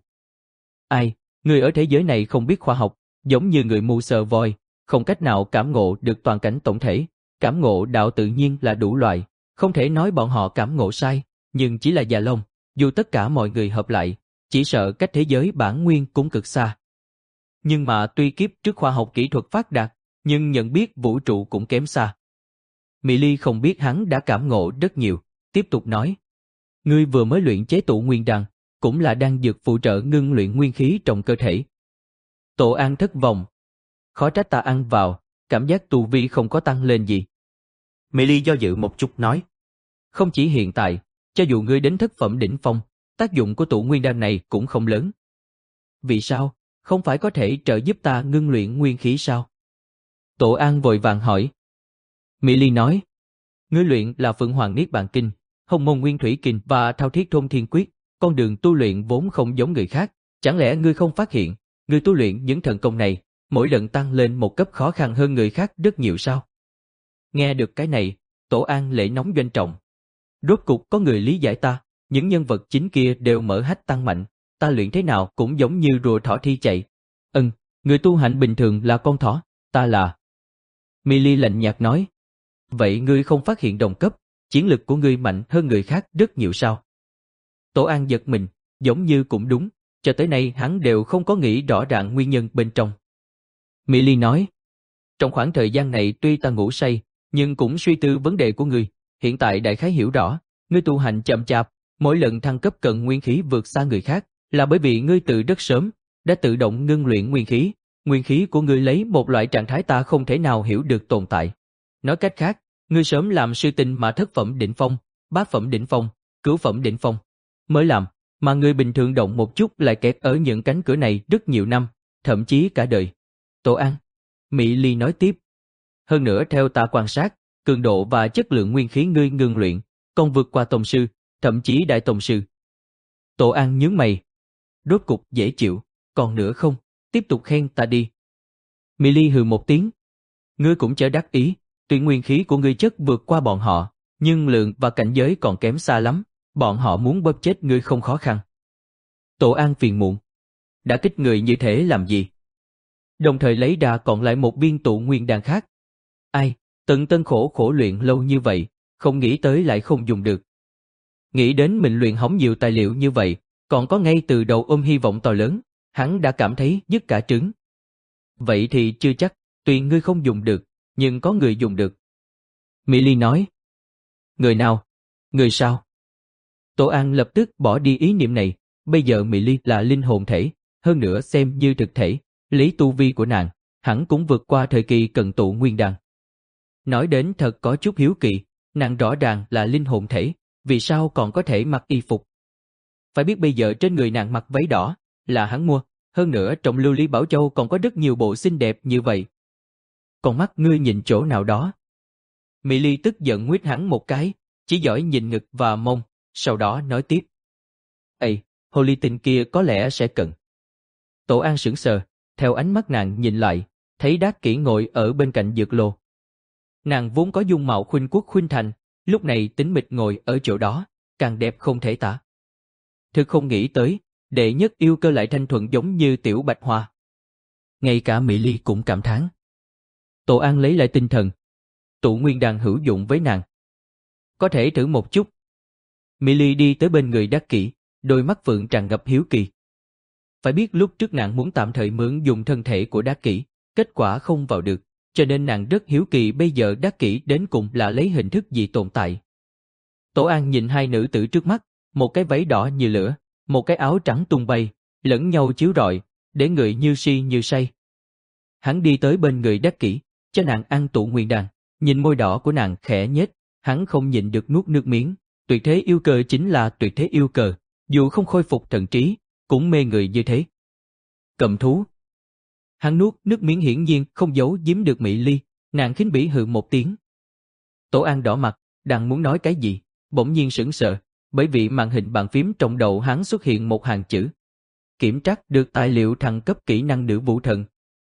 Ai, người ở thế giới này không biết khoa học, giống như người mù sờ voi, không cách nào cảm ngộ được toàn cảnh tổng thể, cảm ngộ đạo tự nhiên là đủ loại, không thể nói bọn họ cảm ngộ sai, nhưng chỉ là già lông, dù tất cả mọi người hợp lại, chỉ sợ cách thế giới bản nguyên cũng cực xa. Nhưng mà tuy kiếp trước khoa học kỹ thuật phát đạt, nhưng nhận biết vũ trụ cũng kém xa. Mỹ Ly không biết hắn đã cảm ngộ rất nhiều, tiếp tục nói. Ngươi vừa mới luyện chế tụ nguyên đan, cũng là đan dược phụ trợ ngưng luyện nguyên khí trong cơ thể. Tổ An thất vọng. Khó trách ta ăn vào, cảm giác tu vi không có tăng lên gì. Mỹ Ly do dự một chút nói. Không chỉ hiện tại, cho dù ngươi đến thất phẩm đỉnh phong, tác dụng của tụ nguyên đan này cũng không lớn. Vì sao? Không phải có thể trợ giúp ta ngưng luyện nguyên khí sao? Tổ An vội vàng hỏi. Mỹ Ly nói. Ngươi luyện là Phượng Hoàng Niết Bàn Kinh, Hồng Môn Nguyên Thủy Kinh và Thao Thiết Thôn Thiên Quyết, con đường tu luyện vốn không giống người khác, chẳng lẽ ngươi không phát hiện, ngươi tu luyện những thần công này, mỗi lần tăng lên một cấp khó khăn hơn người khác rất nhiều sao? Nghe được cái này, Tổ An lệ nóng doanh trọng. Rốt cục có người lý giải ta, những nhân vật chính kia đều mở hách tăng mạnh, ta luyện thế nào cũng giống như rùa thỏ thi chạy. Ừm, người tu hạnh bình thường là con thỏ, ta là... Mỹ Ly lạnh nhạt nói. Vậy ngươi không phát hiện đồng cấp, chiến lực của ngươi mạnh hơn người khác rất nhiều sao? Tổ An giật mình, giống như cũng đúng, cho tới nay hắn đều không có nghĩ rõ ràng nguyên nhân bên trong. Mỹ Ly nói, trong khoảng thời gian này tuy ta ngủ say, nhưng cũng suy tư vấn đề của ngươi, hiện tại đại khái hiểu rõ, ngươi tu hành chậm chạp, mỗi lần thăng cấp cần nguyên khí vượt xa người khác, là bởi vì ngươi từ rất sớm, đã tự động ngưng luyện nguyên khí, nguyên khí của ngươi lấy một loại trạng thái ta không thể nào hiểu được tồn tại. Nói cách khác, ngươi sớm làm sư tinh mà thất phẩm đỉnh phong, bát phẩm đỉnh phong, cửu phẩm đỉnh phong, mới làm, mà người bình thường động một chút lại kẹt ở những cánh cửa này rất nhiều năm, thậm chí cả đời. Tổ An, Mỹ Ly nói tiếp. Hơn nữa theo ta quan sát, cường độ và chất lượng nguyên khí ngươi ngưng luyện, còn vượt qua tông sư, thậm chí đại tông sư. Tổ An nhướng mày. Rốt cục dễ chịu, còn nữa không, tiếp tục khen ta đi. Mỹ Ly hừ một tiếng. Ngươi cũng chớ đắc ý, tuy nguyên khí của ngươi chất vượt qua bọn họ, nhưng lượng và cảnh giới còn kém xa lắm, bọn họ muốn bóp chết ngươi không khó khăn. Tổ An phiền muộn. Đã kích người như thế làm gì? Đồng thời lấy ra còn lại một viên tụ nguyên đan khác. Ai, tận tân khổ khổ luyện lâu như vậy, không nghĩ tới lại không dùng được. Nghĩ đến mình luyện hỏng nhiều tài liệu như vậy, còn có ngay từ đầu ôm hy vọng to lớn, hắn đã cảm thấy nhức cả trứng. Vậy thì chưa chắc, tuy ngươi không dùng được, nhưng có người dùng được. Mỹ Ly nói. Người nào? Người sao? Tổ An lập tức bỏ đi ý niệm này, bây giờ Mỹ Ly là linh hồn thể, hơn nữa xem như thực thể, lấy tu vi của nàng, hẳn cũng vượt qua thời kỳ cần tụ nguyên đan. Nói đến thật có chút hiếu kỳ, nàng rõ ràng là linh hồn thể, vì sao còn có thể mặc y phục? Phải biết bây giờ trên người nàng mặc váy đỏ, là hắn mua, hơn nữa trong Lưu Ly Bảo Châu còn có rất nhiều bộ xinh đẹp như vậy. Còn mắt ngươi nhìn chỗ nào đó? Mỹ Ly tức giận nguyết hắn một cái, chỉ giỏi nhìn ngực và mông, sau đó nói tiếp. Ây, hồ ly tinh kia có lẽ sẽ cần. Tổ An sững sờ, theo ánh mắt nàng nhìn lại, thấy Đát Kỷ ngồi ở bên cạnh Dược Lô. Nàng vốn có dung mạo khuynh quốc khuynh thành, lúc này tĩnh mịch ngồi ở chỗ đó, càng đẹp không thể tả. Thực không nghĩ tới, đệ nhất yêu cơ lại thanh thuận giống như tiểu bạch hoa. Ngay cả Mỹ Ly cũng cảm thán. Tổ An lấy lại tinh thần. Tụ nguyên đan hữu dụng với nàng. Có thể thử một chút. Mỹ Ly đi tới bên người Đát Kỷ, đôi mắt phượng tràn ngập hiếu kỳ. Phải biết lúc trước nàng muốn tạm thời mượn dùng thân thể của Đát Kỷ, kết quả không vào được, cho nên nàng rất hiếu kỳ bây giờ Đát Kỷ đến cùng là lấy hình thức gì tồn tại. Tổ An nhìn hai nữ tử trước mắt, một cái váy đỏ như lửa, một cái áo trắng tung bay, lẫn nhau chiếu rọi, để người như si như say. Hắn đi tới bên người Đát Kỷ, cho nàng ăn tụ nguyên đan, nhìn môi đỏ của nàng khẽ nhếch, hắn không nhịn được nuốt nước miếng. Tuyệt thế yêu cờ chính là tuyệt thế yêu cờ, dù không khôi phục thần trí, cũng mê người như thế. Cầm thú. Hắn nuốt nước miếng hiển nhiên không giấu giếm được Mỹ Ly, nàng khinh bỉ hừ một tiếng. Tổ An đỏ mặt, đang muốn nói cái gì, bỗng nhiên sững sờ, bởi vì màn hình bàn phím trong đầu hắn xuất hiện một hàng chữ. Kiểm tra được tài liệu thăng cấp kỹ năng nữ vũ thần.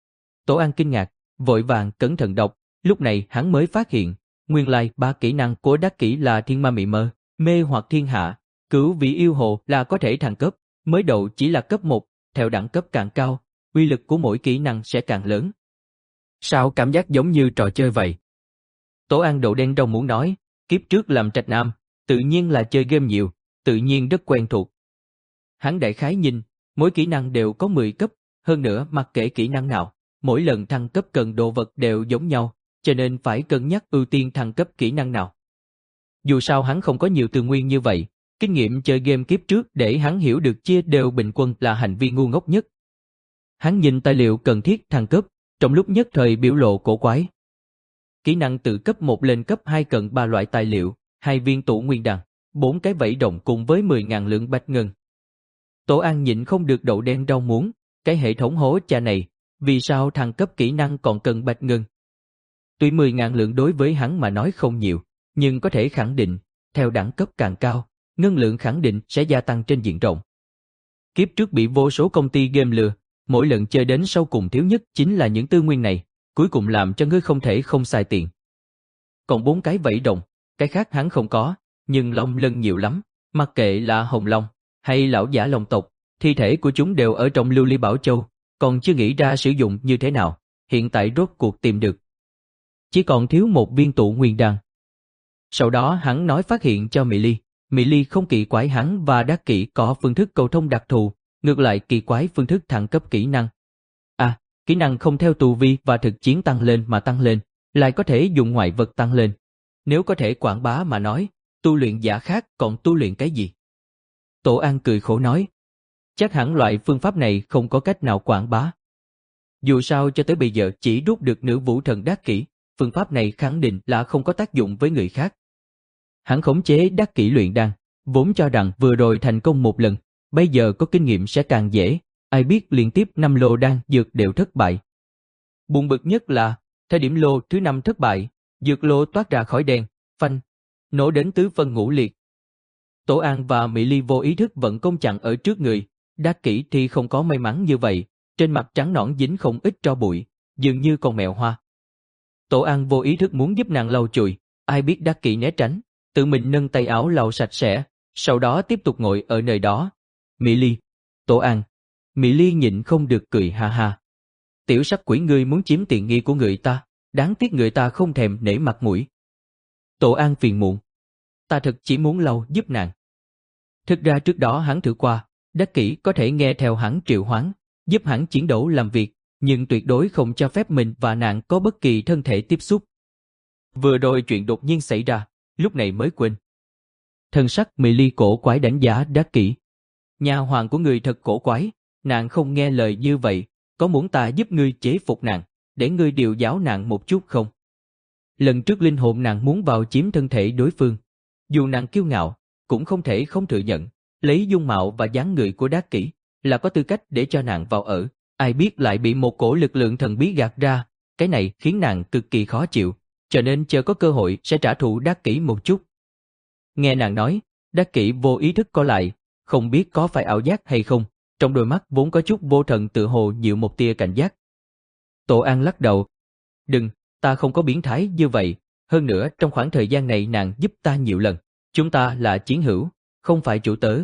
Tổ An kinh ngạc, vội vàng cẩn thận đọc, lúc này hắn mới phát hiện, nguyên lai ba kỹ năng của đắc kỹ là thiên ma mị mơ, mê hoặc thiên hạ, cứu vị yêu hồ là có thể thăng cấp, mới đầu chỉ là cấp một, theo đẳng cấp càng cao, uy lực của mỗi kỹ năng sẽ càng lớn. Sao cảm giác giống như trò chơi vậy? Tổ An đầu đen rau muốn nói, kiếp trước làm trạch nam, tự nhiên là chơi game nhiều, tự nhiên rất quen thuộc. Hắn đại khái nhìn, mỗi kỹ năng đều có mười cấp, hơn nữa mặc kệ kỹ năng nào, mỗi lần thăng cấp cần đồ vật đều giống nhau, cho nên phải cân nhắc ưu tiên thăng cấp kỹ năng nào. Dù sao hắn không có nhiều tư nguyên như vậy, kinh nghiệm chơi game kiếp trước để hắn hiểu được chia đều bình quân là hành vi ngu ngốc nhất. Hắn nhìn tài liệu cần thiết thăng cấp, trong lúc nhất thời biểu lộ cổ quái. Kỹ năng từ cấp một lên cấp hai cần ba loại tài liệu, hai viên tụ nguyên đan, bốn cái vảy rồng cùng với mười ngàn lượng bạch ngân. Tổ An nhịn không được đậu đen rau muống, cái hệ thống hố cha này, vì sao thăng cấp kỹ năng còn cần bạch ngân? Tuy mười ngàn lượng đối với hắn mà nói không nhiều, nhưng có thể khẳng định, theo đẳng cấp càng cao, ngân lượng khẳng định sẽ gia tăng trên diện rộng. Kiếp trước bị vô số công ty game lừa, mỗi lần chơi đến sau cùng thiếu nhất chính là những tư nguyên này, cuối cùng làm cho ngươi không thể không xài tiền. Còn bốn cái vảy rồng, cái khác hắn không có, nhưng long lân nhiều lắm, mặc kệ là hồng long hay lão giả long tộc, thi thể của chúng đều ở trong lưu ly bảo châu, còn chưa nghĩ ra sử dụng như thế nào, hiện tại rốt cuộc tìm được. Chỉ còn thiếu một viên tụ nguyên đan. Sau đó hắn nói phát hiện cho Mỹ Ly, Mỹ Ly không kỳ quái hắn và Đắc Kỷ có phương thức cầu thông đặc thù, ngược lại kỳ quái phương thức thăng cấp kỹ năng. À, kỹ năng không theo tu vi và thực chiến tăng lên mà tăng lên, lại có thể dùng ngoại vật tăng lên. Nếu có thể quảng bá mà nói, tu luyện giả khác còn tu luyện cái gì? Tổ An cười khổ nói, chắc hẳn loại phương pháp này không có cách nào quảng bá. Dù sao cho tới bây giờ chỉ rút được nữ vũ thần Đắc Kỷ, phương pháp này khẳng định là không có tác dụng với người khác. Hắn khống chế Đắc Kỷ luyện đan, vốn cho rằng vừa rồi thành công một lần, bây giờ có kinh nghiệm sẽ càng dễ, ai biết liên tiếp năm lô đan dược đều thất bại. Buồn bực nhất là, thời điểm lô thứ năm thất bại, dược lô toát ra khói đen, phanh, nổ đến tứ phân ngũ liệt. Tổ An và Mỹ Ly vô ý thức vận công chặn ở trước người, Đắc Kỷ thì không có may mắn như vậy, trên mặt trắng nõn dính không ít tro bụi, dường như con mèo hoa. Tổ An vô ý thức muốn giúp nàng lau chùi, ai biết Đắc Kỷ né tránh, tự mình nâng tay áo lau sạch sẽ, sau đó tiếp tục ngồi ở nơi đó. Mỹ Ly, Tổ An. Mỹ Ly nhịn không được cười ha ha. Tiểu sắc quỷ ngươi muốn chiếm tiện nghi của người ta, đáng tiếc người ta không thèm nể mặt mũi. Tổ An phiền muộn. Ta thật chỉ muốn lau giúp nàng. Thực ra trước đó hắn thử qua, Đắc Kỷ có thể nghe theo hắn triệu hoán, giúp hắn chiến đấu làm việc, nhưng tuyệt đối không cho phép mình và nàng có bất kỳ thân thể tiếp xúc. Vừa rồi chuyện đột nhiên xảy ra, lúc này mới quên. Thân sắc Mỹ Ly cổ quái đánh giá Đắc Kỷ. Nhà hoàng của người thật cổ quái, nàng không nghe lời như vậy, có muốn ta giúp ngươi chế phục nàng, để ngươi điều giáo nàng một chút không? Lần trước linh hồn nàng muốn vào chiếm thân thể đối phương. Dù nàng kiêu ngạo, cũng không thể không thừa nhận, lấy dung mạo và dáng người của Đắc Kỷ, là có tư cách để cho nàng vào ở, ai biết lại bị một cổ lực lượng thần bí gạt ra, cái này khiến nàng cực kỳ khó chịu, cho nên chờ có cơ hội sẽ trả thù Đắc Kỷ một chút. Nghe nàng nói, Đắc Kỷ vô ý thức co lại, không biết có phải ảo giác hay không, trong đôi mắt vốn có chút vô thần tự hồ nhiều một tia cảnh giác. Tổ An lắc đầu, đừng, ta không có biến thái như vậy, hơn nữa trong khoảng thời gian này nàng giúp ta nhiều lần, chúng ta là chiến hữu, không phải chủ tớ.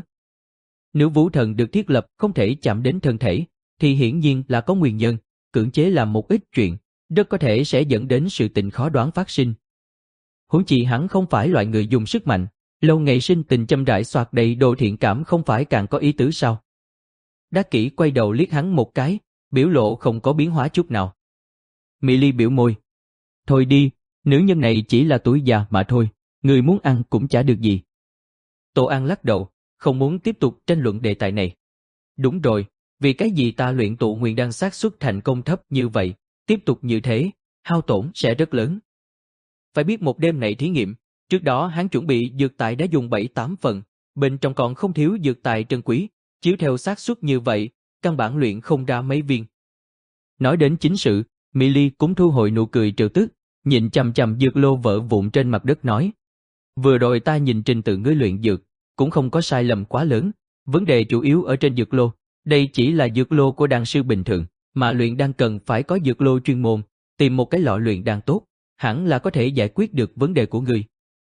Nếu vũ thần được thiết lập không thể chạm đến thân thể, thì hiển nhiên là có nguyên nhân, cưỡng chế làm một ít chuyện, rất có thể sẽ dẫn đến sự tình khó đoán phát sinh. Huống chi hắn không phải loại người dùng sức mạnh, lâu ngày sinh tình châm rãi xoạt đầy đồ thiện cảm không phải càng có ý tứ sao? Đắc Kỷ quay đầu liếc hắn một cái, biểu lộ không có biến hóa chút nào. Mỹ Ly biểu môi. Thôi đi, nữ nhân này chỉ là tuổi già mà thôi, người muốn ăn cũng chả được gì. Tổ An lắc đầu, không muốn tiếp tục tranh luận đề tài này. Đúng rồi, vì cái gì ta luyện tụ nguyên đan xác suất thành công thấp như vậy, tiếp tục như thế, hao tổn sẽ rất lớn. Phải biết một đêm này thí nghiệm, trước đó hắn chuẩn bị dược tài đã dùng bảy tám phần, bên trong còn không thiếu dược tài trân quý, chiếu theo xác suất như vậy, căn bản luyện không ra mấy viên. Nói đến chính sự, Mỹ Ly cũng thu hồi nụ cười trêu tức, nhìn chằm chằm dược lô vỡ vụn trên mặt đất nói. Vừa rồi ta nhìn trình tự ngươi luyện dược, cũng không có sai lầm quá lớn, vấn đề chủ yếu ở trên dược lô, đây chỉ là dược lô của đan sư bình thường, mà luyện đan cần phải có dược lô chuyên môn, tìm một cái lọ luyện đan tốt, hẳn là có thể giải quyết được vấn đề của ngươi.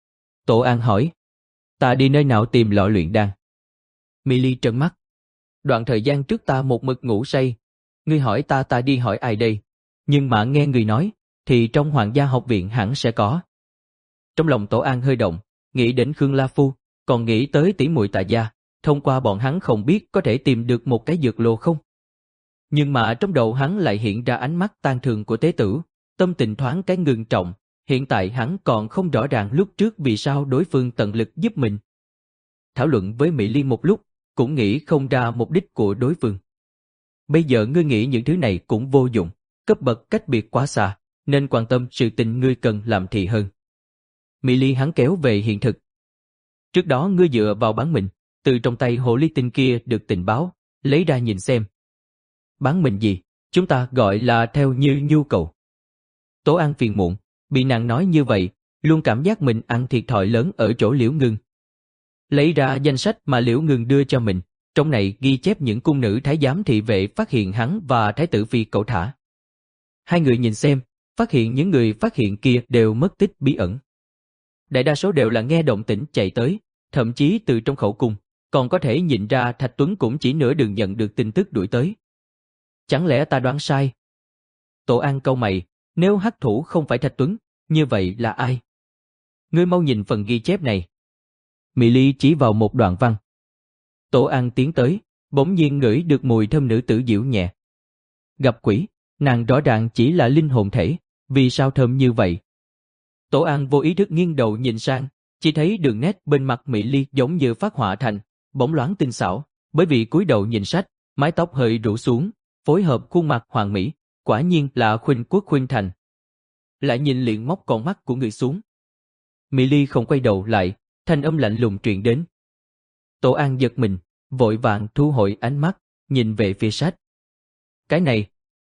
Tổ An hỏi, ta đi nơi nào tìm lọ luyện đan? Milly trợn mắt. Đoạn thời gian trước ta một mực ngủ say, ngươi hỏi ta ta đi hỏi ai đây? Nhưng mà nghe người nói, thì trong Hoàng gia học viện hẳn sẽ có. Trong lòng Tổ An hơi động, nghĩ đến Khương La Phu, còn nghĩ tới tỷ muội Tạ gia, thông qua bọn hắn không biết có thể tìm được một cái dược lô không. Nhưng mà trong đầu hắn lại hiện ra ánh mắt tang thương của tế tử, tâm tình thoáng cái ngưng trọng, hiện tại hắn còn không rõ ràng lúc trước vì sao đối phương tận lực giúp mình. Thảo luận với Mỹ Liên một lúc, cũng nghĩ không ra mục đích của đối phương. Bây giờ ngươi nghĩ những thứ này cũng vô dụng, cấp bậc cách biệt quá xa, nên quan tâm sự tình ngươi cần làm thì hơn. Mỹ Ly hắn kéo về hiện thực. Trước đó ngươi dựa vào bán mình, từ trong tay hồ ly tinh kia được tình báo, lấy ra nhìn xem. Bán mình gì? Chúng ta gọi là theo như nhu cầu. Tố An phiền muộn, bị nàng nói như vậy, luôn cảm giác mình ăn thiệt thòi lớn ở chỗ Liễu Ngưng. Lấy ra danh sách mà Liễu Ngưng đưa cho mình, trong này ghi chép những cung nữ thái giám thị vệ phát hiện hắn và thái tử phi cẩu thả. Hai người nhìn xem, phát hiện những người phát hiện kia đều mất tích bí ẩn. Đại đa số đều là nghe động tĩnh chạy tới, thậm chí từ trong khẩu cung, còn có thể nhìn ra Thạch Tuấn cũng chỉ nửa đường nhận được tin tức đuổi tới. Chẳng lẽ ta đoán sai? Tổ An cau mày, nếu hắc thủ không phải Thạch Tuấn, như vậy là ai? Ngươi mau nhìn phần ghi chép này. Mỹ Ly chỉ vào một đoạn văn. Tổ An tiến tới, bỗng nhiên ngửi được mùi thơm nữ tử dịu nhẹ. Gặp quỷ, nàng rõ ràng chỉ là linh hồn thể, vì sao thơm như vậy? Tổ An vô ý thức nghiêng đầu nhìn sang, chỉ thấy đường nét bên mặt Mỹ Ly giống như phát họa thành, bóng loáng tinh xảo, bởi vì cúi đầu nhìn sách, mái tóc hơi rủ xuống, phối hợp khuôn mặt hoàn mỹ, quả nhiên là khuynh quốc khuynh thành. Lại nhìn liền móc con mắt của người xuống. Mỹ Ly không quay đầu lại, thanh âm lạnh lùng truyền đến. Tổ An giật mình, vội vàng thu hồi ánh mắt, nhìn về phía sách. Cái này,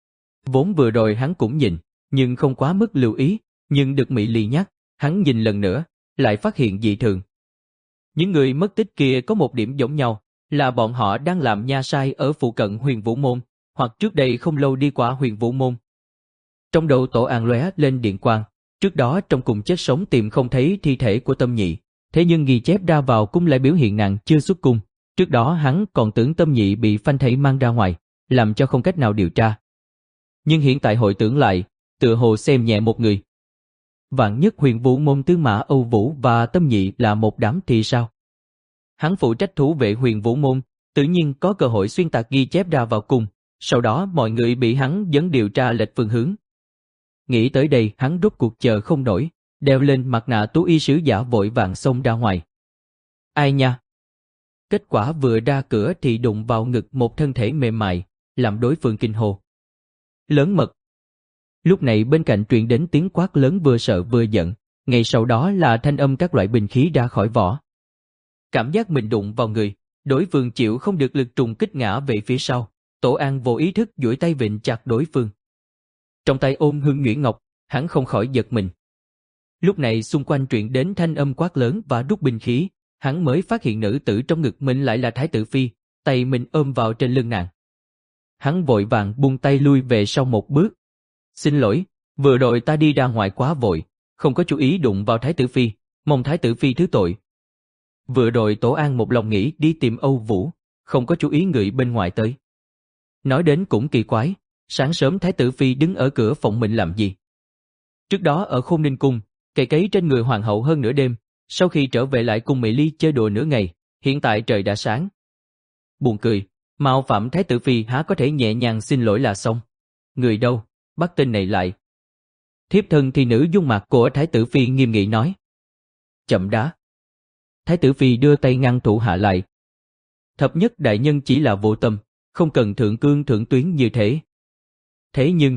vốn vừa rồi hắn cũng nhìn, nhưng không quá mức lưu ý, nhưng được Mỹ Ly nhắc, hắn nhìn lần nữa, lại phát hiện dị thường. Những người mất tích kia có một điểm giống nhau, là bọn họ đang làm nha sai ở phụ cận Huyền Vũ Môn, hoặc trước đây không lâu đi qua Huyền Vũ Môn. Trong đầu Tổ An lóe lên điện quang, trước đó trong cùng chết sống tìm không thấy thi thể của Tâm Nhị, thế nhưng ghi chép ra vào cung lại biểu hiện nàng chưa xuất cung, trước đó hắn còn tưởng Tâm Nhị bị phanh thây mang ra ngoài, làm cho không cách nào điều tra. Nhưng hiện tại hội tưởng lại, tựa hồ xem nhẹ một người. Vạn nhất Huyền Vũ Môn Tư Mã Âu Vũ và Tâm Nhị là một đám thì sao? Hắn phụ trách thủ vệ Huyền Vũ Môn, tự nhiên có cơ hội xuyên tạc ghi chép ra vào cung, sau đó mọi người bị hắn dẫn điều tra lệch phương hướng. Nghĩ tới đây hắn rốt cuộc chờ không nổi, đeo lên mặt nạ tú y sứ giả vội vàng xông ra ngoài. Ai nha? Kết quả vừa ra cửa thì đụng vào ngực một thân thể mềm mại, làm đối phương kinh hô. Lớn mật. Lúc này bên cạnh truyền đến tiếng quát lớn vừa sợ vừa giận, ngay sau đó là thanh âm các loại binh khí ra khỏi vỏ. Cảm giác mình đụng vào người, đối phương chịu không được lực trùng kích ngã về phía sau, Tổ An vô ý thức duỗi tay vịn chặt đối phương. Trong tay ôm Hương Nhuyễn Ngọc, hắn không khỏi giật mình. Lúc này xung quanh truyền đến thanh âm quát lớn và rút binh khí, hắn mới phát hiện nữ tử trong ngực mình lại là Thái tử Phi, tay mình ôm vào trên lưng nàng. Hắn vội vàng buông tay lui về sau một bước. Xin lỗi, vừa rồi ta đi ra ngoài quá vội, không có chú ý đụng vào Thái tử Phi, mong Thái tử Phi thứ tội. Vừa rồi Tổ An một lòng nghĩ đi tìm Âu Vũ, không có chú ý người bên ngoài tới. Nói đến cũng kỳ quái, sáng sớm Thái tử Phi đứng ở cửa phòng mình làm gì? Trước đó ở Khôn Ninh Cung, cày cấy trên người hoàng hậu hơn nửa đêm, sau khi trở về lại cùng Mỹ Ly chơi đùa nửa ngày, hiện tại trời đã sáng. Buồn cười, mạo phạm Thái tử Phi há có thể nhẹ nhàng xin lỗi là xong. Người đâu, bắt tên này lại. Thiếp thân thì nữ dung mạc của Thái tử Phi nghiêm nghị nói. Chậm đã. Thái tử Phi đưa tay ngăn thủ hạ lại. Thập nhất đại nhân chỉ là vô tâm, không cần thượng cương thượng tuyến như thế. Thế nhưng,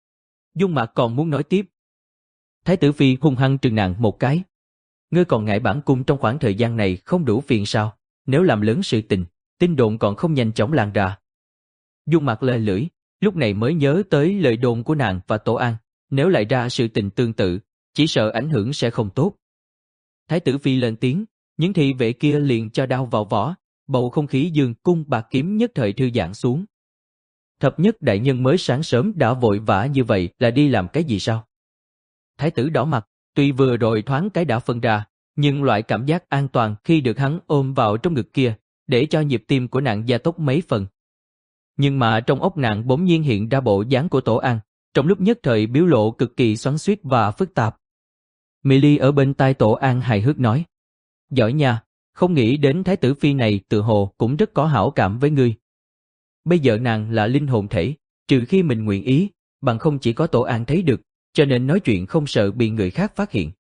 dung mạc còn muốn nói tiếp. Thái tử Phi hung hăng trừng nàng một cái. Ngươi còn ngại bản cung trong khoảng thời gian này không đủ phiền sao? Nếu làm lớn sự tình, tin đồn còn không nhanh chóng lan ra. Dung mạc lơi lưỡi, lúc này mới nhớ tới lời đồn của nàng và Tổ An, nếu lại ra sự tình tương tự, chỉ sợ ảnh hưởng sẽ không tốt. Thái tử phi lên tiếng, những thị vệ kia liền cho đao vào vỏ, bầu không khí dương cung bạc kiếm nhất thời thư giãn xuống. Thập nhất đại nhân mới sáng sớm đã vội vã như vậy là đi làm cái gì sao? Thái tử đỏ mặt, tuy vừa rồi thoáng cái đã phân ra, nhưng loại cảm giác an toàn khi được hắn ôm vào trong ngực kia, để cho nhịp tim của nàng gia tốc mấy phần. Nhưng mà trong óc nàng bỗng nhiên hiện ra bộ dáng của Tổ An, trong lúc nhất thời biểu lộ cực kỳ xoắn xuýt và phức tạp. Milly ở bên tai Tổ An hài hước nói, giỏi nha, không nghĩ đến thái tử phi này tự hồ cũng rất có hảo cảm với ngươi. Bây giờ nàng là linh hồn thể, trừ khi mình nguyện ý, bằng không chỉ có Tổ An thấy được, cho nên nói chuyện không sợ bị người khác phát hiện.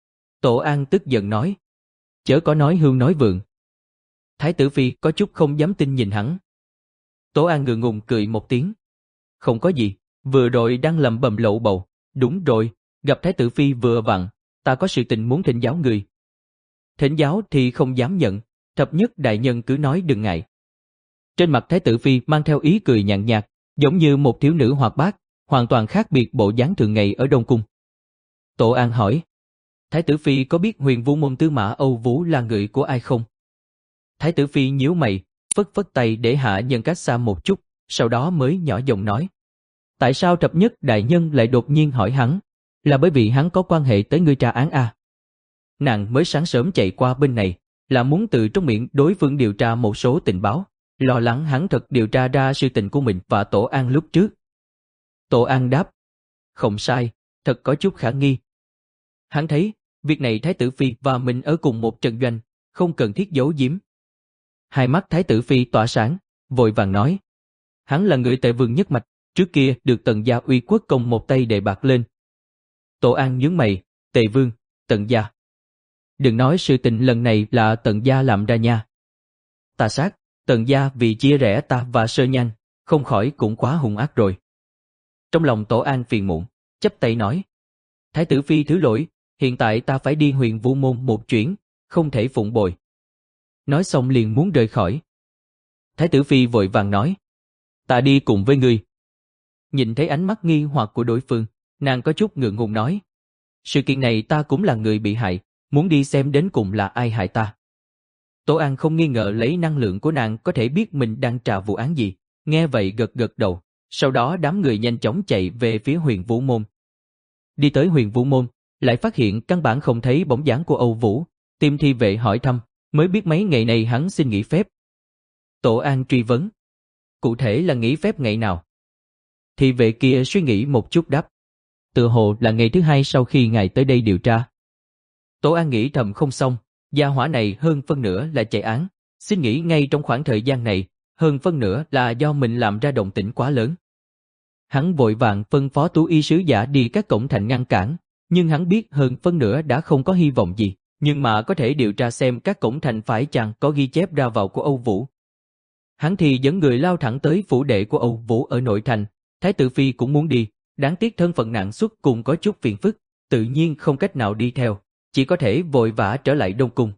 Tổ An tức giận nói, chớ có nói hưu nói vượng. Thái tử phi có chút không dám tin nhìn hắn. Tổ An ngượng ngùng cười một tiếng. Không có gì, vừa rồi đang lầm bầm lậu bầu, đúng rồi, gặp thái tử phi vừa vặn, ta có sự tình muốn thỉnh giáo người. Thỉnh giáo thì không dám nhận, thập nhất đại nhân cứ nói đừng ngại. Trên mặt thái tử phi mang theo ý cười nhàn nhạt, giống như một thiếu nữ hoạt bát, hoàn toàn khác biệt bộ dáng thường ngày ở Đông Cung. Tổ An hỏi, thái tử phi có biết Huyền Vũ môn tư mã Âu Vũ là người của ai không? Thái tử phi nhíu mày, phất phất tay để hạ nhân cách xa một chút, sau đó mới nhỏ giọng nói. Tại sao thập nhất đại nhân lại đột nhiên hỏi hắn? Là bởi vì hắn có quan hệ tới ngươi tra án à? Nàng mới sáng sớm chạy qua bên này, là muốn từ trong miệng đối phương điều tra một số tình báo, lo lắng hắn thật điều tra ra sự tình của mình và Tổ An lúc trước. Tổ An đáp, không sai, thật có chút khả nghi. Hắn thấy, việc này thái tử phi và mình ở cùng một trận doanh, không cần thiết giấu giếm. Hai mắt thái tử phi tỏa sáng, vội vàng nói, hắn là người Tề vương nhất mạch, trước kia được Tần gia uy quốc công một tay đề bạc lên. Tổ An nhướng mày, Tề vương, Tần gia. Đừng nói sự tình lần này là Tần gia làm ra nha. Ta sát, Tần gia vì chia rẽ ta và Sơ Nhanh, không khỏi cũng quá hung ác rồi. Trong lòng Tổ An phiền muộn, chắp tay nói, thái tử phi thứ lỗi, hiện tại ta phải đi Huyền Vũ môn một chuyến, không thể phụng bồi. Nói xong liền muốn rời khỏi. Thái tử phi vội vàng nói, ta đi cùng với ngươi. Nhìn thấy ánh mắt nghi hoặc của đối phương, nàng có chút ngượng ngùng nói, sự kiện này ta cũng là người bị hại, muốn đi xem đến cùng là ai hại ta. Tổ An không nghi ngờ lấy năng lượng của nàng có thể biết mình đang tra vụ án gì, nghe vậy gật gật đầu, sau đó đám người nhanh chóng chạy về phía Huyền Vũ môn. Đi tới Huyền Vũ môn, lại phát hiện căn bản không thấy bóng dáng của Âu Vũ, tìm thi vệ hỏi thăm, mới biết mấy ngày này hắn xin nghỉ phép. Tổ An truy vấn, cụ thể là nghỉ phép ngày nào? Thi vệ kia suy nghĩ một chút đáp, tự hồ là ngày thứ hai sau khi ngài tới đây điều tra. Tổ An nghĩ thầm không xong, gia hỏa này hơn phân nửa là chạy án, xin nghỉ ngay trong khoảng thời gian này, hơn phân nửa là do mình làm ra động tĩnh quá lớn. Hắn vội vàng phân phó Tú y sứ giả đi các cổng thành ngăn cản, nhưng hắn biết hơn phân nửa đã không có hy vọng gì, nhưng mà có thể điều tra xem các cổng thành phải chăng có ghi chép ra vào của Âu Vũ. Hắn thì dẫn người lao thẳng tới phủ đệ của Âu Vũ ở nội thành, thái tử phi cũng muốn đi, đáng tiếc thân phận nạn xuất cùng có chút phiền phức, tự nhiên không cách nào đi theo, chỉ có thể vội vã trở lại Đông Cung.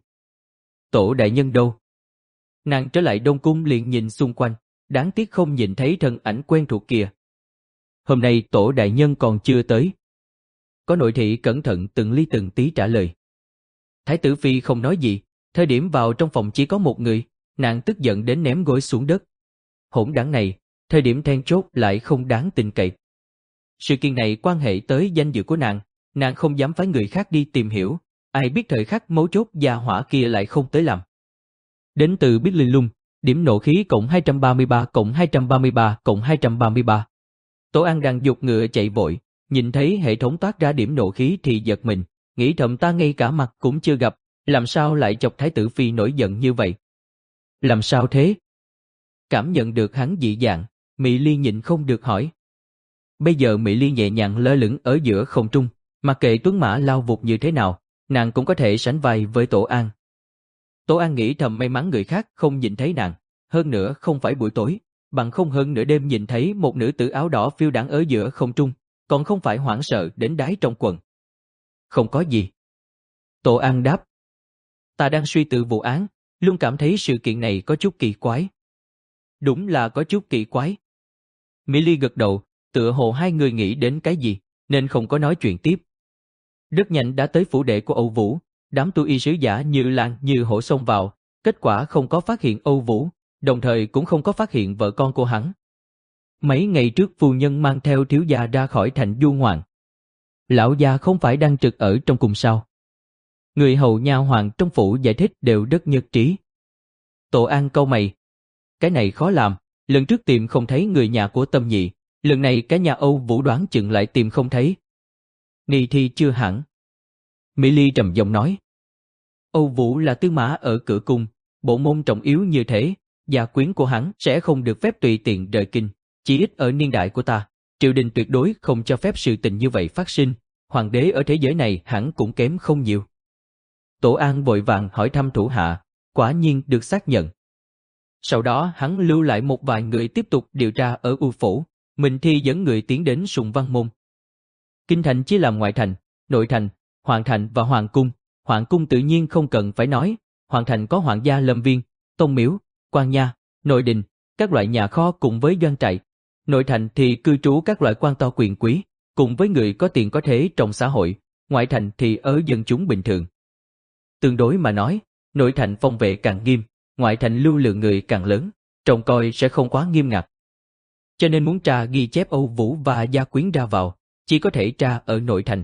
Tổ đại nhân đâu? Nàng trở lại Đông Cung liền nhìn xung quanh, đáng tiếc không nhìn thấy thân ảnh quen thuộc kia. Hôm nay tổ đại nhân còn chưa tới. Có nội thị cẩn thận từng ly từng tí trả lời. Thái tử phi không nói gì, thời điểm vào trong phòng chỉ có một người, nàng tức giận đến ném gối xuống đất. Hỗn đảng này, thời điểm then chốt lại không đáng tin cậy. Sự kiện này quan hệ tới danh dự của nàng, nàng không dám phái người khác đi tìm hiểu, ai biết thời khắc mấu chốt gia hỏa kia lại không tới làm. Đến từ Biết Linh Lung, điểm nộ khí cộng hai trăm ba mươi ba cộng hai trăm ba mươi ba cộng hai trăm ba mươi ba. Tổ An đang giục ngựa chạy vội, nhìn thấy hệ thống toát ra điểm nộ khí thì giật mình, nghĩ thầm ta ngay cả mặt cũng chưa gặp, làm sao lại chọc thái tử phi nổi giận như vậy? Làm sao thế? Cảm nhận được hắn dị dạng, Mỹ Ly nhịn không được hỏi. Bây giờ Mỹ Ly nhẹ nhàng lơ lửng ở giữa không trung, mặc kệ tuấn mã lao vụt như thế nào, nàng cũng có thể sánh vai với Tổ An. Tổ An nghĩ thầm may mắn người khác không nhìn thấy nàng, hơn nữa không phải buổi tối, bằng không hơn nửa đêm nhìn thấy một nữ tử áo đỏ phiêu đãng ở giữa không trung, còn không phải hoảng sợ đến đáy trong quần. Không có gì. Tổ An đáp. Ta đang suy tư vụ án, luôn cảm thấy sự kiện này có chút kỳ quái. Đúng là có chút kỳ quái. Mỹ Ly gật đầu, tựa hồ hai người nghĩ đến cái gì, nên không có nói chuyện tiếp. Rất nhanh đã tới phủ đệ của Âu Vũ, Đám tu y sứ giả như lan như hổ xông vào, kết quả không có phát hiện Âu Vũ, đồng thời cũng không có phát hiện vợ con của hắn. Mấy ngày trước phu nhân mang theo thiếu gia ra khỏi thành du ngoạn. Lão gia không phải đang trực ở trong cùng sao? Người hầu nha hoàn trong phủ giải thích đều rất nhất trí. Tổ An cau mày. Cái này khó làm, lần trước tìm không thấy người nhà của Tâm Nhị, lần này cả nhà Âu Vũ đoán chừng lại tìm không thấy. Ni thi chưa hẳn. Mỹ Ly trầm giọng nói. Âu Vũ là tư mã ở cửa cung, bộ môn trọng yếu như thế, gia quyến của hắn sẽ không được phép tùy tiện rời kinh, chỉ ít ở niên đại của ta, triều đình tuyệt đối không cho phép sự tình như vậy phát sinh, hoàng đế ở thế giới này hẳn cũng kém không nhiều. Tổ An vội vàng hỏi thăm thủ hạ, quả nhiên được xác nhận. Sau đó hắn lưu lại một vài người tiếp tục điều tra ở U Phủ, mình thì dẫn người tiến đến Sùng Văn Môn. Kinh thành chia làm ngoại thành, nội thành, hoàng thành và hoàng cung. Hoàng cung tự nhiên không cần phải nói, hoàng thành có hoàng gia lâm viên, tông miếu, quan nha, nội đình, các loại nhà kho cùng với doanh trại. Nội thành thì cư trú các loại quan to quyền quý, cùng với người có tiền có thế trong xã hội, ngoại thành thì ở dân chúng bình thường. Tương đối mà nói, nội thành phòng vệ càng nghiêm, ngoại thành lưu lượng người càng lớn, trông coi sẽ không quá nghiêm ngặt. Cho nên muốn tra ghi chép Âu Vũ và gia quyến ra vào, chỉ có thể tra ở nội thành.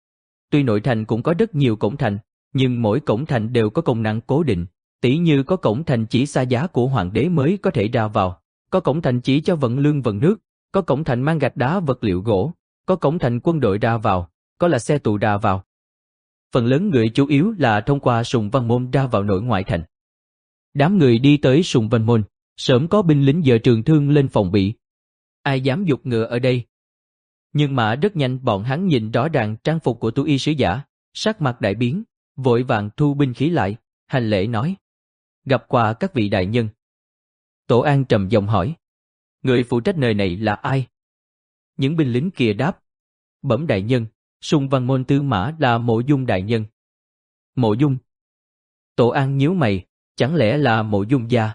Tuy nội thành cũng có rất nhiều cổng thành, nhưng mỗi cổng thành đều có công năng cố định, tỉ như có cổng thành chỉ xa giá của hoàng đế mới có thể ra vào, có cổng thành chỉ cho vận lương vận nước, có cổng thành mang gạch đá vật liệu gỗ, có cổng thành quân đội ra vào, có là xe tù ra vào. Phần lớn người chủ yếu là thông qua Sùng Văn Môn ra vào nội ngoại thành. Đám người đi tới Sùng Văn Môn, sớm có binh lính giơ trường thương lên phòng bị. Ai dám giục ngựa ở đây? Nhưng mà rất nhanh bọn hắn nhìn rõ ràng trang phục của tu y sứ giả, sắc mặt đại biến, vội vàng thu binh khí lại, hành lễ nói. Gặp qua các vị đại nhân. Tổ An trầm giọng hỏi. Người phụ trách nơi này là ai? Những binh lính kia đáp. Bẩm đại nhân, Sùng Văn Môn tư mã là Mộ Dung đại nhân. Mộ Dung? Tổ An nhíu mày, chẳng lẽ là Mộ Dung gia?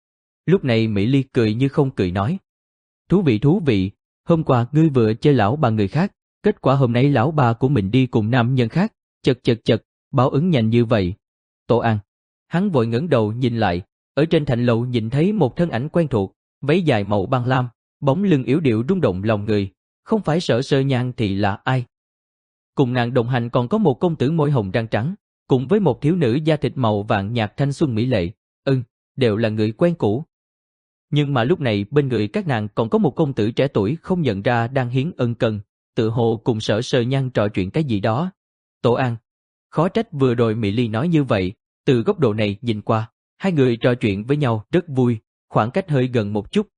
Lúc này Mỹ Ly cười như không cười nói. Thú vị thú vị, hôm qua ngươi vừa chơi lão bà người khác, kết quả hôm nay lão bà của mình đi cùng nam nhân khác, chật chật chật, báo ứng nhanh như vậy. Tổ An. Hắn vội ngẩng đầu nhìn lại, ở trên thành lầu nhìn thấy một thân ảnh quen thuộc, váy dài màu băng lam, bóng lưng yếu điệu rung động lòng người, không phải Sở Sơ Nhan thì là ai? Cùng nàng đồng hành còn có một công tử môi hồng răng trắng, cùng với một thiếu nữ da thịt màu vàng nhạt thanh xuân mỹ lệ, ưng, đều là người quen cũ. Nhưng mà lúc này bên người các nàng còn có một công tử trẻ tuổi không nhận ra đang hiến ân cần, tự hồ cùng Sở Sơ Nhan trò chuyện cái gì đó. Tổ An. Khó trách vừa rồi Mỹ Ly nói như vậy, từ góc độ này nhìn qua, hai người trò chuyện với nhau rất vui, khoảng cách hơi gần một chút.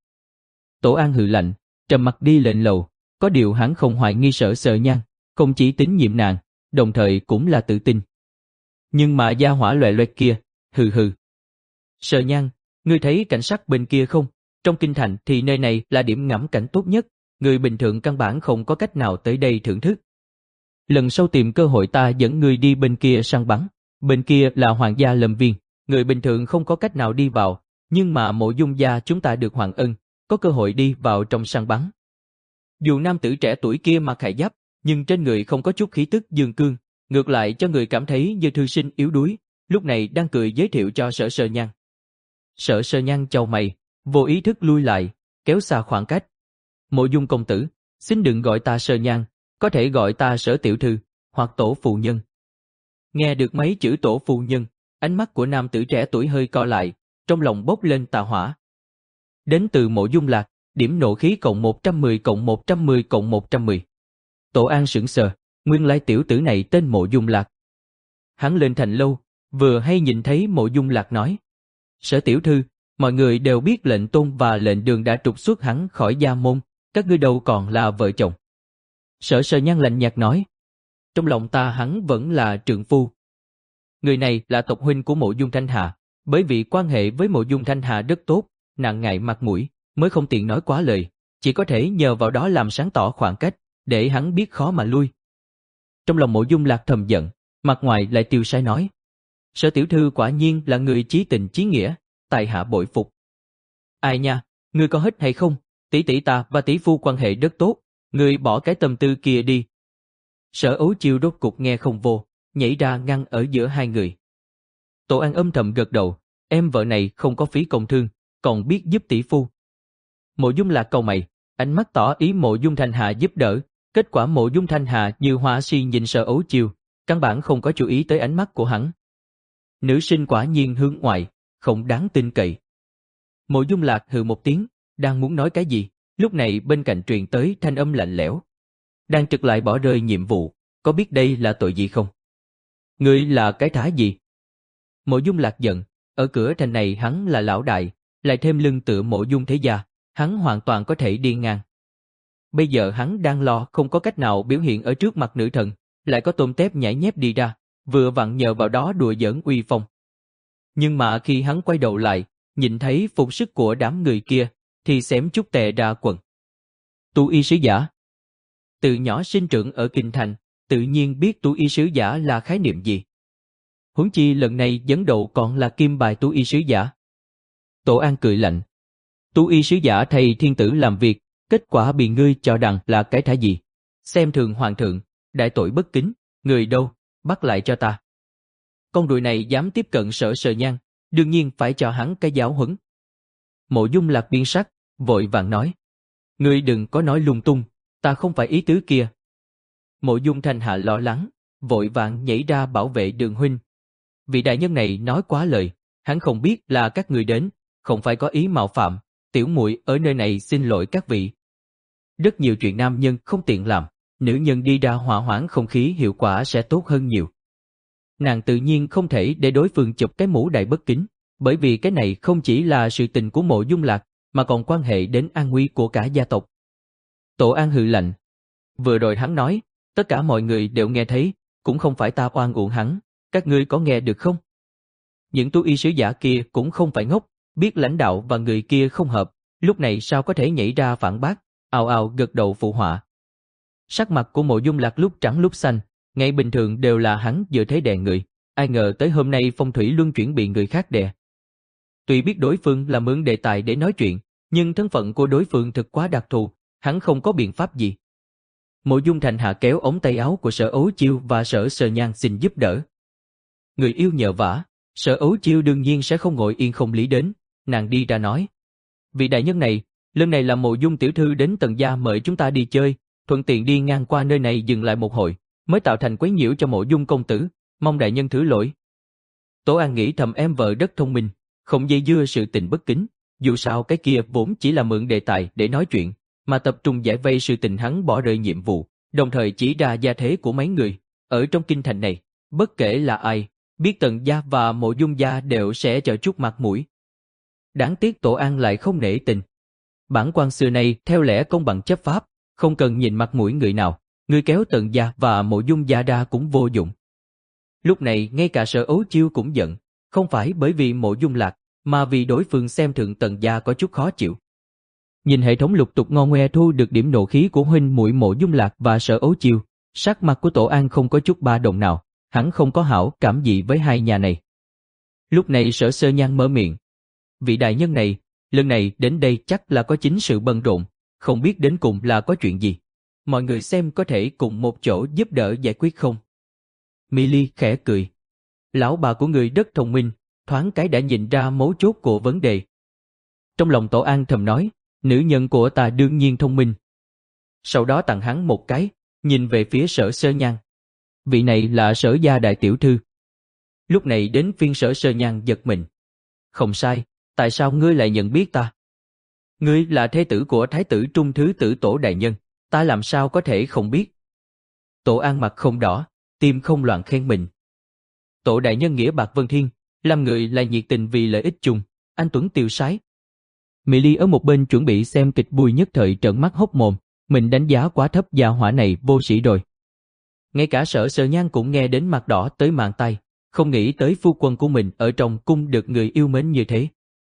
Tổ An hừ lạnh, trầm mặt đi lên lầu, có điều hắn không hoài nghi Sở Sơ Nhan, không chỉ tín nhiệm nàng, đồng thời cũng là tự tin. Nhưng mà gia hỏa loè loẹt kia, hừ hừ. Sơ Nhan, ngươi thấy cảnh sắc bên kia không? Trong kinh thành thì nơi này là điểm ngắm cảnh tốt nhất, người bình thường căn bản không có cách nào tới đây thưởng thức. Lần sau tìm cơ hội ta dẫn ngươi đi bên kia săn bắn, bên kia là hoàng gia lâm viên, người bình thường không có cách nào đi vào, nhưng mà Mộ Dung gia chúng ta được hoàng ân, có cơ hội đi vào trong săn bắn. Dù nam tử trẻ tuổi kia mặc khải giáp, nhưng trên người không có chút khí tức dương cương, ngược lại cho người cảm thấy như thư sinh yếu đuối, lúc này đang cười giới thiệu cho Sở Sơ Nhan. Sở Sơ Nhan chau mày, vô ý thức lui lại, kéo xa khoảng cách. Mộ Dung công tử, xin đừng gọi ta Sơ Nhan, có thể gọi ta Sở tiểu thư, hoặc tổ phụ nhân. Nghe được mấy chữ tổ phụ nhân, ánh mắt của nam tử trẻ tuổi hơi co lại, trong lòng bốc lên tà hỏa. Đến từ Mộ Dung Lạc, điểm nộ khí cộng một trăm mười cộng một trăm mười cộng một trăm mười. Tổ An sững sờ, nguyên lai tiểu tử này tên Mộ Dung Lạc. Hắn lên thành lâu, vừa hay nhìn thấy Mộ Dung Lạc nói. Sở tiểu thư, mọi người đều biết lệnh tôn và lệnh đường đã trục xuất hắn khỏi gia môn, các ngươi đâu còn là vợ chồng. Sở Sơ Nhan lạnh nhạt nói. Trong lòng ta hắn vẫn là trượng phu. Người này là tộc huynh của Mộ Dung Thanh Hà, bởi vì quan hệ với Mộ Dung Thanh Hà rất tốt, nàng ngại mặt mũi, mới không tiện nói quá lời, chỉ có thể nhờ vào đó làm sáng tỏ khoảng cách, để hắn biết khó mà lui. Trong lòng Mộ Dung Lạc thầm giận, mặt ngoài lại tiêu sái nói. Sở tiểu thư quả nhiên là người chí tình chí nghĩa, tại hạ bội phục. Ai nha, ngươi có hết hay không? Tỷ tỷ ta và tỷ phu quan hệ rất tốt, ngươi bỏ cái tâm tư kia đi. Sở Ấu Chiêu rốt cục nghe không vô, nhảy ra ngăn ở giữa hai người. Tổ An âm thầm gật đầu, em vợ này không có phí công thương, còn biết giúp tỷ phu. Mộ Dung Lạc cau mày, ánh mắt tỏ ý Mộ Dung Thanh Hà giúp đỡ, kết quả Mộ Dung Thanh Hà như hoa si nhìn Sở Ấu Chiêu, căn bản không có chú ý tới ánh mắt của hắn. Nữ sinh quả nhiên hướng ngoại, không đáng tin cậy. Mộ Dung Lạc hừ một tiếng, đang muốn nói cái gì, lúc này bên cạnh truyền tới thanh âm lạnh lẽo. Đang trực lại bỏ rơi nhiệm vụ, có biết đây là tội gì không? Ngươi là cái thá gì? Mộ Dung Lạc giận, ở cửa thành này hắn là lão đại, lại thêm lưng tựa Mộ Dung thế gia, hắn hoàn toàn có thể đi ngang. Bây giờ hắn đang lo không có cách nào biểu hiện ở trước mặt nữ thần, lại có tôm tép nhảy nhép đi ra, vừa vặn nhờ vào đó đùa giỡn uy phong. Nhưng mà khi hắn quay đầu lại, nhìn thấy phục sức của đám người kia, thì xém chút tè ra quần. Tu y sứ giả. Từ nhỏ sinh trưởng ở Kinh Thành, tự nhiên biết tu y sứ giả là khái niệm gì. Huống chi lần này dẫn đầu còn là kim bài tu y sứ giả. Tổ An cười lạnh. Tu y sứ giả thầy thiên tử làm việc, kết quả bị ngươi cho rằng là cái thá gì. Xem thường hoàng thượng, đại tội bất kính, người đâu, bắt lại cho ta. Con đùi này dám tiếp cận Sở Sờ Nhan, đương nhiên phải cho hắn cái giáo huấn. Mộ Dung Lạc biến sắc, vội vàng nói. Ngươi đừng có nói lung tung, ta không phải ý tứ kia. Mộ Dung Thanh Hà lo lắng, vội vàng nhảy ra bảo vệ Đường huynh. Vị đại nhân này nói quá lời, hắn không biết là các người đến, không phải có ý mạo phạm, tiểu muội ở nơi này xin lỗi các vị. Rất nhiều chuyện nam nhân không tiện làm, nữ nhân đi ra hòa hoãn không khí hiệu quả sẽ tốt hơn nhiều. Nàng tự nhiên không thể để đối phương chụp cái mũ đại bất kính, bởi vì cái này không chỉ là sự tình của Mộ Dung Lạc, mà còn quan hệ đến an nguy của cả gia tộc. Tổ An hừ lạnh. Vừa rồi hắn nói, tất cả mọi người đều nghe thấy, cũng không phải ta oan uổng hắn, các ngươi có nghe được không? Những tu y sứ giả kia cũng không phải ngốc, biết lãnh đạo và người kia không hợp, lúc này sao có thể nhảy ra phản bác, ào ào gật đầu phụ họa. Sắc mặt của Mộ Dung Lạc lúc trắng lúc xanh, ngày bình thường đều là hắn dựa thế đè người, ai ngờ tới hôm nay phong thủy luân chuyển bị người khác đè. Tuy biết đối phương là mượn đề tài để nói chuyện, nhưng thân phận của đối phương thực quá đặc thù, hắn không có biện pháp gì. Mộ Dung Thành Hạ kéo ống tay áo của Sở Ấu Chiêu và Sở Sờ Nhan xin giúp đỡ. Người yêu nhờ vả, Sở Ấu Chiêu đương nhiên sẽ không ngồi yên không lý đến, nàng đi ra nói. Vị đại nhân này, lần này là Mộ Dung tiểu thư đến Tần gia mời chúng ta đi chơi, thuận tiện đi ngang qua nơi này dừng lại một hồi, mới tạo thành quấy nhiễu cho Mộ Dung công tử, mong đại nhân thứ lỗi. Tổ An nghĩ thầm em vợ rất thông minh, không dây dưa sự tình bất kính, dù sao cái kia vốn chỉ là mượn đề tài để nói chuyện, mà tập trung giải vây sự tình hắn bỏ rơi nhiệm vụ, đồng thời chỉ ra gia thế của mấy người, ở trong kinh thành này, bất kể là ai, biết Tần gia và Mộ Dung gia đều sẽ cho chút mặt mũi. Đáng tiếc Tổ An lại không nể tình. Bản quan xưa nay theo lẽ công bằng chấp pháp, không cần nhìn mặt mũi người nào, người kéo Tần gia và Mộ Dung gia ra cũng vô dụng. Lúc này ngay cả Sở Ấu Chiêu cũng giận, không phải bởi vì Mộ Dung Lạc, mà vì đối phương xem thường Tần gia có chút khó chịu. Nhìn hệ thống lục tục ngon ngoe thu được điểm nộ khí của huynh muội Mộ Dung Lạc và Sở Ấu Chiêu, sắc mặt của Tổ An không có chút ba động nào, hắn không có hảo cảm gì với hai nhà này. Lúc này Sở Sơ Nhan mở miệng. Vị đại nhân này, lần này đến đây chắc là có chính sự bận rộn, không biết đến cùng là có chuyện gì. Mọi người xem có thể cùng một chỗ giúp đỡ giải quyết không? Milly khẽ cười. Lão bà của người rất thông minh, thoáng cái đã nhìn ra mấu chốt của vấn đề. Trong lòng Tổ An thầm nói, nữ nhân của ta đương nhiên thông minh. Sau đó tặng hắn một cái, nhìn về phía Sở Sơ Nhan. Vị này là Sở gia đại tiểu thư. Lúc này đến phiên Sở Sơ Nhan giật mình. Không sai, tại sao ngươi lại nhận biết ta? Ngươi là thế tử của Thái tử Trung Thứ tử Tổ đại nhân, ta làm sao có thể không biết? Tổ An mặt không đỏ, tim không loạn khen mình. Tổ đại nhân nghĩa bạc vân thiên, làm người là nhiệt tình vì lợi ích chung, anh tuấn tiêu sái. Milly ở một bên chuẩn bị xem kịch vui nhất thời trợn mắt hốc mồm, mình đánh giá quá thấp gia hỏa này vô sĩ rồi. Ngay cả Sở Sơ Nhan cũng nghe đến mặt đỏ tới màng tay, không nghĩ tới phu quân của mình ở trong cung được người yêu mến như thế.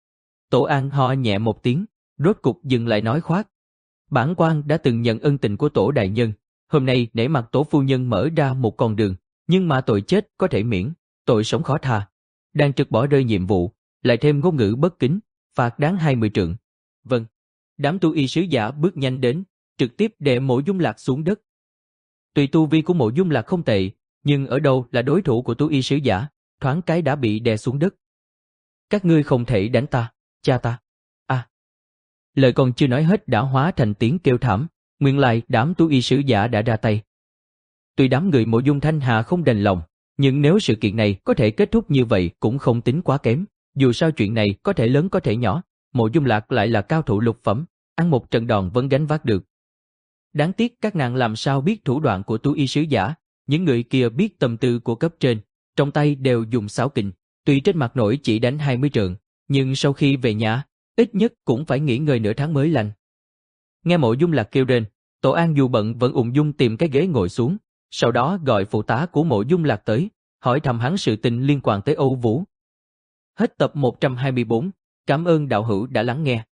Tổ An ho nhẹ một tiếng, rốt cục dừng lại nói khoác. Bản quan đã từng nhận ân tình của Tổ đại nhân, hôm nay nể mặt Tổ phu nhân mở ra một con đường, nhưng mà tội chết có thể miễn, tội sống khó tha. Đang trực bỏ rơi nhiệm vụ, lại thêm ngôn ngữ bất kính, phạt đáng hai mươi trượng. Vâng. Đám tu y sứ giả bước nhanh đến, trực tiếp đè Mộ Dung Lạc xuống đất. Tuy tu vi của Mộ Dung Lạc không tệ, nhưng ở đâu là đối thủ của Tú Y sứ giả, thoáng cái đã bị đè xuống đất. Các ngươi không thể đánh ta, cha ta. À. Lời còn chưa nói hết đã hóa thành tiếng kêu thảm, nguyên lai đám Tú Y sứ giả đã ra tay. Tuy đám người Mộ Dung Thanh Hà không đành lòng, nhưng nếu sự kiện này có thể kết thúc như vậy cũng không tính quá kém, dù sao chuyện này có thể lớn có thể nhỏ, Mộ Dung Lạc lại là cao thủ lục phẩm, ăn một trận đòn vẫn gánh vác được. Đáng tiếc các nàng làm sao biết thủ đoạn của Tú Y sứ giả, những người kia biết tâm tư của cấp trên, trong tay đều dùng sáo kình, tuy trên mặt nổi chỉ đánh hai mươi trượng, nhưng sau khi về nhà, ít nhất cũng phải nghỉ ngơi nửa tháng mới lành. Nghe Mộ Dung Lạc kêu rên, Tổ An dù bận vẫn ung dung tìm cái ghế ngồi xuống, sau đó gọi phụ tá của Mộ Dung Lạc tới, hỏi thăm hắn sự tình liên quan tới Âu Vũ. Hết tập một trăm hai mươi bốn, cảm ơn đạo hữu đã lắng nghe.